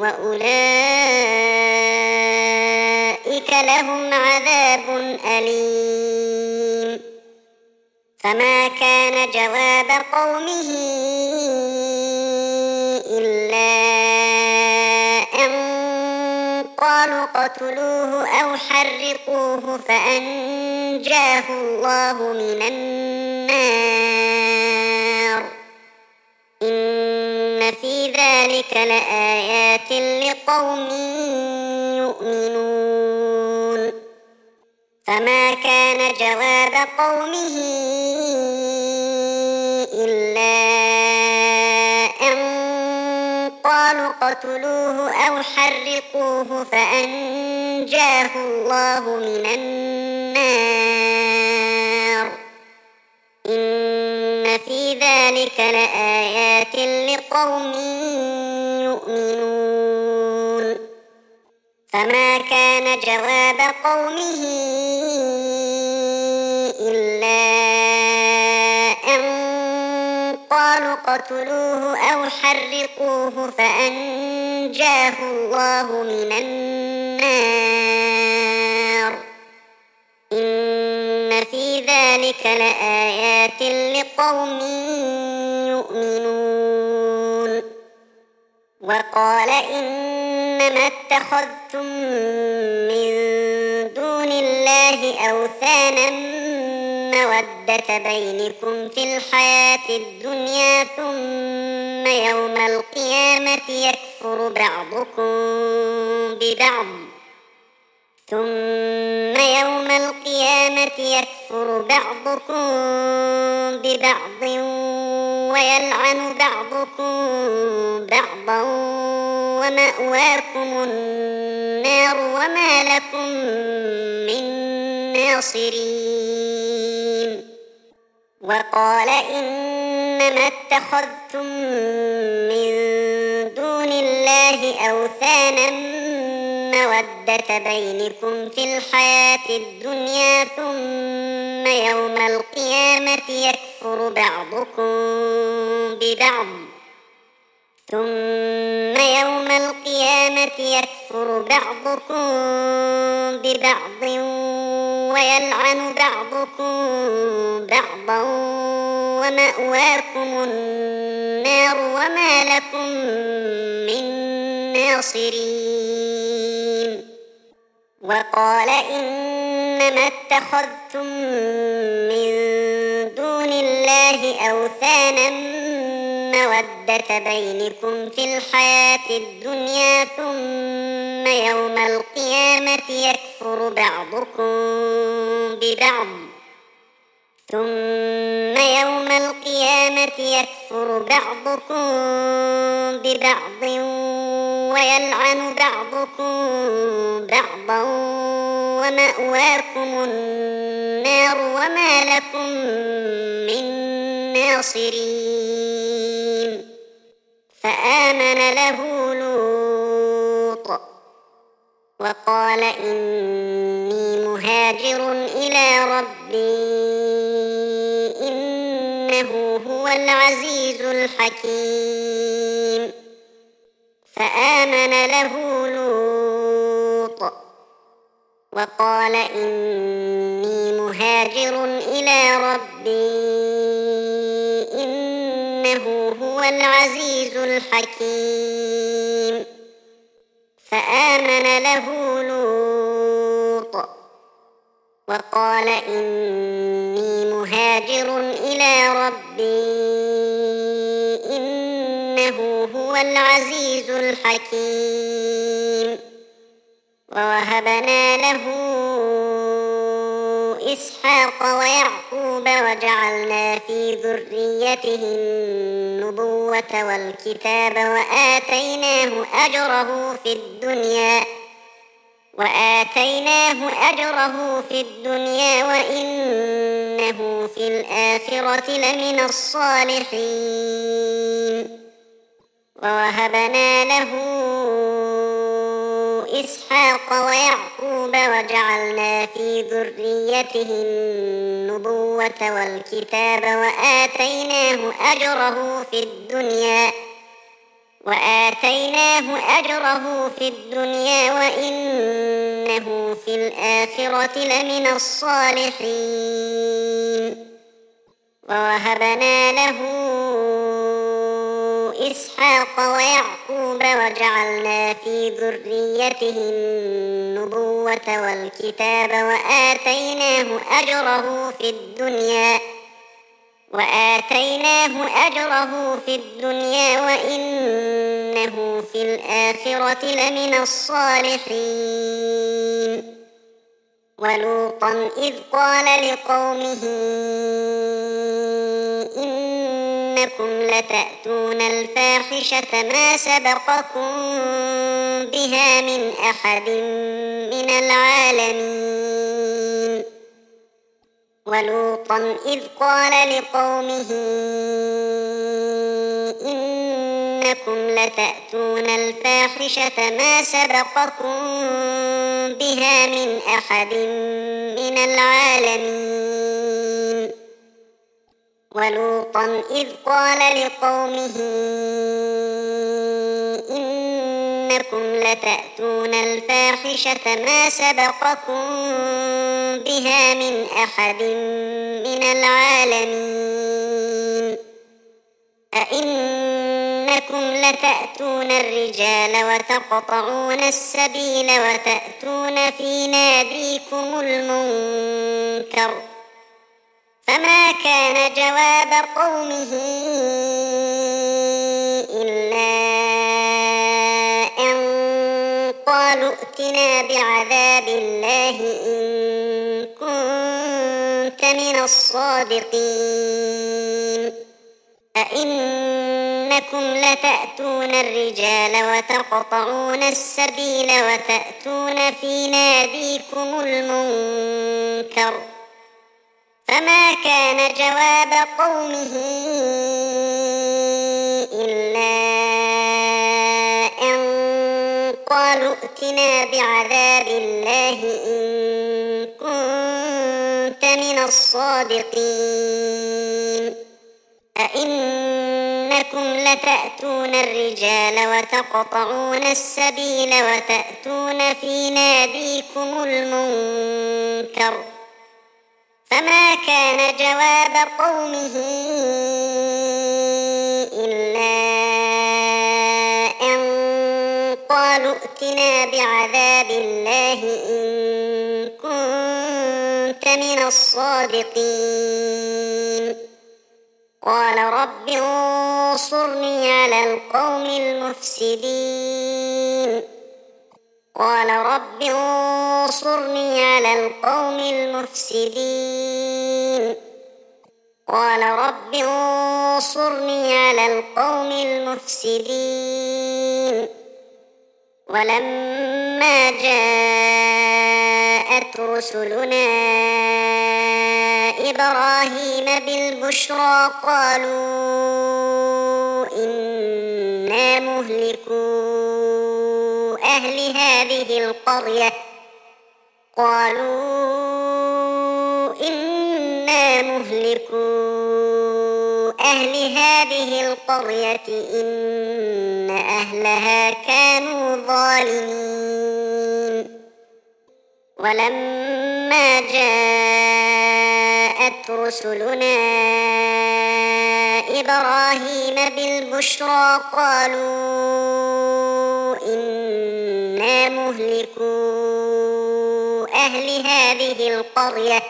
وأولئك لهم عذاب أليم فما كان جواب قومه إلا أن قالوا اقتلوه أو حرقوه فأنجاه الله من النار إن في ذلك لآيات لقوم يؤمنون فما كان جواب قومه إلا أن قالوا اقتلوه أو حرقوه فأنجاه الله من النار إن في ذلك لآيات لقوم يؤمنون فما كان جواب قومه إلا أن قالوا اقتلوه أو حرقوه فأنجاه الله من النار إن في ذلك لآيات لقوم يؤمنون وقال إنما اتخذتم من دون الله أوثانا مودة بينكم في الحياة الدنيا ثم يوم القيامة يكفر بعضكم ببعض ثم يوم القيامة يكفر بعضكم ببعض ويلعن بعضكم بعضا ومأواكم النار وما لكم من ناصرين وقال إنما اتخذتم من دون الله أوثانا مودة بينكم في الحياة الدنيا ثم يوم القيامة يكفر بعضكم ببعض ثم يوم القيامة يكفر بعضكم ببعض ويلعن بعضكم بعضا ومأواكم النار وما لكم من ناصرين وقال إنما اتخذتم من دون الله أوثانا مودة بينكم في الحياة الدنيا ثم يوم القيامة يكفر بعضكم ببعض ثم يوم القيامة يكفر بعضكم ببعض ويلعن بعضكم بعضا ومأواكم النار وما لكم من ناصرين فآمن له لوط وقال إني مهاجر إلى ربي إنه هو العزيز الحكيم فآمن له لوط وقال إني مهاجر إلى ربي إنه هو العزيز الحكيم فآمن له لوط وقال إني مهاجر إلى ربي إنه هو العزيز الحكيم ووهبنا له إسحاق ويعقوب وجعلنا في ذريته النبوة والكتاب وآتيناه أجره في الدنيا وآتيناه أجره في الدنيا وإنه في الآخرة لمن الصالحين ووهبنا له إسحاق ويعقوب وجعلنا في ذريته النبوة والكتاب وآتيناه أجره في الدنيا وآتيناه أجره في الدنيا وإنه في الآخرة لمن الصالحين ووهبنا له إسحاق ويعقوب وجعلنا في ذريته النبوة والكتاب وآتيناه أجره في الدنيا وآتيناه أجره في الدنيا وإنه في الآخرة لمن الصالحين ولوطا إذ قال لقومه إنكم لتأتون الفاحشة ما سبقكم بها من أحد من العالمين ولوطا إذ قال لقومه إنكم لتأتون الفاحشة ما سبقكم بها من أحد من العالمين ولوطا إذ قال لقومه إنكم لتأتون الفاحشة ما سبقكم بها من أحد من العالمين أئنكم لتأتون الرجال وتقطعون السبيل وتأتون في ناديكم المنكر فما كان جواب قومه إلا أن قالوا ائتنا بعذاب الله إن كنت من الصادقين أئنكم لتأتون الرجال وتقطعون السبيل وتأتون في ناديكم المنكر فما كان جواب قومه إلا أن قالوا ائتنا بعذاب الله إن كنت من الصادقين أئنكم لتأتون الرجال وتقطعون السبيل وتأتون في ناديكم المنكر فما كان جواب قومه إلا أن قالوا ائتنا بعذاب الله إن كنت من الصادقين قال رب انصرني على القوم المفسدين قال رب انصرني على القوم المفسدين قال رب انصرني على القوم المفسدين ولما جاءت رسلنا إبراهيم بالبشرى قالوا إنا مهلكو أهل هذه القرية قالوا إنا مهلكو أهل هذه القرية إن أهلها كانوا ظالمين ولما جاءت رسلنا إبراهيم بالبشرى قالوا إنا مهلكو أهل هذه القرية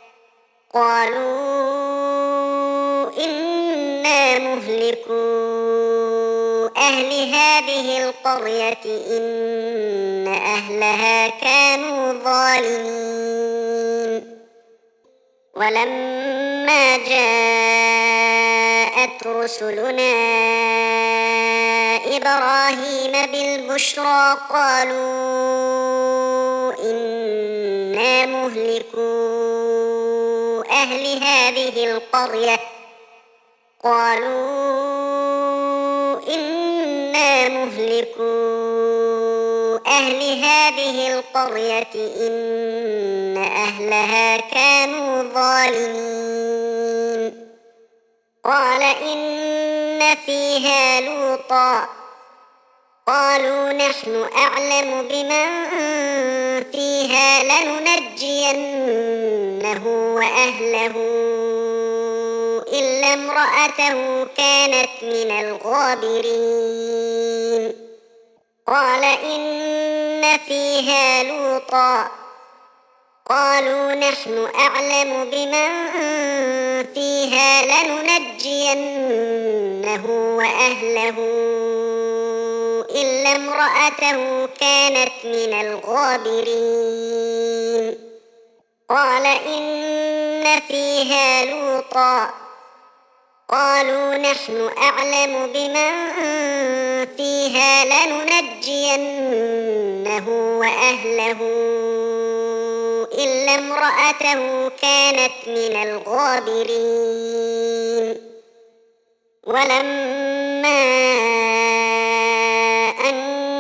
قالوا إنا مهلكو أهل هذه القرية إن أهلها كانوا ظالمين ولما جاءت رسلنا إبراهيم بالبشرى قالوا إنا مهلكو أهل هذه القرية قالوا إنا مهلكو أهل هذه القرية إن أهلها كانوا ظالمين قال إن فيها لوطا قالوا نحن أعلم بمن فيها لننجينه وأهله إلا امرأته كانت من الغابرين قال إن فيها لوطا قالوا نحن أعلم بمن فيها لننجينه وأهله إلا امرأته كانت من الغابرين قال إن فيها لوطا قالوا نحن أعلم بمن فيها لننجينه وأهله إلا امرأته كانت من الغابرين ولما أن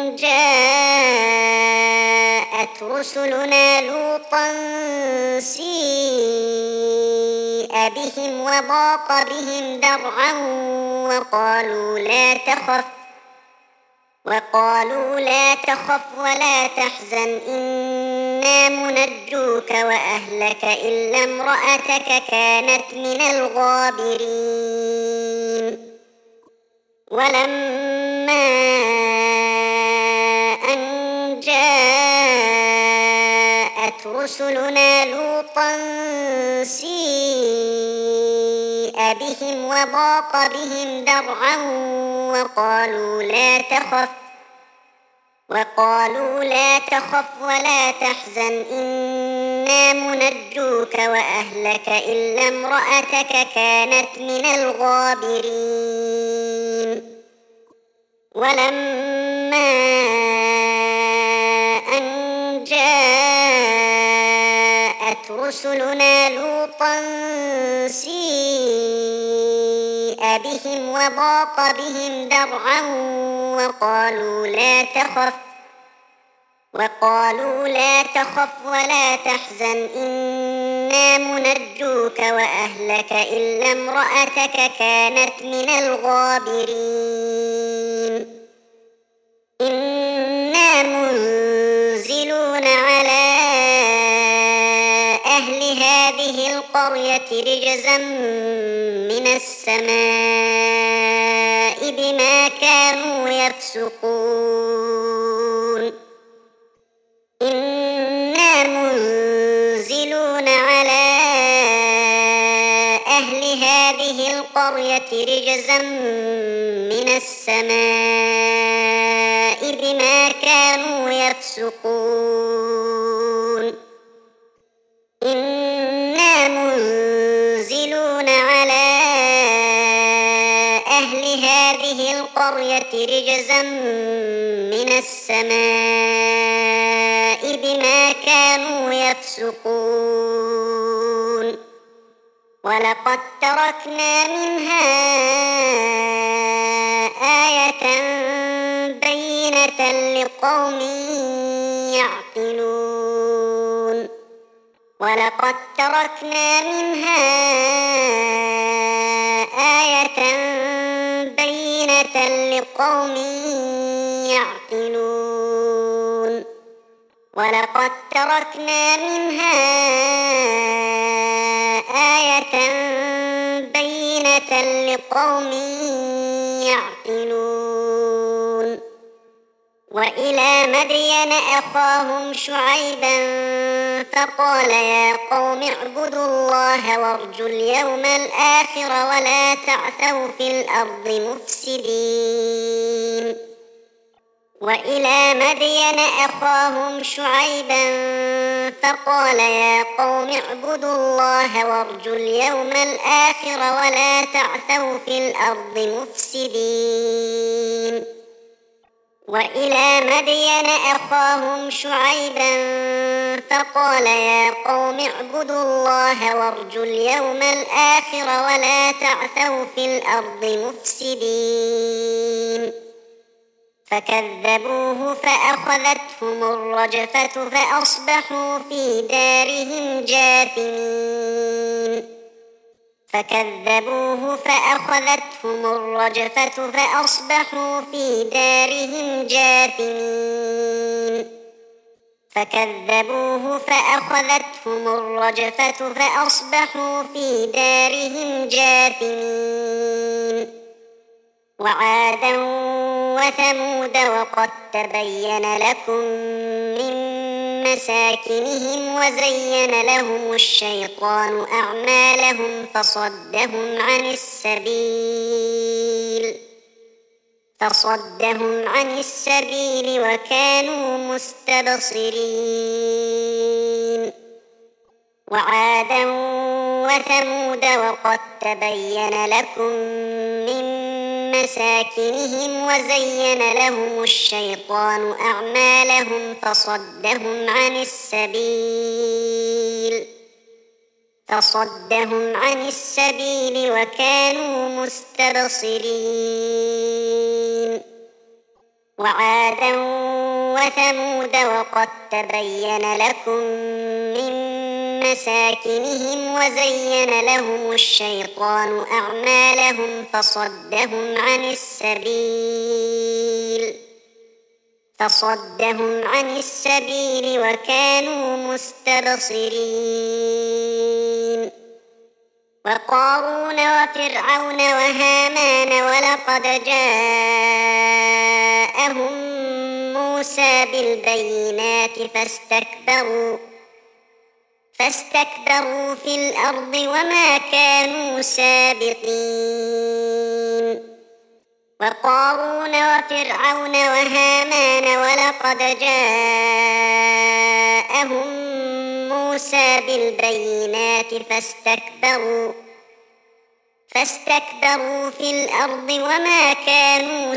جاءت رسلنا لوطا سيء بهم وضاق بهم ذرعا وقالوا لا تخف وقالوا لا تخف ولا تحزن إنا منجوك وأهلك إلا امرأتك كانت من الغابرين ولما أن جاءت رسلنا لوطا سيء بهم وضاق بهم ذرعا وقالوا لا تخف وقالوا لا تخف ولا تحزن إنا منجوك وأهلك إلا امرأتك كانت من الغابرين ولما أن جاءت رسلنا لوطا سيء بهم وضاق بهم ذرعا وقالوا لا تخف وقالوا لا تخف ولا تحزن إنا منجوك وأهلك إلا امرأتك كانت من الغابرين إنا منزلون على أهل هذه القرية القرية رجزا من السماء بما كانوا يفسقون إنا منزلون على أهل هذه القرية رجزا من السماء بما كانوا يفسقون إنا منزلون على أهل هذه القرية رجزا من السماء بما كانوا يفسقون ولقد تركنا منها آية بينة لقوم يعقلون ولقد تركنا منها آية بينة لقوم يعقلون ولقد تركنا منها آية بينة لقوم يعقلون وإلى مدين أخاهم شعيبا فقال يا قوم اعبدوا الله وارجوا اليوم الآخر ولا تعثوا في الأرض مفسدين وإلى مدين أخاهم شعيبا فقال يا قوم اعبدوا الله وارجوا اليوم الآخر ولا تعثوا في الأرض مفسدين وإلى مدين أخاهم شعيبا فقال يا قوم اعبدوا الله وارجوا اليوم الآخر ولا تعثوا في الأرض مفسدين فكذبوه فأخذتهم الرجفة فأصبحوا في دارهم جاثمين فكذبوه فأخذتهم الرجفة فأصبحوا في دارهم جاثمين فكذبوه فأخذتهم الرجفة فأصبحوا في دارهم جاثمين وعادا وثمود وقد تبين لكم من مساكنهم وزين لهم الشيطان أعمالهم فصدهم عن السبيل فصدهم عن السبيل وكانوا مستبصرين وعادا وثمود وقد تبين لكم من مساكنهم وزين لهم الشيطان أعمالهم فصدهم عن السبيل فصدهم عن السبيل وكانوا مستبصرين وعادا وثمود وقد تبين لكم من مساكنهم وزين لهم الشيطان أعمالهم فصدهم عن السبيل فصدهم عن السبيل وكانوا مستبصرين وقارون وفرعون وهامان ولقد جاءهم موسى بالبينات فاستكبروا فاستكبروا في الأرض وما كانوا سابقين وقارون وفرعون وهامان ولقد جاءهم موسى بالبينات فاستكبروا فاستكبروا في الأرض وما كانوا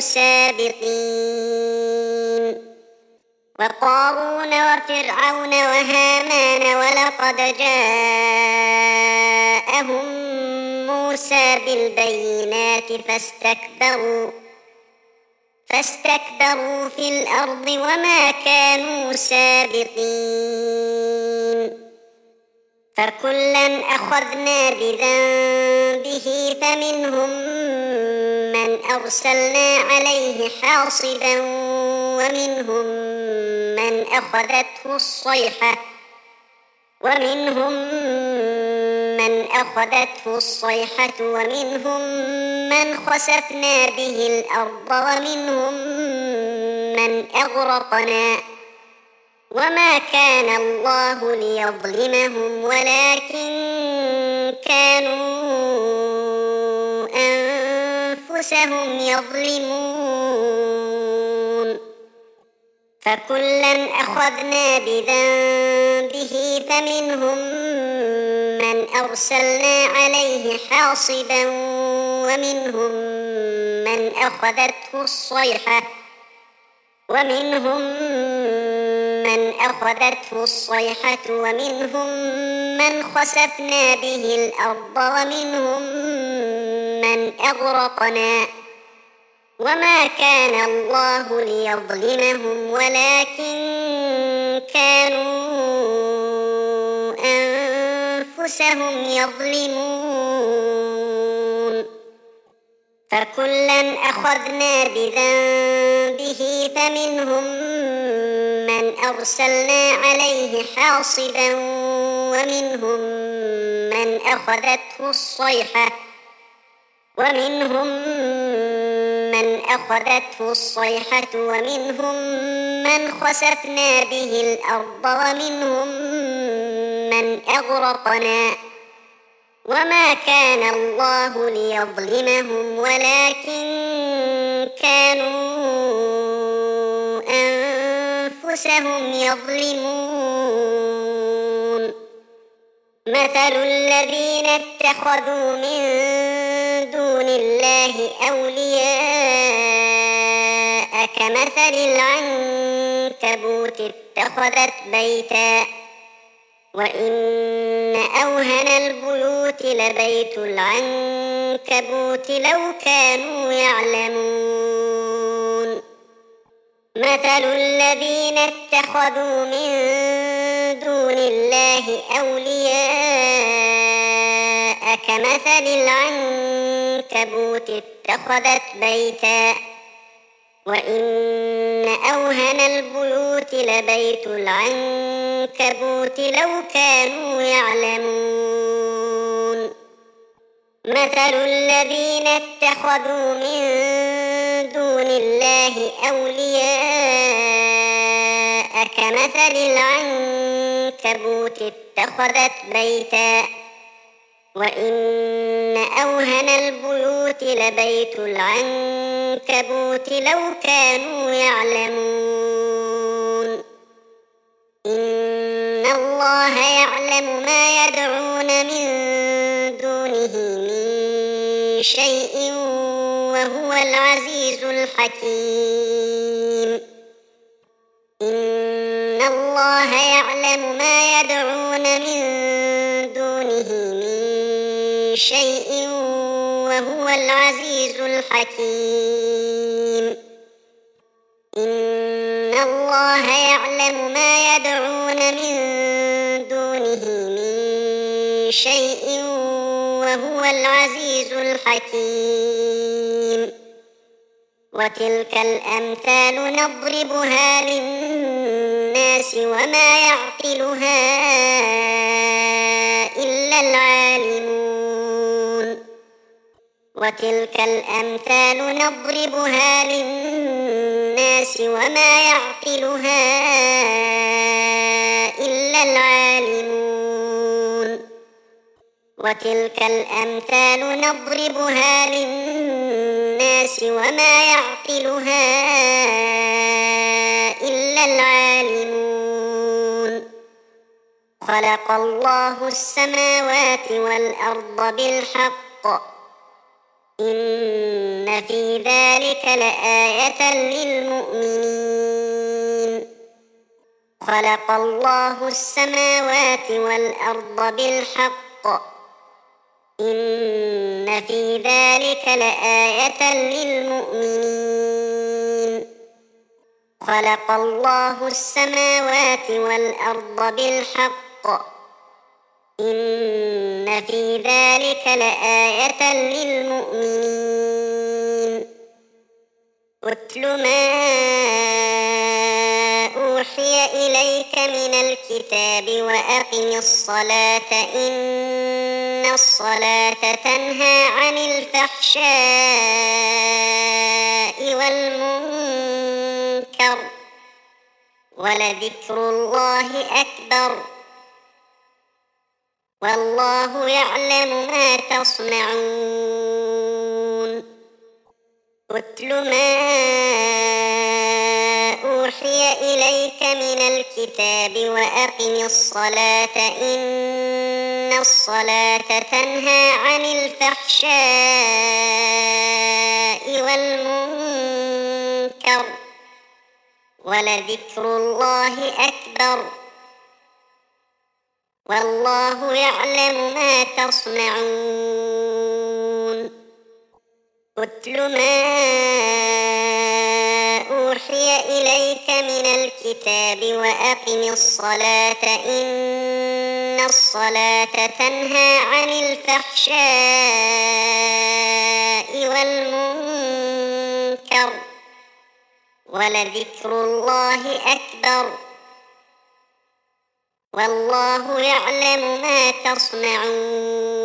سابقين وقارون وفرعون وهامان ولقد جاءهم موسى بالبينات فاستكبروا فاستكبروا في الأرض وما كانوا سابقين فكلا أخذنا بذنبه فمنهم من أرسلنا عليه حاصبا ومنهم من أخذته الصيحة ومنهم من أخذته الصيحة ومنهم من خسفنا به الأرض ومنهم من أغرقنا وما كان الله ليظلمهم ولكن كانوا أنفسهم يظلمون فكلا أخذنا بذنبه فمنهم من أرسلنا عليه حاصبا ومنهم من أخذته الصيحة ومنهم من أخذته الصيحة ومنهم من خسفنا به الأرض ومنهم من أغرقنا وما كان الله ليظلمهم ولكن كانوا أنفسهم يظلمون فكلا أخذنا بذنبه فمنهم من أرسلنا عليه حاصبا ومنهم من أخذته الصيحة ومنهم من أخذته الصيحة ومنهم من خسفنا به الأرض ومنهم من أغرقنا وما كان الله ليظلمهم ولكن كانوا أنفسهم يظلمون مثل الذين اتخذوا من دون الله أولياء كمثل العنكبوت اتخذت بيتا وإن أوهن البيوت لبيت العنكبوت لو كانوا يعلمون مثل الذين اتخذوا من دون الله أولياء كمثل العنكبوت اتخذت بيتا وإن أوهن البيوت لبيت العنكبوت لو كانوا يعلمون مثل الذين اتخذوا من دون الله أولياء كمثل العنكبوت اتخذت بيتا وإن أوهن البيوت لبيت العنكبوت لو كانوا يعلمون إن الله يعلم ما يدعون من دونه من شيء وهو العزيز الحكيم إن الله يعلم ما يدعون من دونه من شيء وهو العزيز الحكيم إن الله يعلم ما يدعون من دونه من شيء وهو العزيز الحكيم وتلك الأمثال نضربها للناس وما يعقلها إلا العالمون وتلك الأمثال نضربها للناس وما يعقلها إلا العالمون وتلك الأمثال نضربها للناس وما يعقلها إلا العالمون خلق الله السماوات والأرض بالحق إن في ذلك لآية للمؤمنين خلق الله السماوات والأرض بالحق إن في ذلك لآية للمؤمنين خلق الله السماوات والأرض بالحق إن في ذلك لآية للمؤمنين اتل ما أوحي إليك إليك من الكتاب وأقم الصلاة إن الصلاة تنهى عن الفحشاء والمنكر ولذكر الله أكبر والله يعلم ما تصنعون اتل ما أوحي إليك من الكتاب وأقم الصلاة إن الصلاة تنهى عن الفحشاء والمنكر ولذكر الله أكبر والله يعلم ما تصنعون اتل ما أوحي إليك من الكتاب وأقم الصلاة إن الصلاة تنهى عن الفحشاء والمنكر ولذكر الله أكبر والله يعلم ما تصنعون